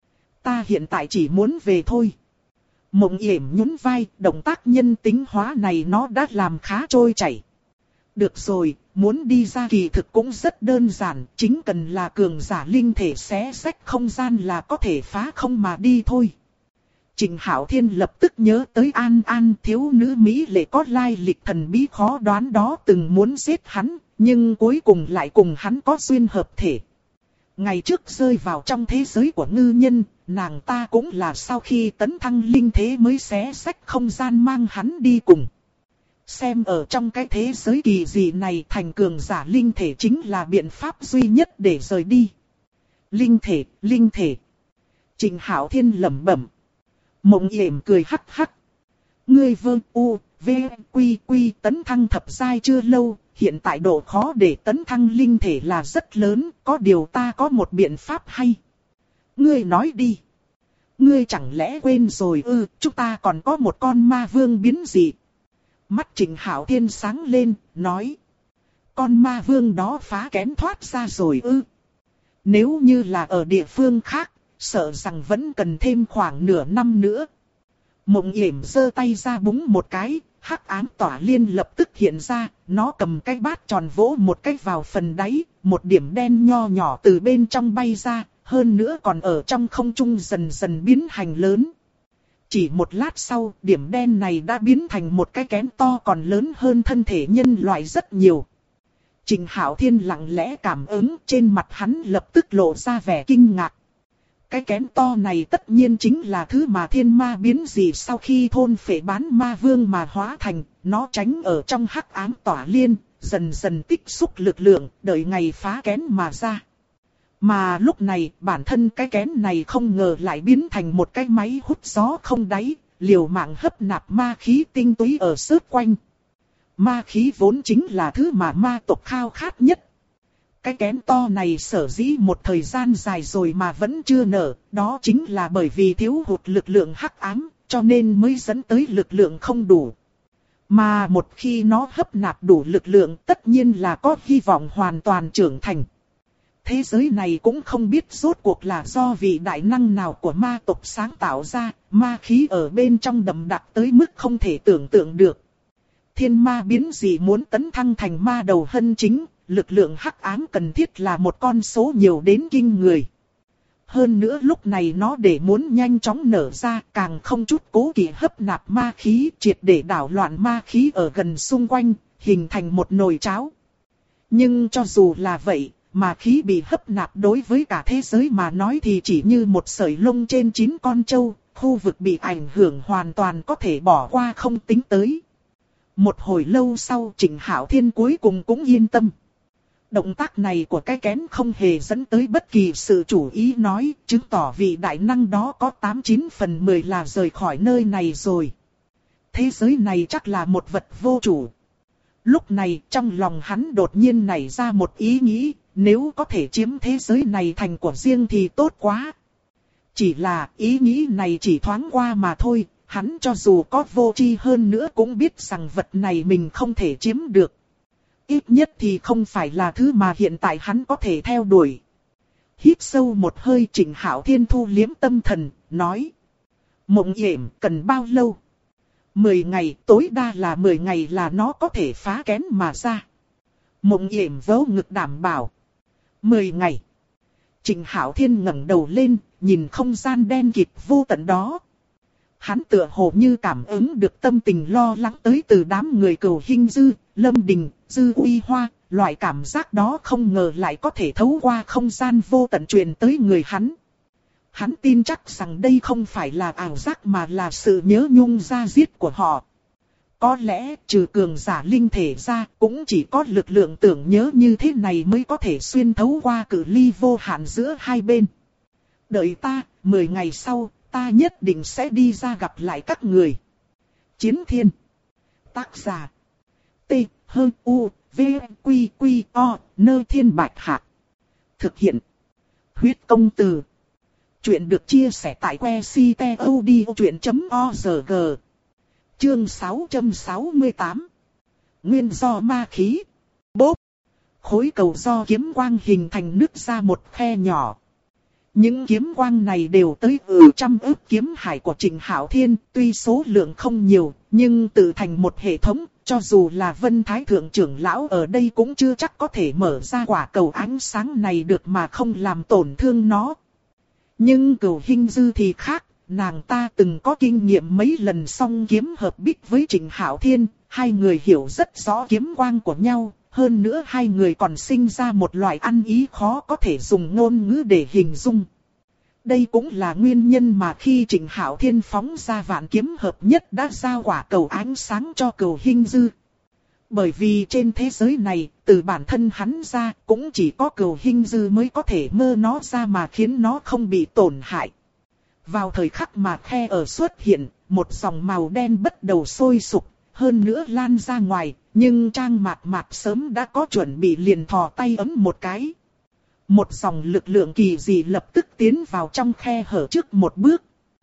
Ta hiện tại chỉ muốn về thôi. Mộng Yểm nhún vai, động tác nhân tính hóa này nó đã làm khá trôi chảy. Được rồi, muốn đi ra kỳ thực cũng rất đơn giản, chính cần là cường giả linh thể xé rách không gian là có thể phá không mà đi thôi. Trịnh Hạo Thiên lập tức nhớ tới An An, thiếu nữ Mỹ lệ có lai lịch thần bí khó đoán đó từng muốn giết hắn, nhưng cuối cùng lại cùng hắn có duyên hợp thể. Ngày trước rơi vào trong thế giới của ngư nhân, nàng ta cũng là sau khi tấn thăng linh thế mới xé rách không gian mang hắn đi cùng. Xem ở trong cái thế giới kỳ dị này thành cường giả linh thể chính là biện pháp duy nhất để rời đi. Linh thể, linh thể. Trịnh Hạo Thiên lẩm bẩm. Mộng Yểm cười hắc hắc. Ngươi Vương U, V, Quy Quy tấn thăng thập giai chưa lâu, hiện tại độ khó để tấn thăng linh thể là rất lớn, có điều ta có một biện pháp hay. Ngươi nói đi. Ngươi chẳng lẽ quên rồi ư, chúng ta còn có một con ma vương biến dị. Mắt Trịnh Hạo Thiên sáng lên, nói. Con ma vương đó phá kén thoát ra rồi ư. Nếu như là ở địa phương khác, sợ rằng vẫn cần thêm khoảng nửa năm nữa. Mộng Yểm giơ tay ra búng một cái, hắc ám tỏa liên lập tức hiện ra, nó cầm cái bát tròn vỗ một cái vào phần đáy, một điểm đen nho nhỏ từ bên trong bay ra, hơn nữa còn ở trong không trung dần dần biến thành lớn. Chỉ một lát sau, điểm đen này đã biến thành một cái kén to còn lớn hơn thân thể nhân loại rất nhiều. Trịnh Hạo Thiên lặng lẽ cảm ứng, trên mặt hắn lập tức lộ ra vẻ kinh ngạc. Cái kén to này tất nhiên chính là thứ mà thiên ma biến dị sau khi thôn phệ bán ma vương mà hóa thành, nó tránh ở trong hắc ám tỏa liên, dần dần tích xúc lực lượng, đợi ngày phá kén mà ra. Mà lúc này, bản thân cái kén này không ngờ lại biến thành một cái máy hút gió không đáy, liều mạng hấp nạp ma khí tinh túy ở xung quanh. Ma khí vốn chính là thứ mà ma tộc khao khát nhất. Cái kén to này sở dĩ một thời gian dài rồi mà vẫn chưa nở, đó chính là bởi vì thiếu hụt lực lượng hắc ám, cho nên mới dẫn tới lực lượng không đủ. Mà một khi nó hấp nạp đủ lực lượng tất nhiên là có hy vọng hoàn toàn trưởng thành. Thế giới này cũng không biết rốt cuộc là do vị đại năng nào của ma tộc sáng tạo ra, ma khí ở bên trong đậm đặc tới mức không thể tưởng tượng được. Thiên ma biến dị muốn tấn thăng thành ma đầu hân chính, lực lượng hắc ám cần thiết là một con số nhiều đến kinh người. Hơn nữa lúc này nó để muốn nhanh chóng nở ra, càng không chút cố kỵ hấp nạp ma khí, triệt để đảo loạn ma khí ở gần xung quanh, hình thành một nồi cháo. Nhưng cho dù là vậy, ma khí bị hấp nạp đối với cả thế giới mà nói thì chỉ như một sợi lông trên 9 con trâu, khu vực bị ảnh hưởng hoàn toàn có thể bỏ qua không tính tới. Một hồi lâu sau Trịnh Hạo Thiên cuối cùng cũng yên tâm. Động tác này của cái kén không hề dẫn tới bất kỳ sự chủ ý nói, chứng tỏ vị đại năng đó có 89 phần 10 là rời khỏi nơi này rồi. Thế giới này chắc là một vật vô chủ. Lúc này trong lòng hắn đột nhiên nảy ra một ý nghĩ, nếu có thể chiếm thế giới này thành của riêng thì tốt quá. Chỉ là ý nghĩ này chỉ thoáng qua mà thôi, hắn cho dù có vô tri hơn nữa cũng biết rằng vật này mình không thể chiếm được. Ít nhất thì không phải là thứ mà hiện tại hắn có thể theo đuổi. Hít sâu một hơi Trịnh Hạo Thiên thu liếm tâm thần, nói. Mộng yểm cần bao lâu? 10 ngày, tối đa là 10 ngày là nó có thể phá kén mà ra. Mộng yểm vớ ngực đảm bảo. 10 ngày. Trịnh Hạo Thiên ngẩng đầu lên, nhìn không gian đen kịt vô tận đó. Hắn tựa hồ như cảm ứng được tâm tình lo lắng tới từ đám người Cửu Hinh Dư, Lâm Đình, Dư Uy Hoa, loại cảm giác đó không ngờ lại có thể thấu qua không gian vô tận truyền tới người hắn. Hắn tin chắc rằng đây không phải là ảo giác mà là sự nhớ nhung da diết của họ. Có lẽ trừ cường giả linh thể ra cũng chỉ có lực lượng tưởng nhớ như thế này mới có thể xuyên thấu qua cự ly vô hạn giữa hai bên. Đợi ta, 10 ngày sau, ta nhất định sẽ đi ra gặp lại các người. Chiến Thiên. Tác giả. T, H, U, V, Quy, Quy, O, Nơ Thiên Bạch Hạc. Thực hiện. Huyết công từ. Chuyện được chia sẻ tại que ctod.org. Chương 668. Nguyên do ma khí. Bốp. Khối cầu do kiếm quang hình thành nứt ra một khe nhỏ. Những kiếm quang này đều tới trăm ức kiếm hải của Trịnh Hạo Thiên, tuy số lượng không nhiều, nhưng tự thành một hệ thống, cho dù là Vân Thái Thượng trưởng lão ở đây cũng chưa chắc có thể mở ra quả cầu ánh sáng này được mà không làm tổn thương nó. Nhưng Cửu Hinh Dư thì khác, nàng ta từng có kinh nghiệm mấy lần song kiếm hợp bích với Trịnh Hạo Thiên, hai người hiểu rất rõ kiếm quang của nhau. Hơn nữa hai người còn sinh ra một loại ăn ý khó có thể dùng ngôn ngữ để hình dung. Đây cũng là nguyên nhân mà khi Trịnh Hạo Thiên phóng ra vạn kiếm hợp nhất đã giao quả cầu ánh sáng cho Cửu Hinh Dư. Bởi vì trên thế giới này, từ bản thân hắn ra cũng chỉ có Cửu Hinh Dư mới có thể mơ nó ra mà khiến nó không bị tổn hại. Vào thời khắc mà khe ở xuất hiện, một dòng màu đen bắt đầu sôi sục, hơn nữa lan ra ngoài. Nhưng Trang Mạt Mạt sớm đã có chuẩn bị liền thò tay ấm một cái. Một dòng lực lượng kỳ dị lập tức tiến vào trong khe hở trước một bước.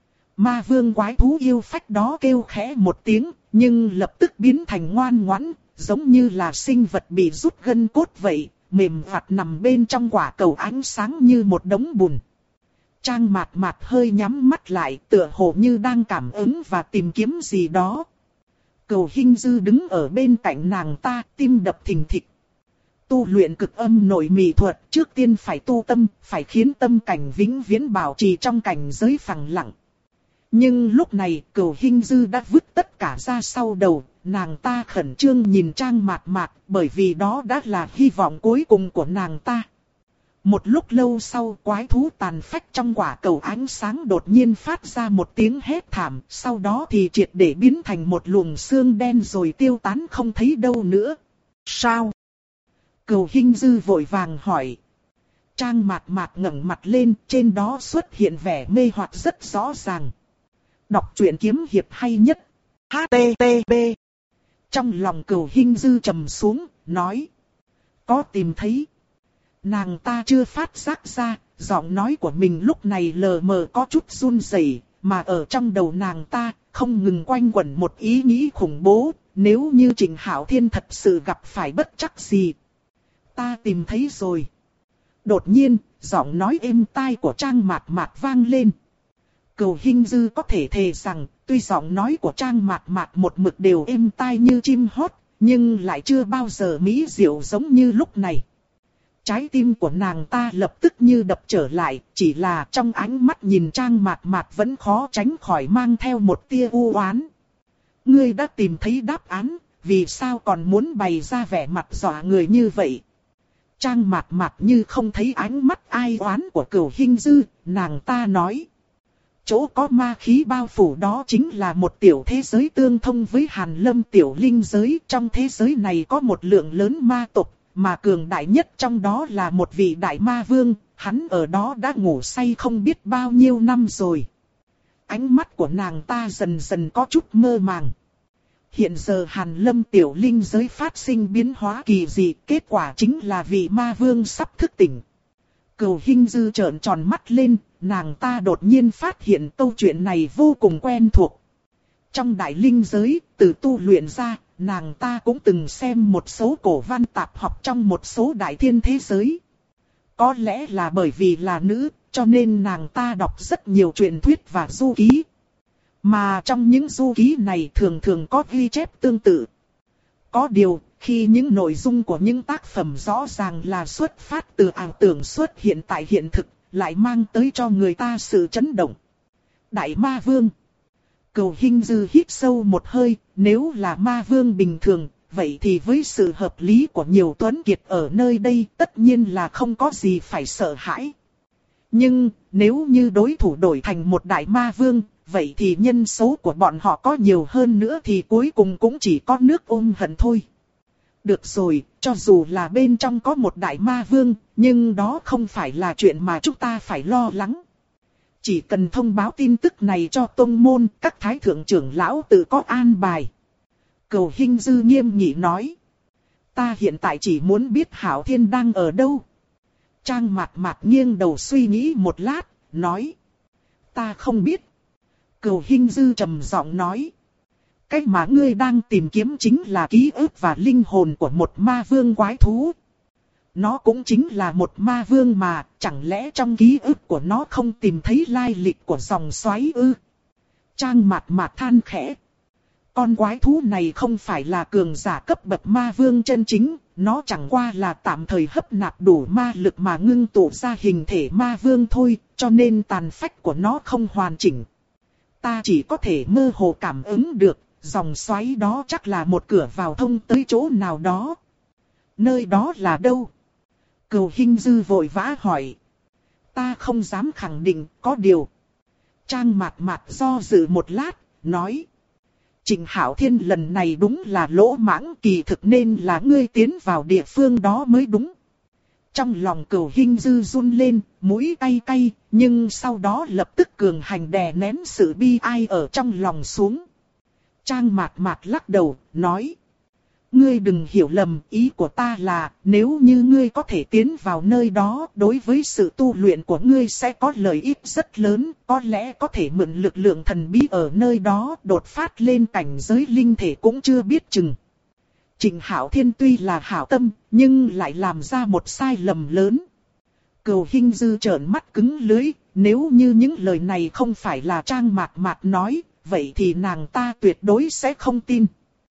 Ma vương quái thú yêu phách đó kêu khẽ một tiếng, nhưng lập tức biến thành ngoan ngoãn, giống như là sinh vật bị rút gân cốt vậy, mềm vặt nằm bên trong quả cầu ánh sáng như một đống bùn. Trang Mạt Mạt hơi nhắm mắt lại, tựa hồ như đang cảm ứng và tìm kiếm gì đó. Cửu Hinh Dư đứng ở bên cạnh nàng ta, tim đập thình thịch. Tu luyện cực âm nội mị thuật, trước tiên phải tu tâm, phải khiến tâm cảnh vĩnh viễn bảo trì trong cảnh giới phẳng lặng. Nhưng lúc này, Cửu Hinh Dư đã vứt tất cả ra sau đầu, nàng ta khẩn trương nhìn Trang Mạt Mạt, bởi vì đó đã là hy vọng cuối cùng của nàng ta. Một lúc lâu sau, quái thú tàn phách trong quả cầu ánh sáng đột nhiên phát ra một tiếng hét thảm, sau đó thì triệt để biến thành một luồng xương đen rồi tiêu tán không thấy đâu nữa. Sao? Cửu Hinh Dư vội vàng hỏi. Trang Mạt Mạt ngẩng mặt lên, trên đó xuất hiện vẻ mê hoặc rất rõ ràng. Đọc truyện kiếm hiệp hay nhất. HTTP. Trong lòng Cửu Hinh Dư trầm xuống, nói. Có tìm thấy. Nàng ta chưa phát giác ra, giọng nói của mình lúc này lờ mờ có chút run rẩy, mà ở trong đầu nàng ta không ngừng quanh quẩn một ý nghĩ khủng bố, nếu như Trịnh Hạo Thiên thật sự gặp phải bất trắc gì. Ta tìm thấy rồi. Đột nhiên, giọng nói êm tai của Trang Mạt Mạt vang lên. Cửu Hinh Dư có thể thề rằng, tuy giọng nói của Trang Mạt Mạt một mực đều êm tai như chim hót, nhưng lại chưa bao giờ mỹ diệu giống như lúc này. Trái tim của nàng ta lập tức như đập trở lại, chỉ là trong ánh mắt nhìn Trang Mạt Mạt vẫn khó tránh khỏi mang theo một tia u oán. Ngươi đã tìm thấy đáp án, vì sao còn muốn bày ra vẻ mặt dọa người như vậy? Trang Mạt Mạt như không thấy ánh mắt ai oán của Cửu Hinh Dư, nàng ta nói. Chỗ có ma khí bao phủ đó chính là một tiểu thế giới tương thông với Hàn Lâm tiểu linh giới. Trong thế giới này có một lượng lớn ma tộc, mà cường đại nhất trong đó là một vị đại ma vương, hắn ở đó đã ngủ say không biết bao nhiêu năm rồi. Ánh mắt của nàng ta dần dần có chút mơ màng. Hiện giờ Hàn Lâm tiểu linh giới phát sinh biến hóa kỳ dị, kết quả chính là vị ma vương sắp thức tỉnh. Cửu Hinh Dư trợn tròn mắt lên, nàng ta đột nhiên phát hiện câu chuyện này vô cùng quen thuộc. Trong đại linh giới, từ tu luyện ra, nàng ta cũng từng xem một số cổ văn tạp học trong một số đại thiên thế giới. Có lẽ là bởi vì là nữ, cho nên nàng ta đọc rất nhiều truyền thuyết và du ký. Mà trong những du ký này thường thường có ghi chép tương tự. Có điều, khi những nội dung của những tác phẩm rõ ràng là xuất phát từ ảo tưởng xuất hiện tại hiện thực, lại mang tới cho người ta sự chấn động. Đại ma vương. Cửu Hinh Dư hít sâu một hơi, nếu là ma vương bình thường, vậy thì với sự hợp lý của nhiều tuấn kiệt ở nơi đây tất nhiên là không có gì phải sợ hãi. Nhưng, nếu như đối thủ đổi thành một đại ma vương, vậy thì nhân số của bọn họ có nhiều hơn nữa thì cuối cùng cũng chỉ có nước ôm hận thôi. Được rồi, cho dù là bên trong có một đại ma vương, nhưng đó không phải là chuyện mà chúng ta phải lo lắng. Chỉ cần thông báo tin tức này cho tông môn, các thái thượng trưởng lão tự có an bài. Cửu Hinh Dư nghiêm nghị nói. Ta hiện tại chỉ muốn biết Hạo Thiên đang ở đâu. Trang Mạt Mạt nghiêng đầu suy nghĩ một lát, nói. Ta không biết. Cửu Hinh Dư trầm giọng nói. Cái mà ngươi đang tìm kiếm chính là ký ức và linh hồn của một ma vương quái thú. Nó cũng chính là một ma vương mà, chẳng lẽ trong ký ức của nó không tìm thấy lai lịch của dòng xoáy ư? Trang Mạt Mạt than khẽ. Con quái thú này không phải là cường giả cấp bậc ma vương chân chính, nó chẳng qua là tạm thời hấp nạp đủ ma lực mà ngưng tụ ra hình thể ma vương thôi, cho nên tàn phách của nó không hoàn chỉnh. Ta chỉ có thể mơ hồ cảm ứng được, dòng xoáy đó chắc là một cửa vào thông tới chỗ nào đó. Nơi đó là đâu? Cửu Hinh Dư vội vã hỏi. Ta không dám khẳng định, có điều. Trang Mạt Mạt do dự một lát, nói. Trịnh Hạo Thiên lần này đúng là lỗ mãng, kỳ thực nên là ngươi tiến vào địa phương đó mới đúng. Trong lòng Cửu Hinh Dư run lên, mũi cay cay, nhưng sau đó lập tức cường hành đè nén sự bi ai ở trong lòng xuống. Trang Mạt Mạt lắc đầu, nói. Ngươi đừng hiểu lầm, ý của ta là, nếu như ngươi có thể tiến vào nơi đó, đối với sự tu luyện của ngươi sẽ có lợi ích rất lớn, có lẽ có thể mượn lực lượng thần bí ở nơi đó, đột phát lên cảnh giới linh thể cũng chưa biết chừng. Trịnh Hạo Thiên tuy là hảo tâm, nhưng lại làm ra một sai lầm lớn. Cửu Hinh Dư trợn mắt cứng lưỡi, nếu như những lời này không phải là Trang Mạt Mạt nói, vậy thì nàng ta tuyệt đối sẽ không tin.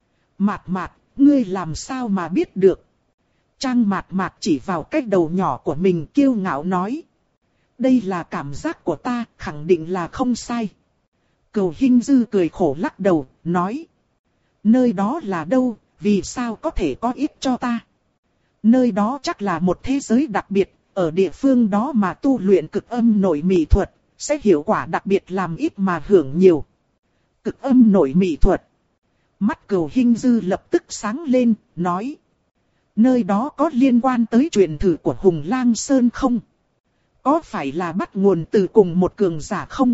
Mạt Mạt, ngươi làm sao mà biết được? Trang Mạt Mạt chỉ vào cái đầu nhỏ của mình kiêu ngạo nói. Đây là cảm giác của ta, khẳng định là không sai. Cửu Hinh Dư cười khổ lắc đầu, nói. Nơi đó là đâu, vì sao có thể có ích cho ta? Nơi đó chắc là một thế giới đặc biệt, ở địa phương đó mà tu luyện cực âm nội mị thuật, sẽ hiệu quả đặc biệt làm ít mà hưởng nhiều. Cực âm nội mị thuật. Mắt Cửu Hinh Dư lập tức sáng lên, nói. Nơi đó có liên quan tới truyền thử của Hùng Lang Sơn không? Có phải là bắt nguồn từ cùng một cường giả không?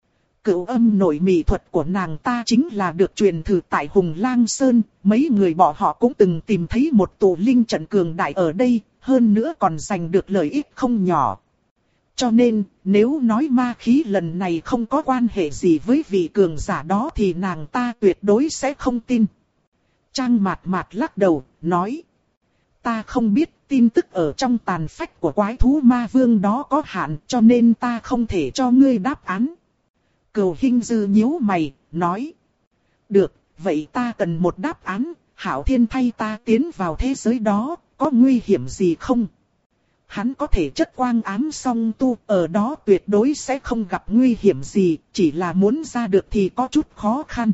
Cửu âm nội mị thuật của nàng ta chính là được truyền thử tại Hùng Lang Sơn. Mấy người bọn họ cũng từng tìm thấy một tụ linh trận cường đại ở đây, hơn nữa còn giành được lợi ích không nhỏ. Cho nên, nếu nói ma khí lần này không có quan hệ gì với vị cường giả đó thì nàng ta tuyệt đối sẽ không tin. Trang Mạt Mạt lắc đầu, nói. Ta không biết, tin tức ở trong tàn phách của quái thú ma vương đó có hạn, cho nên ta không thể cho ngươi đáp án. Cửu Hinh Dư nhíu mày, nói. Được, vậy ta cần một đáp án, Hạo Thiên thay ta tiến vào thế giới đó, có nguy hiểm gì không? Hắn có thể chất quang ám song tu, ở đó tuyệt đối sẽ không gặp nguy hiểm gì, chỉ là muốn ra được thì có chút khó khăn.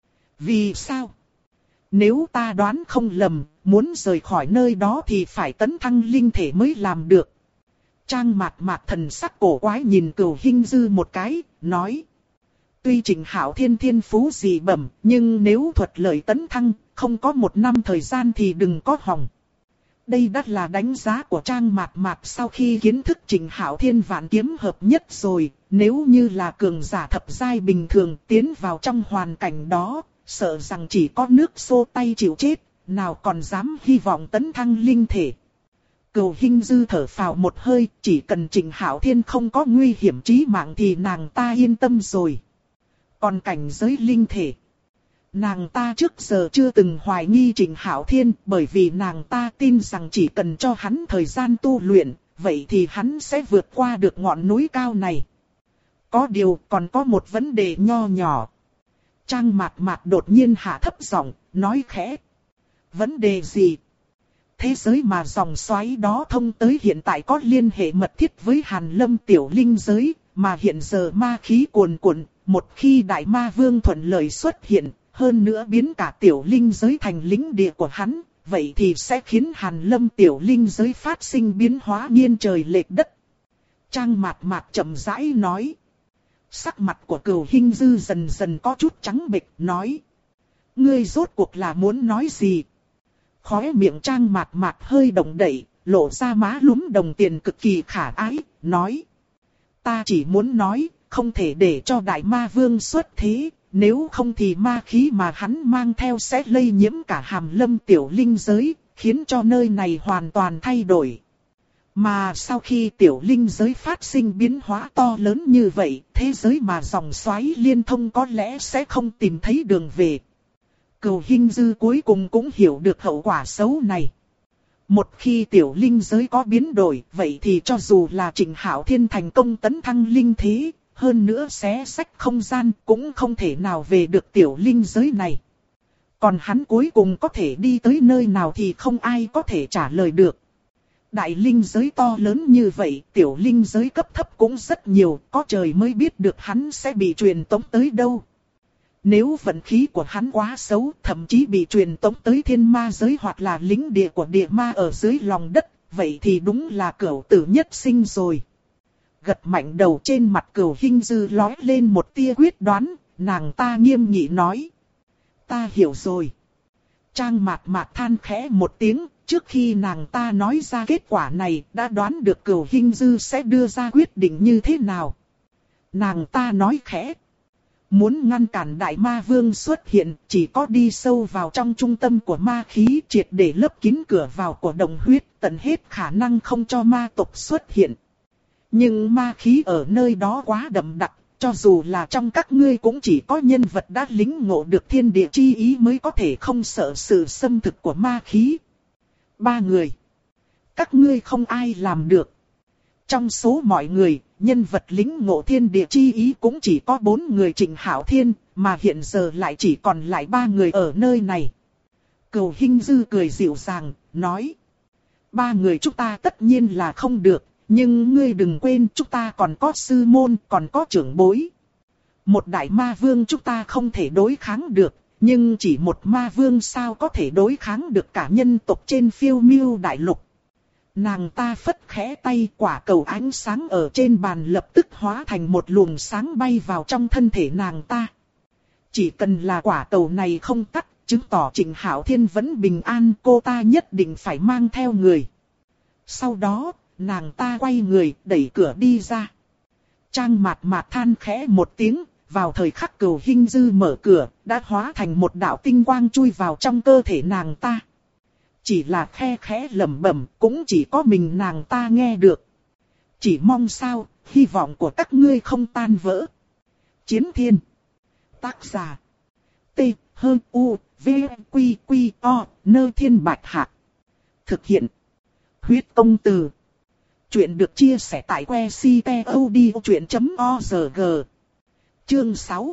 Vì sao? Nếu ta đoán không lầm, muốn rời khỏi nơi đó thì phải tấn thăng linh thể mới làm được. Trang Mạt Mạt thần sắc cổ quái nhìn Cửu Hinh Dư một cái, nói. Tuy Trình Hạo Thiên thiên phú dị bẩm, nhưng nếu thuật lợi tấn thăng, không có 1 năm thời gian thì đừng có hòng. Đây đã là đánh giá của Trang Mạt Mạt sau khi kiến thức Trình Hạo Thiên vạn kiếm hợp nhất rồi. Nếu như là cường giả thập giai bình thường tiến vào trong hoàn cảnh đó, sợ rằng chỉ có nước xô tay chịu chết, nào còn dám hy vọng tấn thăng linh thể. Cửu Hinh Dư thở phào một hơi, chỉ cần Trình Hạo Thiên không có nguy hiểm chí mạng thì nàng ta yên tâm rồi. Còn cảnh giới linh thể, nàng ta trước giờ chưa từng hoài nghi Trình Hạo Thiên, bởi vì nàng ta tin rằng chỉ cần cho hắn thời gian tu luyện, vậy thì hắn sẽ vượt qua được ngọn núi cao này. Có điều còn có một vấn đề nho nhỏ. Trang Mạt Mạt đột nhiên hạ thấp giọng, nói khẽ. Vấn đề gì? Thế giới mà dòng xoáy đó thông tới hiện tại có liên hệ mật thiết với Hàn Lâm tiểu linh giới, mà hiện giờ ma khí cuồn cuộn, một khi Đại Ma Vương thuận lợi xuất hiện, hơn nữa biến cả tiểu linh giới thành lĩnh địa của hắn, vậy thì sẽ khiến Hàn Lâm tiểu linh giới phát sinh biến hóa nghiêng trời lệch đất. Trang Mạt Mạt chậm rãi nói. Sắc mặt của Cửu Hinh Dư dần dần có chút trắng bệch, nói. Ngươi rốt cuộc là muốn nói gì? Khóe miệng Trang Mạt Mạt hơi động đậy, lộ ra má lúm đồng tiền cực kỳ khả ái, nói. Ta chỉ muốn nói, không thể để cho Đại Ma Vương xuất thế, nếu không thì ma khí mà hắn mang theo sẽ lây nhiễm cả Hàn Lâm tiểu linh giới, khiến cho nơi này hoàn toàn thay đổi. Mà sau khi tiểu linh giới phát sinh biến hóa to lớn như vậy, thế giới mà dòng xoáy liên thông có lẽ sẽ không tìm thấy đường về. Cửu Hinh Dư cuối cùng cũng hiểu được hậu quả xấu này. Một khi tiểu linh giới có biến đổi, vậy thì cho dù là Trình Hạo Thiên thành công tấn thăng linh thế, hơn nữa xé sách không gian cũng không thể nào về được tiểu linh giới này. Còn hắn cuối cùng có thể đi tới nơi nào thì không ai có thể trả lời được. Đại linh giới to lớn như vậy, tiểu linh giới cấp thấp cũng rất nhiều, có trời mới biết được hắn sẽ bị truyền tống tới đâu. Nếu vận khí của hắn quá xấu, thậm chí bị truyền tống tới thiên ma giới hoặc là lĩnh địa của địa ma ở dưới lòng đất, vậy thì đúng là cửu tử nhất sinh rồi. Gật mạnh đầu, trên mặt Cửu Hinh Dư lóe lên một tia quyết đoán, nàng ta nghiêm nghị nói. Ta hiểu rồi. Trang Mạt Mạt than khẽ một tiếng, trước khi nàng ta nói ra kết quả này, đã đoán được Cửu Hinh Dư sẽ đưa ra quyết định như thế nào. Nàng ta nói khẽ. Muốn ngăn cản Đại Ma Vương xuất hiện, chỉ có đi sâu vào trong trung tâm của ma khí, triệt để lấp kín cửa vào của đồng huyết, tận hết khả năng không cho ma tộc xuất hiện. Nhưng ma khí ở nơi đó quá đậm đặc, cho dù là trong các ngươi cũng chỉ có nhân vật đã lĩnh ngộ được thiên địa chi ý mới có thể không sợ sự xâm thực của ma khí. 3 người. Các ngươi không ai làm được. Trong số mọi người, nhân vật lĩnh ngộ thiên địa chi ý cũng chỉ có 4 người Trình Hạo Thiên, mà hiện giờ lại chỉ còn lại 3 người ở nơi này. Cửu Hinh Dư cười dịu dàng, nói. 3 người chúng ta tất nhiên là không được, nhưng ngươi đừng quên chúng ta còn có sư môn, còn có trưởng bối. Một đại ma vương chúng ta không thể đối kháng được, nhưng chỉ một ma vương sao có thể đối kháng được cả nhân tộc trên phiêu miêu đại lục. Nàng ta phất khẽ tay, quả cầu ánh sáng ở trên bàn lập tức hóa thành một luồng sáng bay vào trong thân thể nàng ta. Chỉ cần là quả cầu này không tắt, chứng tỏ Trình Hạo Thiên vẫn bình an, cô ta nhất định phải mang theo người. Sau đó, nàng ta quay người, đẩy cửa đi ra. Trang Mạt Mạt than khẽ một tiếng, vào thời khắc Cửu Hinh Dư mở cửa, đã hóa thành một đạo tinh quang chui vào trong cơ thể nàng ta. Chỉ là khe khẽ lẩm bẩm, cũng chỉ có mình nàng ta nghe được. Chỉ mong sao, hy vọng của các ngươi không tan vỡ. Chiến Thiên. Tác giả. T. U. V. Quy. O. Nơ Thiên Bạch Hạc. Thực hiện. Huyết công từ. Chuyện được chia sẻ tại website.odchuyện.org. Chương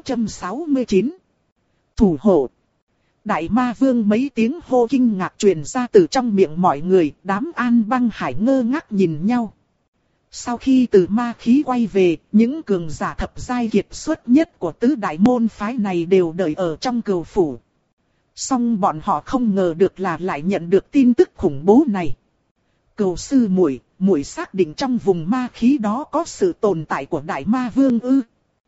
669. Thủ hộ. Đại ma vương mấy tiếng hô kinh ngạc truyền ra từ trong miệng mọi người, đám An Băng Hải ngơ ngác nhìn nhau. Sau khi từ ma khí quay về, những cường giả thập giai kiệt xuất nhất của tứ đại môn phái này đều đợi ở trong cừu phủ. Song bọn họ không ngờ được là lại nhận được tin tức khủng bố này. Cừu sư muội, muội xác định trong vùng ma khí đó có sự tồn tại của đại ma vương ư?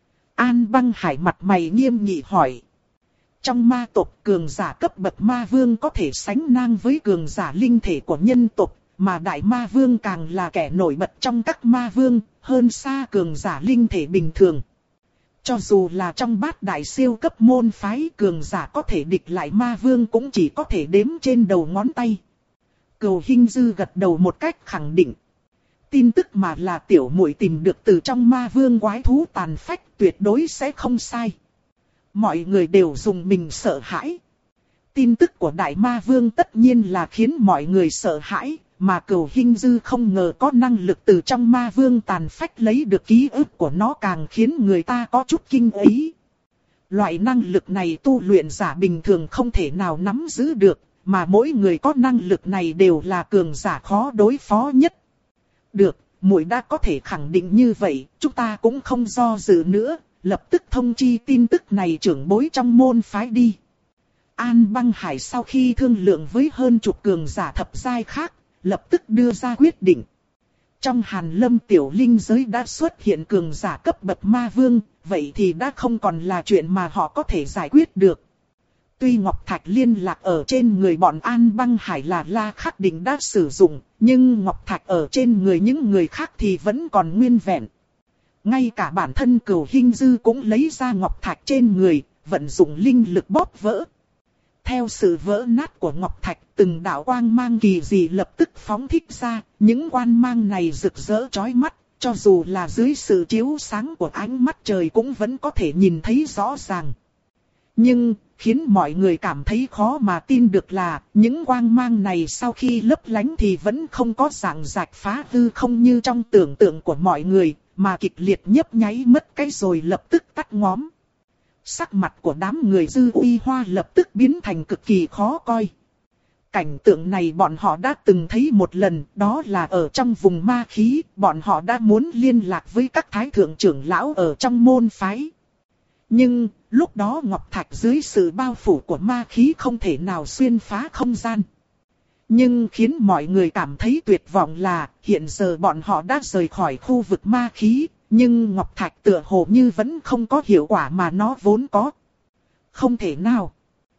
An Băng Hải mặt mày nghiêm nghị hỏi. Trong ma tộc, cường giả cấp bậc ma vương có thể sánh ngang với cường giả linh thể của nhân tộc, mà đại ma vương càng là kẻ nổi bật trong các ma vương, hơn xa cường giả linh thể bình thường. Cho dù là trong bát đại siêu cấp môn phái, cường giả có thể địch lại ma vương cũng chỉ có thể đếm trên đầu ngón tay. Cừu Hinh Dư gật đầu một cách khẳng định. Tin tức mà là tiểu muội tìm được từ trong ma vương quái thú tàn phách tuyệt đối sẽ không sai. Mọi người đều dùng mình sợ hãi. Tin tức của đại ma vương tất nhiên là khiến mọi người sợ hãi, mà Cừu Hinh Dư không ngờ có năng lực từ trong ma vương tàn phách lấy được ký ức của nó càng khiến người ta có chút kinh ý. Loại năng lực này tu luyện giả bình thường không thể nào nắm giữ được, mà mỗi người có năng lực này đều là cường giả khó đối phó nhất. Được, muội đã có thể khẳng định như vậy, chúng ta cũng không do dự nữa, lập tức thông chi tin tức này trưởng bối trong môn phái đi. An Băng Hải sau khi thương lượng với hơn chục cường giả thập giai khác, lập tức đưa ra quyết định. Trong Hàn Lâm tiểu linh giới đã xuất hiện cường giả cấp bậc ma vương, vậy thì đã không còn là chuyện mà họ có thể giải quyết được. Tuy Ngọc Thạch liên lạc ở trên người bọn An Băng Hải là La Khắc Định đã sử dụng, nhưng Ngọc Thạch ở trên người những người khác thì vẫn còn nguyên vẹn. Ngay cả bản thân Cừu Hinh Dư cũng lấy ra Ngọc Thạch trên người, vận dụng linh lực bóp vỡ. Theo sự vỡ nát của Ngọc Thạch, từng đạo quang mang kỳ dị lập tức phóng thích ra, những quang mang này rực rỡ chói mắt, cho dù là dưới sự chiếu sáng của ánh mắt trời cũng vẫn có thể nhìn thấy rõ ràng. Nhưng, khiến mọi người cảm thấy khó mà tin được là, những quang mang này sau khi lấp lánh thì vẫn không có dạng rạch phá hư không như trong tưởng tượng của mọi người, mà kịch liệt nhấp nháy mất cái rồi lập tức tắt ngóm. Sắc mặt của đám người Dư Uy Hoa lập tức biến thành cực kỳ khó coi. Cảnh tượng này bọn họ đã từng thấy một lần, đó là ở trong vùng ma khí, bọn họ đã muốn liên lạc với các thái thượng trưởng lão ở trong môn phái. Nhưng, lúc đó Ngọc Thạch dưới sự bao phủ của ma khí không thể nào xuyên phá không gian. Nhưng khiến mọi người cảm thấy tuyệt vọng là, hiện giờ bọn họ đã rời khỏi khu vực ma khí, nhưng Ngọc Thạch tựa hồ như vẫn không có hiệu quả mà nó vốn có. Không thể nào.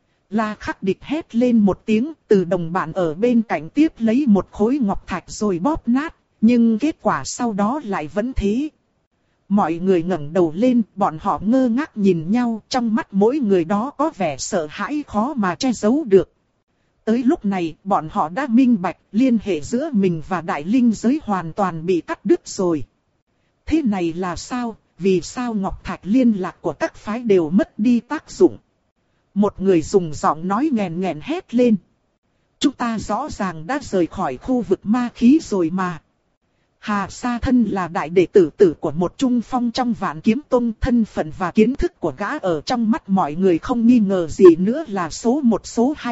La Khắc Địch hét lên một tiếng, từ đồng bạn ở bên cạnh tiếp lấy một khối Ngọc Thạch rồi bóp nát, nhưng kết quả sau đó lại vẫn thế. Mọi người ngẩng đầu lên, bọn họ ngơ ngác nhìn nhau, trong mắt mỗi người đó có vẻ sợ hãi khó mà che giấu được. Tới lúc này, bọn họ đã minh bạch, liên hệ giữa mình và đại linh giới hoàn toàn bị cắt đứt rồi. Thế này là sao? Vì sao Ngọc Thạch liên lạc của các phái đều mất đi tác dụng? Một người dùng giọng nói nghẹn nghẹn hét lên. Chúng ta rõ ràng đã rời khỏi khu vực ma khí rồi mà. Hà Sa Thân là đại đệ tử của một trung phong trong Vạn Kiếm Tông, thân phận và kiến thức của gã ở trong mắt mọi người không nghi ngờ gì nữa là số một số hai.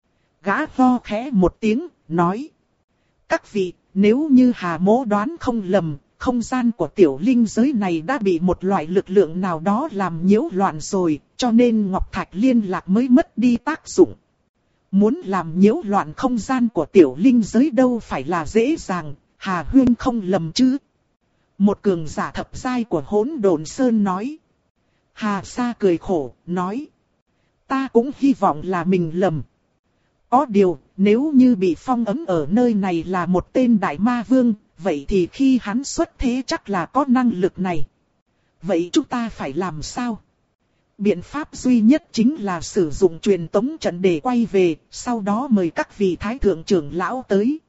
Gã ho khẽ một tiếng, nói. Các vị, nếu như Hà Mỗ đoán không lầm, không gian của tiểu linh giới này đã bị một loại lực lượng nào đó làm nhiễu loạn rồi, cho nên Ngọc Thạch liên lạc mới mất đi tác dụng. Muốn làm nhiễu loạn không gian của tiểu linh giới đâu phải là dễ dàng, Hà Huyên không lầm chứ. Một cường giả thập giai của Hỗn Độn Sơn nói. Hà Sa cười khổ, nói. Ta cũng hy vọng là mình lầm. Có điều, nếu như bị phong ấn ở nơi này là một tên đại ma vương, vậy thì khi hắn xuất thế chắc là có năng lực này. Vậy chúng ta phải làm sao? Biện pháp duy nhất chính là sử dụng truyền tống trận để quay về, sau đó mời các vị thái thượng trưởng lão tới.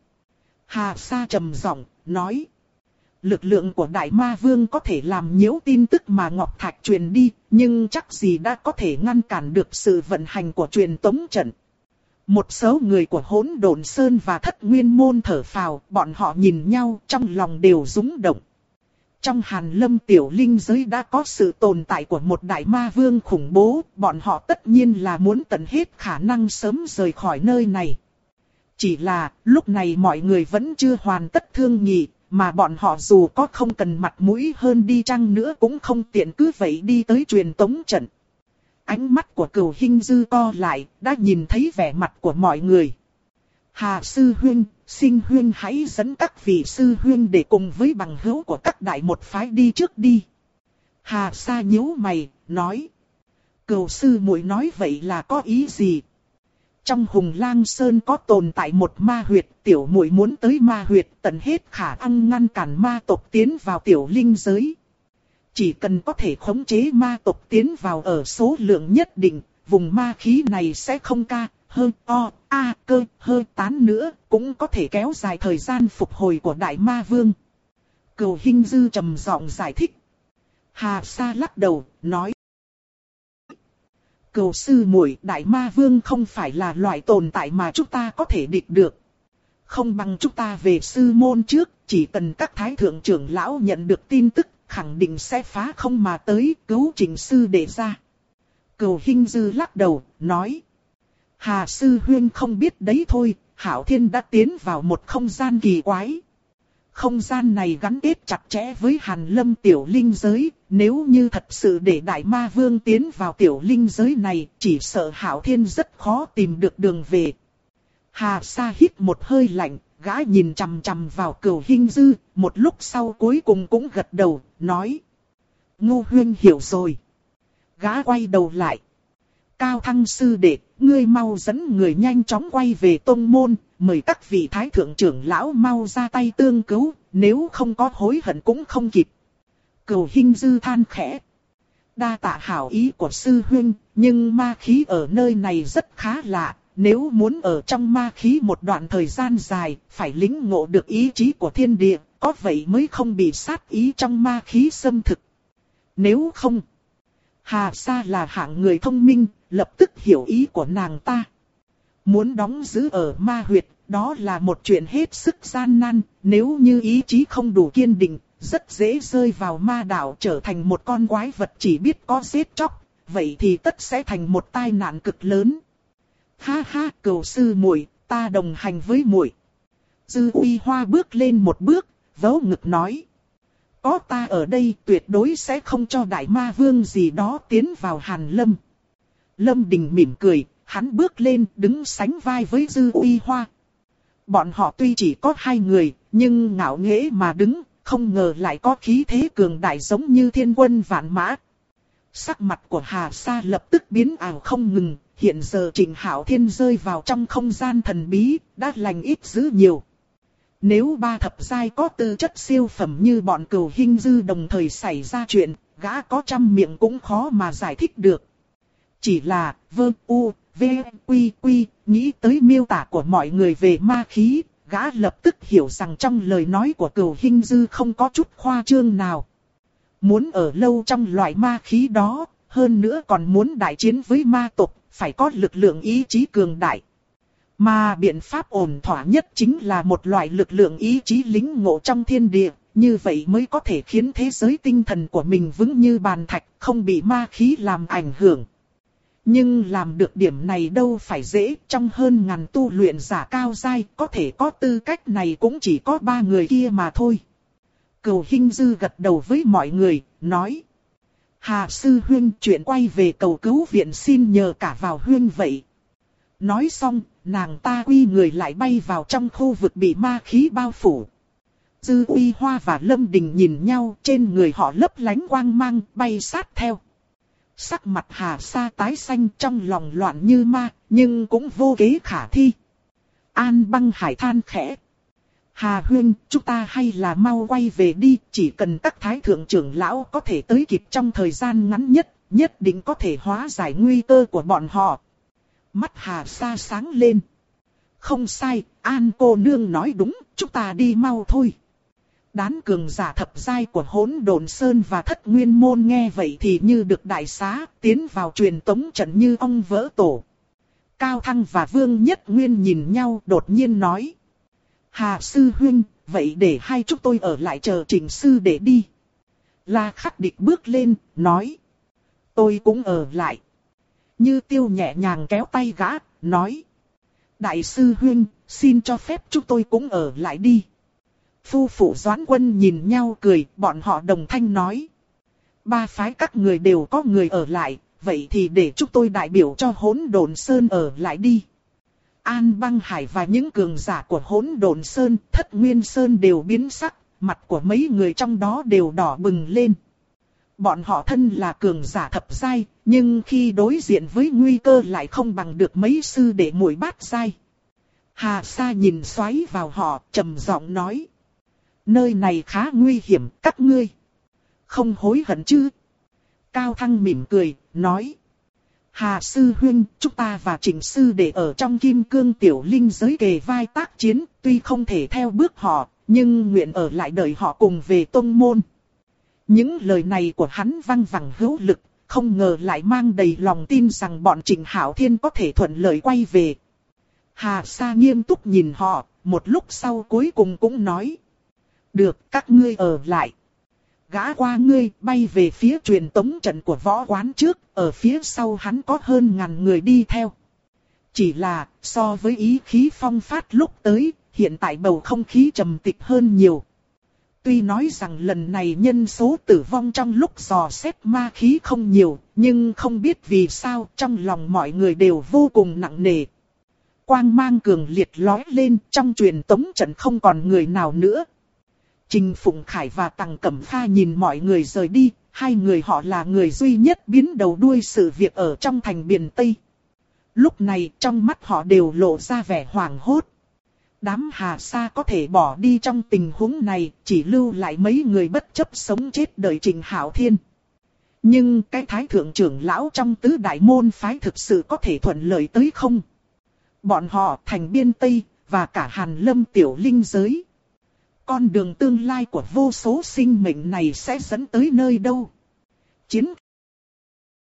Hà Sa trầm giọng, nói. Lực lượng của đại ma vương có thể làm nhiễu tin tức mà Ngọc Thạch truyền đi, nhưng chắc gì đã có thể ngăn cản được sự vận hành của truyền tống trận. Một số người của Hỗn Độn Sơn và Thất Nguyên Môn thở phào, bọn họ nhìn nhau trong lòng đều rung động. Trong Hàn Lâm tiểu linh giới đã có sự tồn tại của một đại ma vương khủng bố, bọn họ tất nhiên là muốn tận hết khả năng sớm rời khỏi nơi này. Chỉ là, lúc này mọi người vẫn chưa hoàn tất thương nghị, mà bọn họ dù có không cần mặt mũi hơn đi chăng nữa cũng không tiện cứ vậy đi tới truyền tống trận. Ánh mắt của Cửu Hinh Dư co lại, đã nhìn thấy vẻ mặt của mọi người. Hà sư huynh, Sinh huynh hãy dẫn các vị sư huynh để cùng với bằng hữu của các đại một phái đi trước đi. Hà Sa nhíu mày, nói. Cửu sư muội nói vậy là có ý gì? Trong Hùng Lang Sơn có tồn tại một ma huyệt, tiểu muội muốn tới ma huyệt tận hết khả năng ngăn cản ma tộc tiến vào tiểu linh giới. Chỉ cần có thể khống chế ma tộc tiến vào ở số lượng nhất định, vùng ma khí này sẽ không hơi tán nữa, cũng có thể kéo dài thời gian phục hồi của đại ma vương. Cửu Hinh Dư trầm giọng giải thích. Hà Sa lắc đầu, nói. Cửu sư muội, đại ma vương không phải là loại tồn tại mà chúng ta có thể địch được. Không bằng chúng ta về sư môn trước, chỉ cần các thái thượng trưởng lão nhận được tin tức, khẳng định sẽ phá không mà tới cứu Trình sư đệ ra. Cửu Hinh Dư lắc đầu, nói. Hà sư huynh không biết đấy thôi, Hạo Thiên đã tiến vào một không gian kỳ quái. Không gian này gắn kết chặt chẽ với Hàn Lâm tiểu linh giới, nếu như thật sự để đại ma vương tiến vào tiểu linh giới này, chỉ sợ Hạo Thiên rất khó tìm được đường về. Hà Sa hít một hơi lạnh, gã nhìn chằm chằm vào Cửu Hinh Dư, một lúc sau cuối cùng cũng gật đầu, nói. Ngô huynh hiểu rồi. Gã quay đầu lại. Cao Thăng sư đệ, ngươi mau dẫn người nhanh chóng quay về tông môn, mời các vị thái thượng trưởng lão mau ra tay tương cứu, nếu không có hối hận cũng không kịp. Cửu Hinh Dư than khẽ. Đa tạ hảo ý của sư huynh, nhưng ma khí ở nơi này rất khá lạ, nếu muốn ở trong ma khí một đoạn thời gian dài, phải lĩnh ngộ được ý chí của thiên địa, có vậy mới không bị sát ý trong ma khí xâm thực. Nếu không, Hà Sa là hạng người thông minh, lập tức hiểu ý của nàng ta. Muốn đóng giữ ở ma huyệt, đó là một chuyện hết sức gian nan, nếu như ý chí không đủ kiên định, rất dễ rơi vào ma đạo trở thành một con quái vật chỉ biết có giết chóc, vậy thì tất sẽ thành một tai nạn cực lớn. Ha ha, Cửu sư muội, ta đồng hành với muội. Dư Uy Hoa bước lên một bước, vỗ ngực nói. Có ta ở đây tuyệt đối sẽ không cho đại ma vương gì đó tiến vào Hàn Lâm. Lâm Đình mỉm cười, hắn bước lên đứng sánh vai với Dư Uy Hoa. Bọn họ tuy chỉ có hai người, nhưng ngạo nghễ mà đứng, không ngờ lại có khí thế cường đại giống như thiên quân vạn mã. Sắc mặt của Hà Sa lập tức biến ảo không ngừng, hiện giờ Trình Hạo Thiên rơi vào trong không gian thần bí, đã lành ít dữ nhiều. Nếu ba thập giai có tư chất siêu phẩm như bọn Cửu Hinh Dư đồng thời xảy ra chuyện, gã có trăm miệng cũng khó mà giải thích được. Chỉ là, nghĩ tới miêu tả của mọi người về ma khí, gã lập tức hiểu rằng trong lời nói của Cửu Hinh Dư không có chút khoa trương nào. Muốn ở lâu trong loại ma khí đó, hơn nữa còn muốn đại chiến với ma tộc, phải có lực lượng ý chí cường đại. Mà biện pháp ổn thỏa nhất chính là một loại lực lượng ý chí lĩnh ngộ trong thiên địa, như vậy mới có thể khiến thế giới tinh thần của mình vững như bàn thạch, không bị ma khí làm ảnh hưởng. Nhưng làm được điểm này đâu phải dễ, trong hơn ngàn tu luyện giả cao giai, có thể có tư cách này cũng chỉ có 3 người kia mà thôi. Cửu Hinh Dư gật đầu với mọi người, nói. Hà sư huynh, chuyện quay về cầu cứu viện xin nhờ cả vào huynh vậy. Nói xong, nàng ta quy người lại bay vào trong khu vực bị ma khí bao phủ. Dư Uy Hoa và Lâm Đình nhìn nhau, trên người họ lấp lánh quang mang, bay sát theo. Sắc mặt Hà Sa tái xanh, trong lòng loạn như ma, nhưng cũng vô kế khả thi. An Băng Hải than khẽ. Hà huynh, chúng ta hay là mau quay về đi, chỉ cần các thái thượng trưởng lão có thể tới kịp trong thời gian ngắn nhất, nhất định có thể hóa giải nguy cơ của bọn họ. Mắt Hà Sa sáng lên. Không sai, An cô nương nói đúng, chúng ta đi mau thôi. Đám cường giả thập giai của Hỗn Độn Sơn và Thất Nguyên Môn nghe vậy thì như được đại xá, tiến vào truyền tống trận như ong vỡ tổ. Cao Thăng và Vương Nhất Nguyên nhìn nhau đột nhiên nói. Hà sư huynh, vậy để hai chúng tôi ở lại chờ Trình sư để đi. La Khắc Địch bước lên, nói. Tôi cũng ở lại. Như Tiêu nhẹ nhàng kéo tay gã, nói. Đại sư huynh, xin cho phép chúng tôi cũng ở lại đi. Phu phụ Doãn Quân nhìn nhau cười, bọn họ đồng thanh nói. Ba phái các người đều có người ở lại, vậy thì để chúng tôi đại biểu cho Hỗn Độn Sơn ở lại đi. An Băng Hải và những cường giả của Hỗn Độn Sơn, Thất Nguyên Sơn đều biến sắc, mặt của mấy người trong đó đều đỏ bừng lên. Bọn họ thân là cường giả thập giai, nhưng khi đối diện với nguy cơ lại không bằng được mấy sư đệ muội bát giai. Hà Sa nhìn xoáy vào họ, trầm giọng nói. Nơi này khá nguy hiểm, các ngươi không hối hận chứ? Cao Thăng mỉm cười, nói. Hà sư huynh, chúng ta và Trịnh sư đệ ở trong Kim Cương Tiểu Linh giới kề vai tác chiến, tuy không thể theo bước họ, nhưng nguyện ở lại đợi họ cùng về tông môn. Những lời này của hắn văng vẳng hữu lực, không ngờ lại mang đầy lòng tin rằng bọn Trịnh Hạo Thiên có thể thuận lợi quay về. Hà Sa nghiêm túc nhìn họ, một lúc sau cuối cùng cũng nói. Được, các ngươi ở lại. Gã qua ngươi bay về phía truyền tống trận của võ quán trước, ở phía sau hắn có hơn 1000 người đi theo. Chỉ là, so với ý khí phong phát lúc tới, hiện tại bầu không khí trầm tịch hơn nhiều. Tuy nói rằng lần này nhân số tử vong trong lúc dò xét ma khí không nhiều, nhưng không biết vì sao trong lòng mọi người đều vô cùng nặng nề. Quang mang cường liệt lói lên, trong truyền tống trận không còn người nào nữa. Trình Phụng Khải và Tằng Cẩm Pha nhìn mọi người rời đi, hai người họ là người duy nhất biến đầu đuôi sự việc ở trong thành Biền Tây. Lúc này trong mắt họ đều lộ ra vẻ hoảng hốt. Đám Hà Sa có thể bỏ đi trong tình huống này, chỉ lưu lại mấy người bất chấp sống chết đợi Trình Hạo Thiên. Nhưng cái thái thượng trưởng lão trong tứ đại môn phái thực sự có thể thuận lợi tới không? Bọn họ thành Biên Tây, và cả Hàn Lâm Tiểu Linh giới. Con đường tương lai của vô số sinh mệnh này sẽ dẫn tới nơi đâu? Chiến